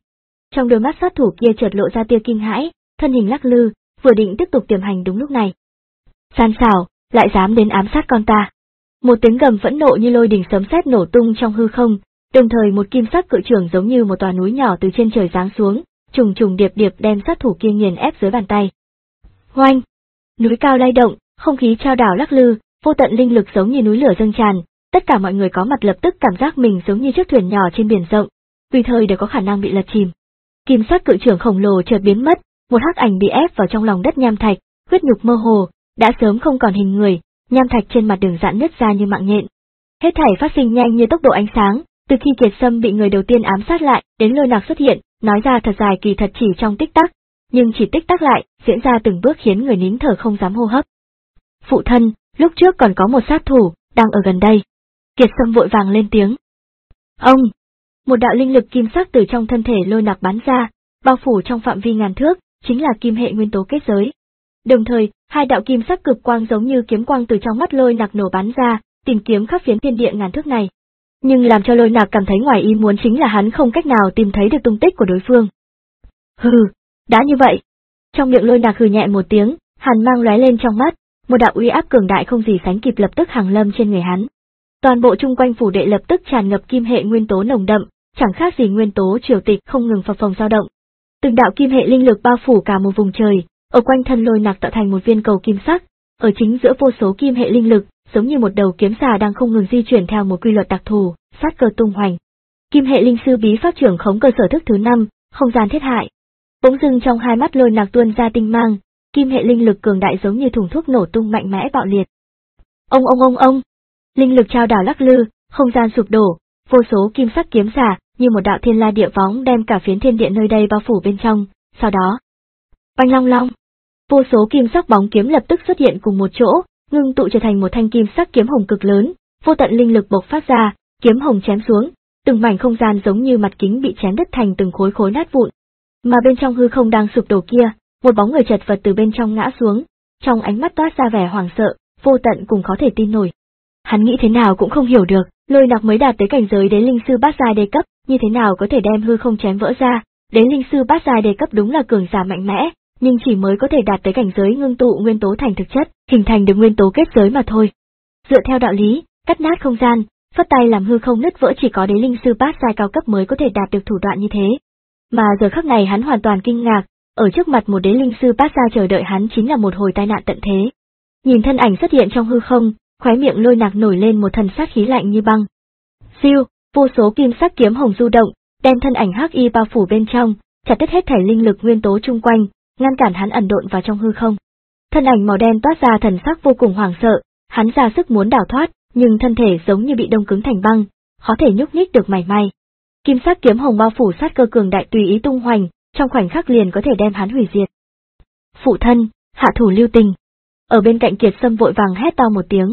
Trong đôi mắt sát thủ kia chợt lộ ra tia kinh hãi, thân hình lắc lư, vừa định tiếp tục tiềm hành đúng lúc này. Gian xảo, lại dám đến ám sát con ta. Một tiếng gầm phẫn nộ như lôi đình sấm sét nổ tung trong hư không, đồng thời một kim sắc cự trưởng giống như một tòa núi nhỏ từ trên trời giáng xuống, trùng trùng điệp điệp đem sát thủ kia nghiền ép dưới bàn tay. Hoanh! Núi cao lay động, không khí trao đảo lắc lư, vô tận linh lực giống như núi lửa dâng tràn, tất cả mọi người có mặt lập tức cảm giác mình giống như chiếc thuyền nhỏ trên biển rộng, tùy thời đều có khả năng bị lật chìm. Kim sắc cự trưởng khổng lồ chợt biến mất, một hắc ảnh bị ép vào trong lòng đất nham thạch, huyết nhục mơ hồ, đã sớm không còn hình người, nham thạch trên mặt đường giãn nứt ra như mạng nhện. Hết thảy phát sinh nhanh như tốc độ ánh sáng, từ khi Kiệt Sâm bị người đầu tiên ám sát lại, đến Lôi Nạc xuất hiện, nói ra thật dài kỳ thật chỉ trong tích tắc, nhưng chỉ tích tắc lại, diễn ra từng bước khiến người nín thở không dám hô hấp. Phụ thân, lúc trước còn có một sát thủ, đang ở gần đây. Kiệt Sâm vội vàng lên tiếng. Ông! Một đạo linh lực kim sắc từ trong thân thể Lôi Nạc bắn ra, bao phủ trong phạm vi ngàn thước, chính là kim hệ nguyên tố kết giới. Đồng thời, hai đạo kim sắc cực quang giống như kiếm quang từ trong mắt Lôi Nạc nổ bắn ra, tìm kiếm khắp phiến thiên địa ngàn thước này. Nhưng làm cho Lôi Nạc cảm thấy ngoài ý muốn chính là hắn không cách nào tìm thấy được tung tích của đối phương. Hừ, đã như vậy. Trong miệng Lôi Nạc hừ nhẹ một tiếng, hàn mang lóe lên trong mắt, một đạo uy áp cường đại không gì sánh kịp lập tức hàng lâm trên người hắn. Toàn bộ chung quanh phủ đệ lập tức tràn ngập kim hệ nguyên tố nồng đậm, chẳng khác gì nguyên tố triều tịch không ngừng phập phồng dao động. Từng đạo kim hệ linh lực bao phủ cả một vùng trời, ở quanh thân Lôi Nạc tạo thành một viên cầu kim sắc, ở chính giữa vô số kim hệ linh lực, giống như một đầu kiếm xà đang không ngừng di chuyển theo một quy luật đặc thù, sát cơ tung hoành. Kim hệ linh sư bí pháp trưởng khống cơ sở thức thứ năm, không gian thiết hại. Bỗng dưng trong hai mắt Lôi Nạc tuôn ra tinh mang, kim hệ linh lực cường đại giống như thùng thuốc nổ tung mạnh mẽ bạo liệt. Ông ông ông ông, linh lực trao đảo lắc lư, không gian sụp đổ, vô số kim sắc kiếm xà như một đạo thiên la địa võng đem cả phiến thiên địa nơi đây bao phủ bên trong. Sau đó, oanh long long, vô số kim sắc bóng kiếm lập tức xuất hiện cùng một chỗ, ngưng tụ trở thành một thanh kim sắc kiếm hồng cực lớn, vô tận linh lực bộc phát ra, kiếm hồng chém xuống, từng mảnh không gian giống như mặt kính bị chém đứt thành từng khối khối nát vụn. Mà bên trong hư không đang sụp đổ kia, một bóng người chật vật từ bên trong ngã xuống, trong ánh mắt toát ra vẻ hoảng sợ, vô tận cùng khó thể tin nổi. Hắn nghĩ thế nào cũng không hiểu được, Lôi Nạc mới đạt tới cảnh giới đế linh sư bát giai đề cấp, như thế nào có thể đem hư không chém vỡ ra? Đế linh sư bát giai đề cấp đúng là cường giả mạnh mẽ, nhưng chỉ mới có thể đạt tới cảnh giới ngưng tụ nguyên tố thành thực chất, hình thành được nguyên tố kết giới mà thôi. Dựa theo đạo lý, cắt nát không gian, phất tay làm hư không nứt vỡ chỉ có đế linh sư bát giai cao cấp mới có thể đạt được thủ đoạn như thế. Mà giờ khắc này hắn hoàn toàn kinh ngạc, ở trước mặt một đế linh sư bát giai chờ đợi hắn chính là một hồi tai nạn tận thế. Nhìn thân ảnh xuất hiện trong hư không, khóe miệng Lôi Nạc nổi lên một thần sát khí lạnh như băng. Siêu, vô số kim sắc kiếm hồng du động, đem thân ảnh hắc y bao phủ bên trong, chặt đứt hết thảy linh lực nguyên tố chung quanh, ngăn cản hắn ẩn độn vào trong hư không. Thân ảnh màu đen toát ra thần sắc vô cùng hoảng sợ, hắn ra sức muốn đào thoát, nhưng thân thể giống như bị đông cứng thành băng, khó thể nhúc nhích được mảy may. Kim sắc kiếm hồng bao phủ sát cơ cường đại tùy ý tung hoành, trong khoảnh khắc liền có thể đem hắn hủy diệt. Phụ thân, hạ thủ lưu tình. Ở bên cạnh Kiệt Sâm vội vàng hét to một tiếng.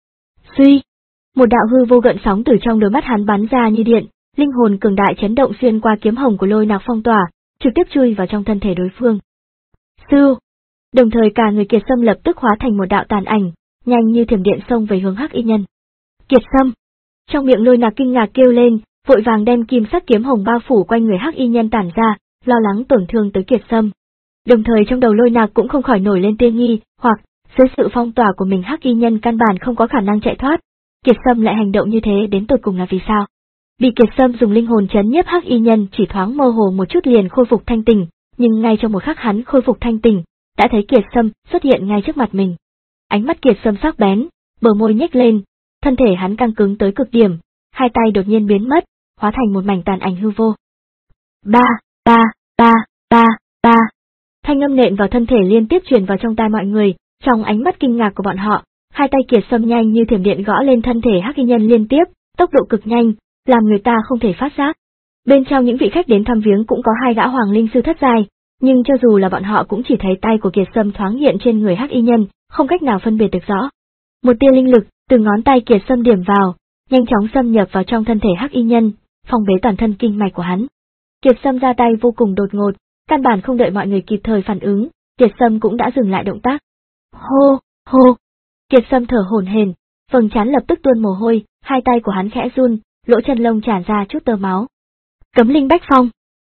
Suy, một đạo hư vô gợn sóng từ trong đôi mắt hắn bắn ra như điện, linh hồn cường đại chấn động xuyên qua kiếm hồng của Lôi Nạc phong tỏa, trực tiếp chui vào trong thân thể đối phương. Sư, đồng thời cả người Kiệt Sâm lập tức hóa thành một đạo tàn ảnh, nhanh như thiểm điện xông về hướng hắc y nhân. Kiệt Sâm, trong miệng Lôi Nạc kinh ngạc kêu lên, vội vàng đem kim sắc kiếm hồng bao phủ quanh người hắc y nhân tản ra, lo lắng tổn thương tới Kiệt Sâm. Đồng thời trong đầu Lôi Nạc cũng không khỏi nổi lên tia nghi, hoặc dưới sự phong tỏa của mình hắc y nhân căn bản không có khả năng chạy thoát. Kiệt Sâm lại hành động như thế đến tột cùng là vì sao? Bị Kiệt Sâm dùng linh hồn chấn nhiếp hắc y nhân chỉ thoáng mơ hồ một chút liền khôi phục thanh tỉnh, nhưng ngay trong một khắc hắn khôi phục thanh tỉnh, đã thấy Kiệt Sâm xuất hiện ngay trước mặt mình. Ánh mắt Kiệt Sâm sắc bén, bờ môi nhếch lên, thân thể hắn căng cứng tới cực điểm, hai tay đột nhiên biến mất, hóa thành một mảnh tàn ảnh hư vô. Ba, ba, ba, ba, ba. Thanh âm nện vào thân thể liên tiếp truyền vào trong tai mọi người, trong ánh mắt kinh ngạc của bọn họ, hai tay Kiệt Sâm nhanh như thiểm điện gõ lên thân thể hắc y nhân liên tiếp, tốc độ cực nhanh, làm người ta không thể phát giác. Bên trong những vị khách đến thăm viếng cũng có hai gã hoàng linh sư thất giai, nhưng cho dù là bọn họ cũng chỉ thấy tay của Kiệt Sâm thoáng hiện trên người hắc y nhân, không cách nào phân biệt được rõ. Một tia linh lực từ ngón tay Kiệt Sâm điểm vào, nhanh chóng xâm nhập vào trong thân thể hắc y nhân, phong bế toàn thân kinh mạch của hắn. Kiệt Sâm ra tay vô cùng đột ngột, căn bản không đợi mọi người kịp thời phản ứng, Kiệt Sâm cũng đã dừng lại động tác. Hô, hô. Kiệt Sâm thở hổn hển, phần trán lập tức tuôn mồ hôi, hai tay của hắn khẽ run, lỗ chân lông tràn ra chút tơ máu. Cấm linh bách phong.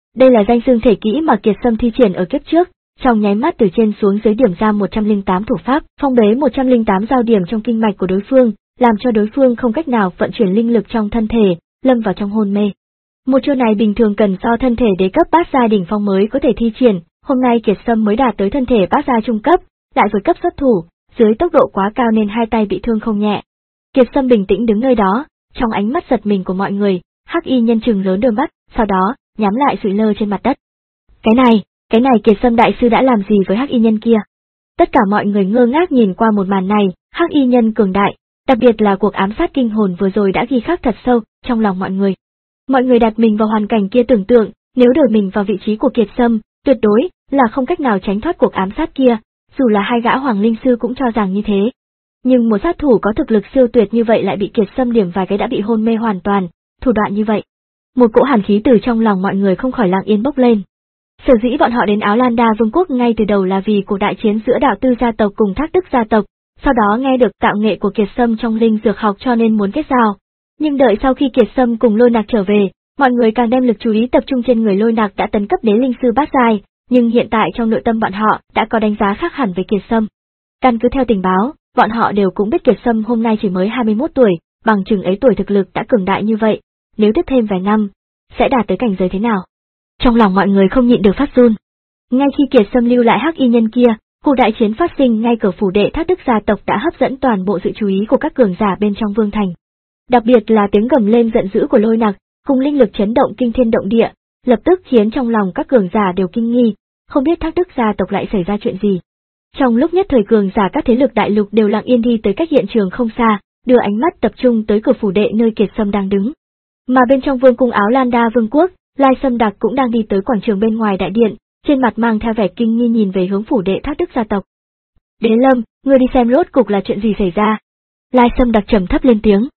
Đây là danh xưng thể kỹ mà Kiệt Sâm thi triển ở kiếp trước, trong nháy mắt từ trên xuống dưới điểm ra một trăm lẻ tám thủ pháp, phong bế một trăm lẻ tám giao điểm trong kinh mạch của đối phương, làm cho đối phương không cách nào vận chuyển linh lực trong thân thể, lâm vào trong hôn mê. Một chiêu này bình thường cần do thân thể đế cấp bát giai đỉnh phong mới có thể thi triển, hôm nay Kiệt Sâm mới đạt tới thân thể bát giai trung cấp, lại với cấp xuất thủ, dưới tốc độ quá cao nên hai tay bị thương không nhẹ. Kiệt Sâm bình tĩnh đứng nơi đó, trong ánh mắt giật mình của mọi người, Hắc Y Nhân trừng lớn đôi mắt, sau đó nhắm lại sụi lơ trên mặt đất. Cái này, cái này Kiệt Sâm đại sư đã làm gì với Hắc Y Nhân kia? Tất cả mọi người ngơ ngác nhìn qua một màn này, Hắc Y Nhân cường đại, đặc biệt là cuộc ám sát kinh hồn vừa rồi đã ghi khắc thật sâu trong lòng mọi người. Mọi người đặt mình vào hoàn cảnh kia tưởng tượng, nếu đổi mình vào vị trí của Kiệt Sâm, tuyệt đối là không cách nào tránh thoát cuộc ám sát kia, dù là hai gã hoàng linh sư cũng cho rằng như thế. Nhưng một sát thủ có thực lực siêu tuyệt như vậy lại bị Kiệt Sâm điểm vài cái đã bị hôn mê hoàn toàn, thủ đoạn như vậy. Một cỗ hàn khí từ trong lòng mọi người không khỏi lặng yên bốc lên. Sở dĩ bọn họ đến Áo Lan Đa Vương quốc ngay từ đầu là vì cuộc đại chiến giữa Đạo Tư gia tộc cùng Thác Đức gia tộc, sau đó nghe được tạo nghệ của Kiệt Sâm trong linh dược học cho nên muốn kết giao. Nhưng đợi sau khi Kiệt Sâm cùng Lôi Nặc trở về, mọi người càng đem lực chú ý tập trung trên người Lôi Nặc đã tấn cấp đế linh sư bát giai, nhưng hiện tại trong nội tâm bọn họ đã có đánh giá khác hẳn về Kiệt Sâm. Căn cứ theo tình báo, bọn họ đều cũng biết Kiệt Sâm hôm nay chỉ mới hai mươi mốt tuổi, bằng chừng ấy tuổi thực lực đã cường đại như vậy, nếu tiếp thêm vài năm, sẽ đạt tới cảnh giới thế nào? Trong lòng mọi người không nhịn được phát run. Ngay khi Kiệt Sâm lưu lại Hắc Y Nhân kia, cuộc đại chiến phát sinh ngay cửa phủ đệ Thác Đức gia tộc đã hấp dẫn toàn bộ sự chú ý của các cường giả bên trong vương thành. Đặc biệt là tiếng gầm lên giận dữ của Lôi Nặc, cùng linh lực chấn động kinh thiên động địa, lập tức khiến trong lòng các cường giả đều kinh nghi, không biết Thác Đức gia tộc lại xảy ra chuyện gì. Trong lúc nhất thời cường giả các thế lực đại lục đều lặng yên đi tới cách hiện trường không xa, đưa ánh mắt tập trung tới cửa phủ đệ nơi Kiệt Sâm đang đứng. Mà bên trong vương cung Áo Lan Đa Vương quốc, Lai Sâm Đặc cũng đang đi tới quảng trường bên ngoài đại điện, trên mặt mang theo vẻ kinh nghi nhìn về hướng phủ đệ Thác Đức gia tộc. Đế Lâm, ngươi đi xem rốt cục là chuyện gì xảy ra? Lai Sâm Đặc trầm thấp lên tiếng.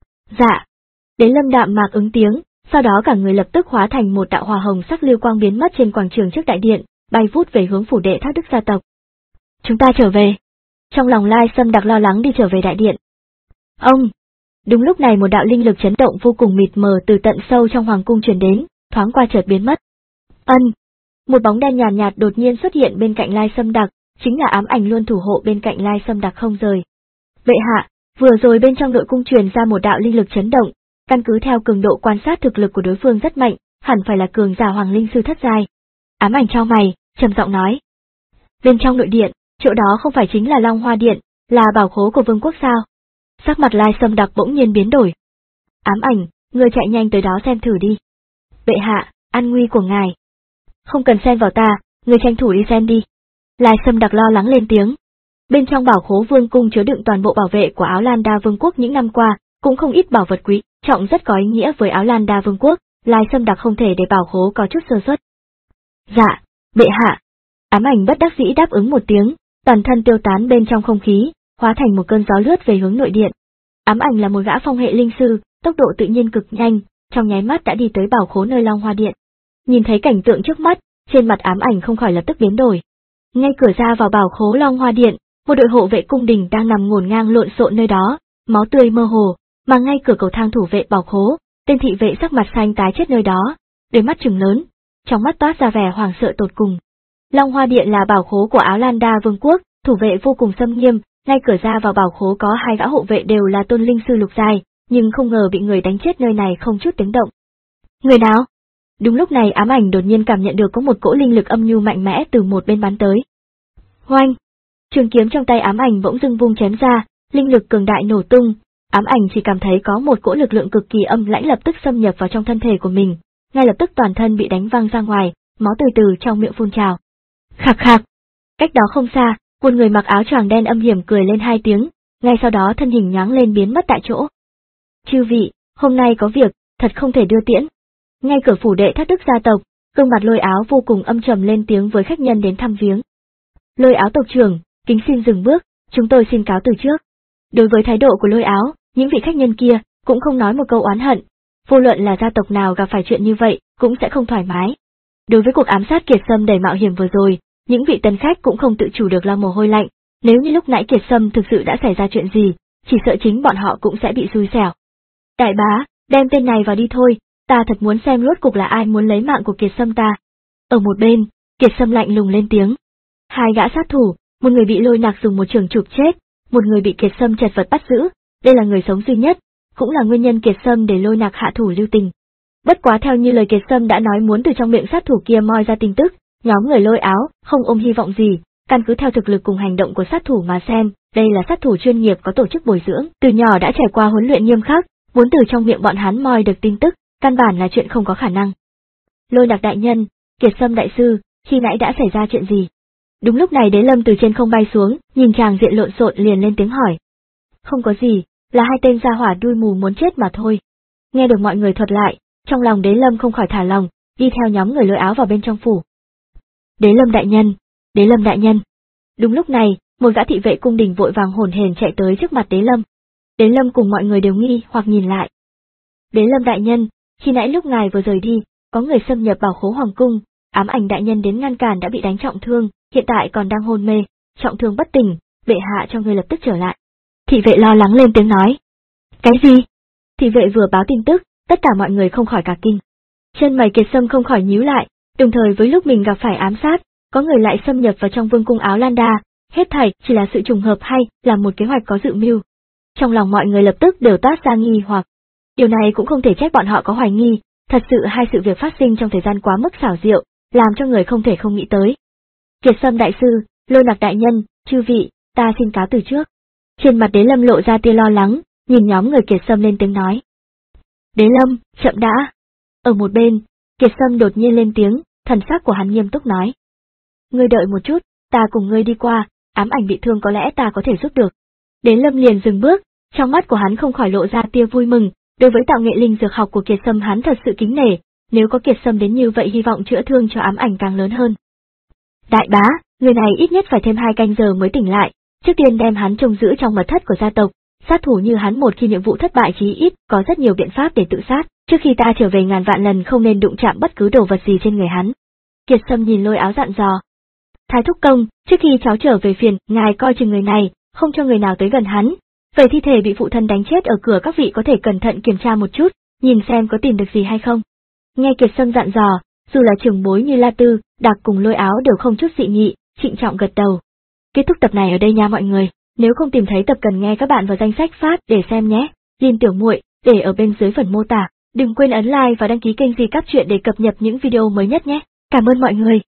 Dạ. Đế Lâm đạm mạc ứng tiếng, sau đó cả người lập tức hóa thành một đạo hỏa hồng sắc lưu quang biến mất trên quảng trường trước đại điện, bay vút về hướng phủ đệ Thác Đức gia tộc. Chúng ta trở về. Trong lòng Lai Sâm Đặc lo lắng đi trở về đại điện. Ông! Đúng lúc này một đạo linh lực chấn động vô cùng mịt mờ từ tận sâu trong hoàng cung truyền đến, thoáng qua chợt biến mất. Ân! Một bóng đen nhàn nhạt, nhạt đột nhiên xuất hiện bên cạnh Lai Sâm Đặc, chính là ám ảnh luôn thủ hộ bên cạnh Lai Sâm Đặc không rời. Vệ hạ, vừa rồi bên trong nội cung truyền ra một đạo linh lực chấn động, căn cứ theo cường độ quan sát thực lực của đối phương rất mạnh, hẳn phải là cường giả hoàng linh sư thất giai. Ám ảnh chau mày, trầm giọng nói. Bên trong nội điện, chỗ đó không phải chính là Long Hoa Điện, là bảo khố của vương quốc sao? Sắc mặt Lai Sâm Đặc bỗng nhiên biến đổi. Ám ảnh, ngươi chạy nhanh tới đó xem thử đi. Vệ hạ, an nguy của ngài. Không cần xen vào ta, ngươi tranh thủ đi xem đi. Lai Sâm Đặc lo lắng lên tiếng. Bên trong bảo khố vương cung chứa đựng toàn bộ bảo vệ của Áo Lan Đa Vương quốc những năm qua, cũng không ít bảo vật quý, trọng rất có ý nghĩa với Áo Lan Đa Vương quốc, Lai Sâm Đặc không thể để bảo khố có chút sơ suất. Dạ, bệ hạ. Ám ảnh bất đắc dĩ đáp ứng một tiếng, toàn thân tiêu tán bên trong không khí, hóa thành một cơn gió lướt về hướng nội điện. Ám ảnh là một gã phong hệ linh sư, tốc độ tự nhiên cực nhanh, trong nháy mắt đã đi tới bảo khố nơi Long Hoa Điện. Nhìn thấy cảnh tượng trước mắt, trên mặt ám ảnh không khỏi lập tức biến đổi. Ngay cửa ra vào bảo khố Long Hoa Điện, một đội hộ vệ cung đình đang nằm ngổn ngang lộn xộn nơi đó, máu tươi mơ hồ, mà ngay cửa cầu thang thủ vệ bảo khố, tên thị vệ sắc mặt xanh tái chết nơi đó, đôi mắt trừng lớn, trong mắt toát ra vẻ hoảng sợ tột cùng. Long Hoa Điện là bảo khố của Áo Lan Đa Vương quốc, thủ vệ vô cùng xâm nghiêm, ngay cửa ra vào bảo khố có hai gã hộ vệ đều là tôn linh sư lục giai, nhưng không ngờ bị người đánh chết nơi này không chút tiếng động. Người nào? Đúng lúc này ám ảnh đột nhiên cảm nhận được có một cỗ linh lực âm nhu mạnh mẽ từ một bên bắn tới. Hoanh! Trường kiếm trong tay ám ảnh bỗng dưng vung chém ra, linh lực cường đại nổ tung, ám ảnh chỉ cảm thấy có một cỗ lực lượng cực kỳ âm lãnh lập tức xâm nhập vào trong thân thể của mình, ngay lập tức toàn thân bị đánh văng ra ngoài, máu từ từ trong miệng phun trào. Khạc khạc! Cách đó không xa, một người mặc áo choàng đen âm hiểm cười lên hai tiếng, ngay sau đó thân hình nhoáng lên biến mất tại chỗ. Chư vị, hôm nay có việc, thật không thể đưa tiễn. Ngay cửa phủ đệ Thác Đức gia tộc, gương mặt Lôi Áo vô cùng âm trầm lên tiếng với khách nhân đến thăm viếng. Lôi Áo tộc trưởng, kính xin dừng bước, chúng tôi xin cáo từ trước. Đối với thái độ của Lôi Áo, những vị khách nhân kia cũng không nói một câu oán hận, vô luận là gia tộc nào gặp phải chuyện như vậy cũng sẽ không thoải mái. Đối với cuộc ám sát Kiệt Sâm đầy mạo hiểm vừa rồi, những vị tân khách cũng không tự chủ được lau mồ hôi lạnh, nếu như lúc nãy Kiệt Sâm thực sự đã xảy ra chuyện gì, chỉ sợ chính bọn họ cũng sẽ bị xui xẻo. Đại bá, đem tên này vào đi thôi, ta thật muốn xem rốt cục là ai muốn lấy mạng của Kiệt Sâm ta. Ở một bên, Kiệt Sâm lạnh lùng lên tiếng. Hai gã sát thủ, một người bị Lôi Nặc dùng một trường chụp chết, một người bị Kiệt Sâm chật vật bắt giữ, đây là người sống duy nhất, cũng là nguyên nhân Kiệt Sâm để Lôi Nặc hạ thủ lưu tình. Bất quá theo như lời Kiệt Sâm đã nói muốn từ trong miệng sát thủ kia moi ra tin tức, nhóm người Lôi Áo không ôm hy vọng gì, căn cứ theo thực lực cùng hành động của sát thủ mà xem, đây là sát thủ chuyên nghiệp có tổ chức bồi dưỡng, từ nhỏ đã trải qua huấn luyện nghiêm khắc, muốn từ trong miệng bọn hắn moi được tin tức, căn bản là chuyện không có khả năng. Lôi Nặc đại nhân, Kiệt Sâm đại sư, khi nãy đã xảy ra chuyện gì? Đúng lúc này Đế Lâm từ trên không bay xuống, nhìn chàng diện lộn xộn liền lên tiếng hỏi. Không có gì, là hai tên gia hỏa đuôi mù muốn chết mà thôi. Nghe được mọi người thuật lại, trong lòng Đế Lâm không khỏi thả lòng, đi theo nhóm người Lôi Áo vào bên trong phủ. Đế Lâm đại nhân, Đế Lâm đại nhân. Đúng lúc này, một gã thị vệ cung đình vội vàng hồn hển chạy tới trước mặt Đế Lâm. Đế Lâm cùng mọi người đều nghi hoặc nhìn lại. Đế Lâm đại nhân, khi nãy lúc ngài vừa rời đi, có người xâm nhập Bảo Khố Hoàng cung, ám ảnh đại nhân đến ngăn cản đã bị đánh trọng thương, hiện tại còn đang hôn mê, trọng thương bất tỉnh, bệ hạ cho người lập tức trở lại. Thị vệ lo lắng lên tiếng nói. Cái gì? Thị vệ vừa báo tin tức, tất cả mọi người không khỏi cả kinh. Chân mày Kiệt Sâm không khỏi nhíu lại, đồng thời với lúc mình gặp phải ám sát, có người lại xâm nhập vào trong vương cung Áo Lan Đa, hết thảy chỉ là sự trùng hợp hay là một kế hoạch có dự mưu. Trong lòng mọi người lập tức đều toát ra nghi hoặc. Điều này cũng không thể trách bọn họ có hoài nghi, thật sự hai sự việc phát sinh trong thời gian quá mức xảo diệu, làm cho người không thể không nghĩ tới. Kiệt Sâm đại sư, Lôi Nặc đại nhân, chư vị, ta xin cáo từ trước. Trên mặt Đế Lâm lộ ra tia lo lắng, nhìn nhóm người Kiệt Sâm lên tiếng nói. Đế Lâm, chậm đã. Ở một bên, Kiệt Sâm đột nhiên lên tiếng, thần sắc của hắn nghiêm túc nói. Ngươi đợi một chút, ta cùng ngươi đi qua, ám ảnh bị thương có lẽ ta có thể giúp được. Đế Lâm liền dừng bước, trong mắt của hắn không khỏi lộ ra tia vui mừng, đối với tạo nghệ linh dược học của Kiệt Sâm hắn thật sự kính nể, nếu có Kiệt Sâm đến như vậy hy vọng chữa thương cho ám ảnh càng lớn hơn. Đại bá, người này ít nhất phải thêm hai canh giờ mới tỉnh lại, trước tiên đem hắn trông giữ trong mật thất của gia tộc, sát thủ như hắn một khi nhiệm vụ thất bại chí ít có rất nhiều biện pháp để tự sát, trước khi ta trở về ngàn vạn lần không nên đụng chạm bất cứ đồ vật gì trên người hắn. Kiệt Sâm nhìn Lôi Áo dặn dò. Thái thúc công, trước khi cháu trở về phiền, ngài coi chừng người này, không cho người nào tới gần hắn. Về thi thể bị phụ thân đánh chết ở cửa các vị có thể cẩn thận kiểm tra một chút, nhìn xem có tìm được gì hay không. Nghe Kiệt Sâm dặn dò, dù là trưởng bối như La Tư, Đạc cùng Lôi Áo đều không chút dị nghị, trịnh trọng gật đầu. Kết thúc tập này ở đây nha mọi người, nếu không tìm thấy tập cần nghe các bạn vào danh sách phát để xem nhé. Liên Tiểu Muội để ở bên dưới phần mô tả, đừng quên ấn like và đăng ký kênh Di Các Chuyện để cập nhật những video mới nhất nhé. Cảm ơn mọi người.